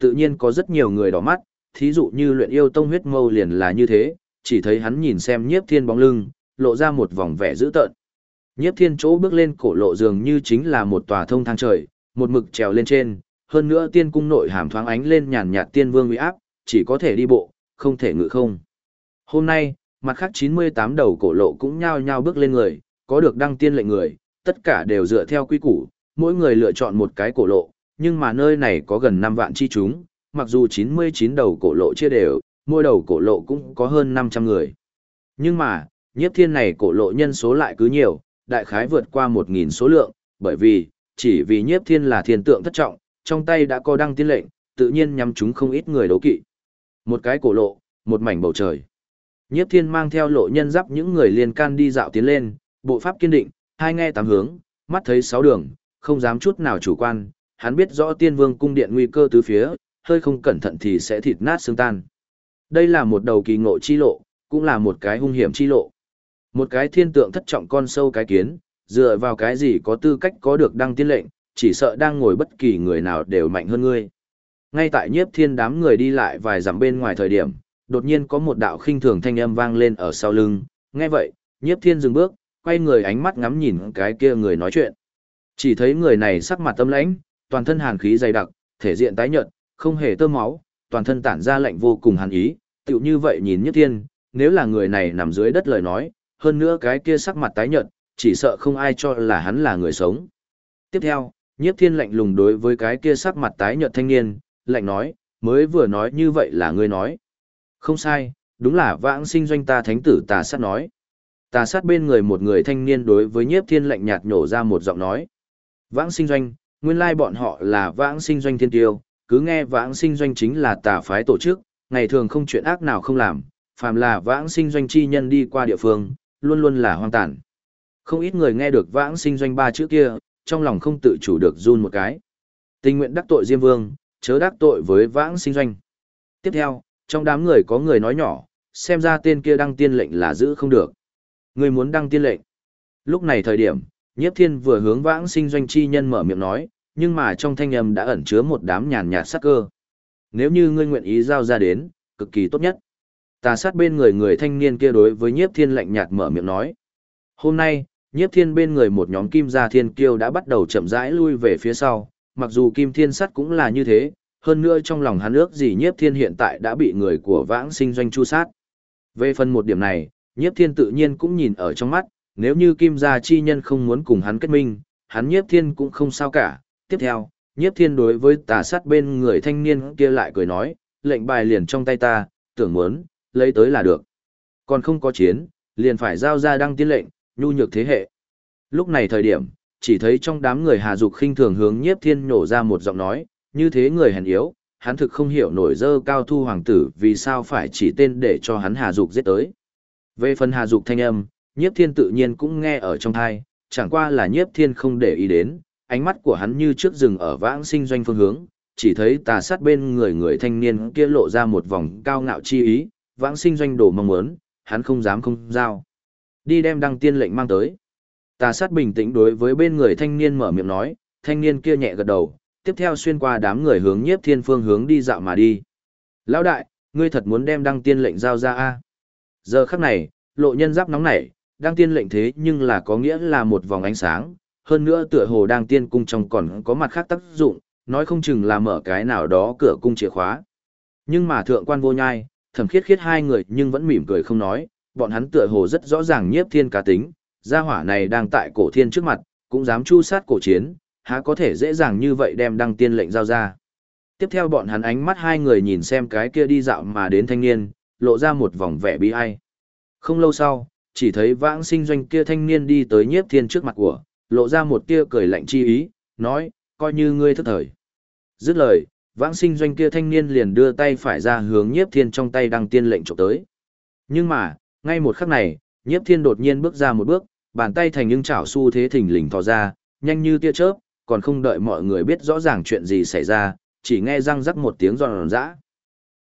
tự nhiên có rất nhiều người đỏ mắt, thí dụ như luyện yêu tông huyết mâu liền là như thế, chỉ thấy hắn nhìn xem Nhiếp Thiên bóng lưng, lộ ra một vòng vẻ dữ tợn. Nhiếp Thiên chỗ bước lên cổ lộ dường như chính là một tòa thông thang trời, một mực trèo lên trên, hơn nữa tiên cung nội hàm thoáng ánh lên nhàn nhạt tiên vương uy áp, chỉ có thể đi bộ, không thể ngự không. Hôm nay, mặt khác 98 đầu cổ lộ cũng nhao nhao bước lên người, có được đăng tiên lệnh người, tất cả đều dựa theo quy củ, mỗi người lựa chọn một cái cổ lộ, nhưng mà nơi này có gần 5 vạn chi chúng, mặc dù 99 đầu cổ lộ chia đều, mỗi đầu cổ lộ cũng có hơn 500 người. Nhưng mà, Nhiếp Thiên này cổ lộ nhân số lại cứ nhiều, đại khái vượt qua 1000 số lượng, bởi vì, chỉ vì Nhiếp Thiên là thiên tượng thất trọng, trong tay đã có đăng tiên lệnh, tự nhiên nhắm chúng không ít người đấu kỵ. Một cái cổ lộ, một mảnh bầu trời. Nhiếp Thiên mang theo lộ nhân giáp những người liền can đi dạo tiến lên, bộ pháp kiên định, hai nghe tám hướng, mắt thấy sáu đường, không dám chút nào chủ quan, hắn biết rõ Tiên Vương cung điện nguy cơ tứ phía, hơi không cẩn thận thì sẽ thịt nát xương tan. Đây là một đầu kỳ ngộ chi lộ, cũng là một cái hung hiểm chi lộ. Một cái thiên tượng thất trọng con sâu cái kiến, dựa vào cái gì có tư cách có được đăng tiên lệnh, chỉ sợ đang ngồi bất kỳ người nào đều mạnh hơn ngươi. Ngay tại Nhiếp Thiên đám người đi lại vài dặm bên ngoài thời điểm, đột nhiên có một đạo khinh thường thanh âm vang lên ở sau lưng, nghe vậy, Nhiếp Thiên dừng bước, quay người ánh mắt ngắm nhìn cái kia người nói chuyện. Chỉ thấy người này sắc mặt âm lãnh, toàn thân hàn khí dày đặc, thể diện tái nhợt, không hề tơ máu, toàn thân tản ra lạnh vô cùng hàn ý, tựu như vậy nhìn Nhiếp Thiên, nếu là người này nằm dưới đất lời nói, hơn nữa cái kia sắc mặt tái nhợt, chỉ sợ không ai cho là hắn là người sống. Tiếp theo, Nhiếp Thiên lạnh lùng đối với cái kia sắc mặt tái nhợt thanh niên, lạnh nói, mới vừa nói như vậy là ngươi nói. Không sai, đúng là Vãng Sinh Doanh ta thánh tử Tà Sát nói. Tà Sát bên người một người thanh niên đối với Nhiếp Thiên lạnh nhạt nhổ ra một giọng nói. Vãng Sinh Doanh, nguyên lai bọn họ là Vãng Sinh Doanh thiên tiêu, cứ nghe Vãng Sinh Doanh chính là tà phái tổ chức, ngày thường không chuyện ác nào không làm, phàm là Vãng Sinh Doanh chi nhân đi qua địa phương, luôn luôn là hoang tàn. Không ít người nghe được Vãng Sinh Doanh ba chữ kia, trong lòng không tự chủ được run một cái. Tình nguyện đắc tội Diêm Vương, chớ đắc tội với Vãng Sinh Doanh. Tiếp theo, trong đám người có người nói nhỏ, xem ra tên kia đăng tiên lệnh là giữ không được. Người muốn đăng tiên lệnh. Lúc này thời điểm, Nhiếp Thiên vừa hướng Vãng Sinh Doanh chi nhân mở miệng nói, nhưng mà trong thanh âm đã ẩn chứa một đám nhàn nhạt sát cơ. Nếu như ngươi nguyện ý giao ra đến, cực kỳ tốt nhất. Tà Sát bên người người thanh niên kia đối với Nhiếp Thiên lạnh nhạt mở miệng nói. Hôm nay, Nhiếp Thiên bên người một nhóm Kim Gia Thiên Kiêu đã bắt đầu chậm rãi lui về phía sau, mặc dù Kim Thiên Sắt cũng là như thế, hơn nữa trong lòng hắn ước gì Nhiếp Thiên hiện tại đã bị người của Vãng Sinh Doanh chu sát. Về phần một điểm này, Nhiếp Thiên tự nhiên cũng nhìn ở trong mắt, nếu như Kim Gia chi nhân không muốn cùng hắn kết minh, hắn Nhiếp Thiên cũng không sao cả. Tiếp theo, Nhiếp Thiên đối với Tà Sát bên người thanh niên kia lại cười nói, lệnh bài liền trong tay ta, tưởng muốn, lấy tới là được. Còn không có chiến, liền phải giao ra đăng tiên lệnh, nhu nhược thế hệ. Lúc này thời điểm, chỉ thấy trong đám người Hà Dục khinh thường hướng Nhiếp Thiên nhổ ra một giọng nói, như thế người hèn yếu, hắn thực không hiểu nổi dơ cao thu hoàng tử vì sao phải chỉ tên để cho hắn Hà Dục giết tới. Về phần Hà Dục thanh âm, Nhiếp Thiên tự nhiên cũng nghe ở trong tai, chẳng qua là Nhiếp Thiên không để ý đến, ánh mắt của hắn như trước rừng ở Vãng Sinh Doanh phương hướng, chỉ thấy Tà Sát bên người thanh niên kia lộ ra một vòng cao ngạo chi ý, Vãng Sinh Doanh đổ mong muốn, hắn không dám không giao. Đi đem đăng tiên lệnh mang tới. Tà Sát bình tĩnh đối với bên người thanh niên mở miệng nói, thanh niên kia nhẹ gật đầu, tiếp theo xuyên qua đám người hướng Nhiếp Thiên phương hướng đi dạo mà đi. Lão đại, ngươi thật muốn đem đăng tiên lệnh giao ra a? Giờ khắc này, lộ nhân giáp nóng nảy, đăng tiên lệnh thế nhưng là có nghĩa là một vòng ánh sáng, hơn nữa tựa hồ đăng tiên cung trong còn có mặt khác tác dụng, nói không chừng là mở cái nào đó cửa cung chìa khóa. Nhưng mà thượng quan Vô Nhai, Thẩm Khiết Khiết hai người nhưng vẫn mỉm cười không nói, bọn hắn tựa hồ rất rõ ràng Nhiếp Thiên cá tính, gia hỏa này đang tại cổ thiên trước mặt, cũng dám chu sát cổ chiến, há có thể dễ dàng như vậy đem đăng tiên lệnh giao ra. Tiếp theo bọn hắn ánh mắt hai người nhìn xem cái kia đi dạo mà đến thanh niên, lộ ra một vòng vẻ bi ai. Không lâu sau, chỉ thấy Vãng Sinh Doanh kia thanh niên đi tới Nhiếp Thiên trước mặt của, lộ ra một tia cười lạnh chi ý, nói, coi như ngươi thức thời. Dứt lời, Vãng Sinh Doanh kia thanh niên liền đưa tay phải ra hướng Nhiếp Thiên trong tay đăng tiên lệnh chụp tới. Nhưng mà, ngay một khắc này, Nhiếp Thiên đột nhiên bước ra một bước, bàn tay thành những chảo xu thế thình lình thò ra, nhanh như tia chớp, còn không đợi mọi người biết rõ ràng chuyện gì xảy ra, chỉ nghe răng rắc một tiếng giòn giã.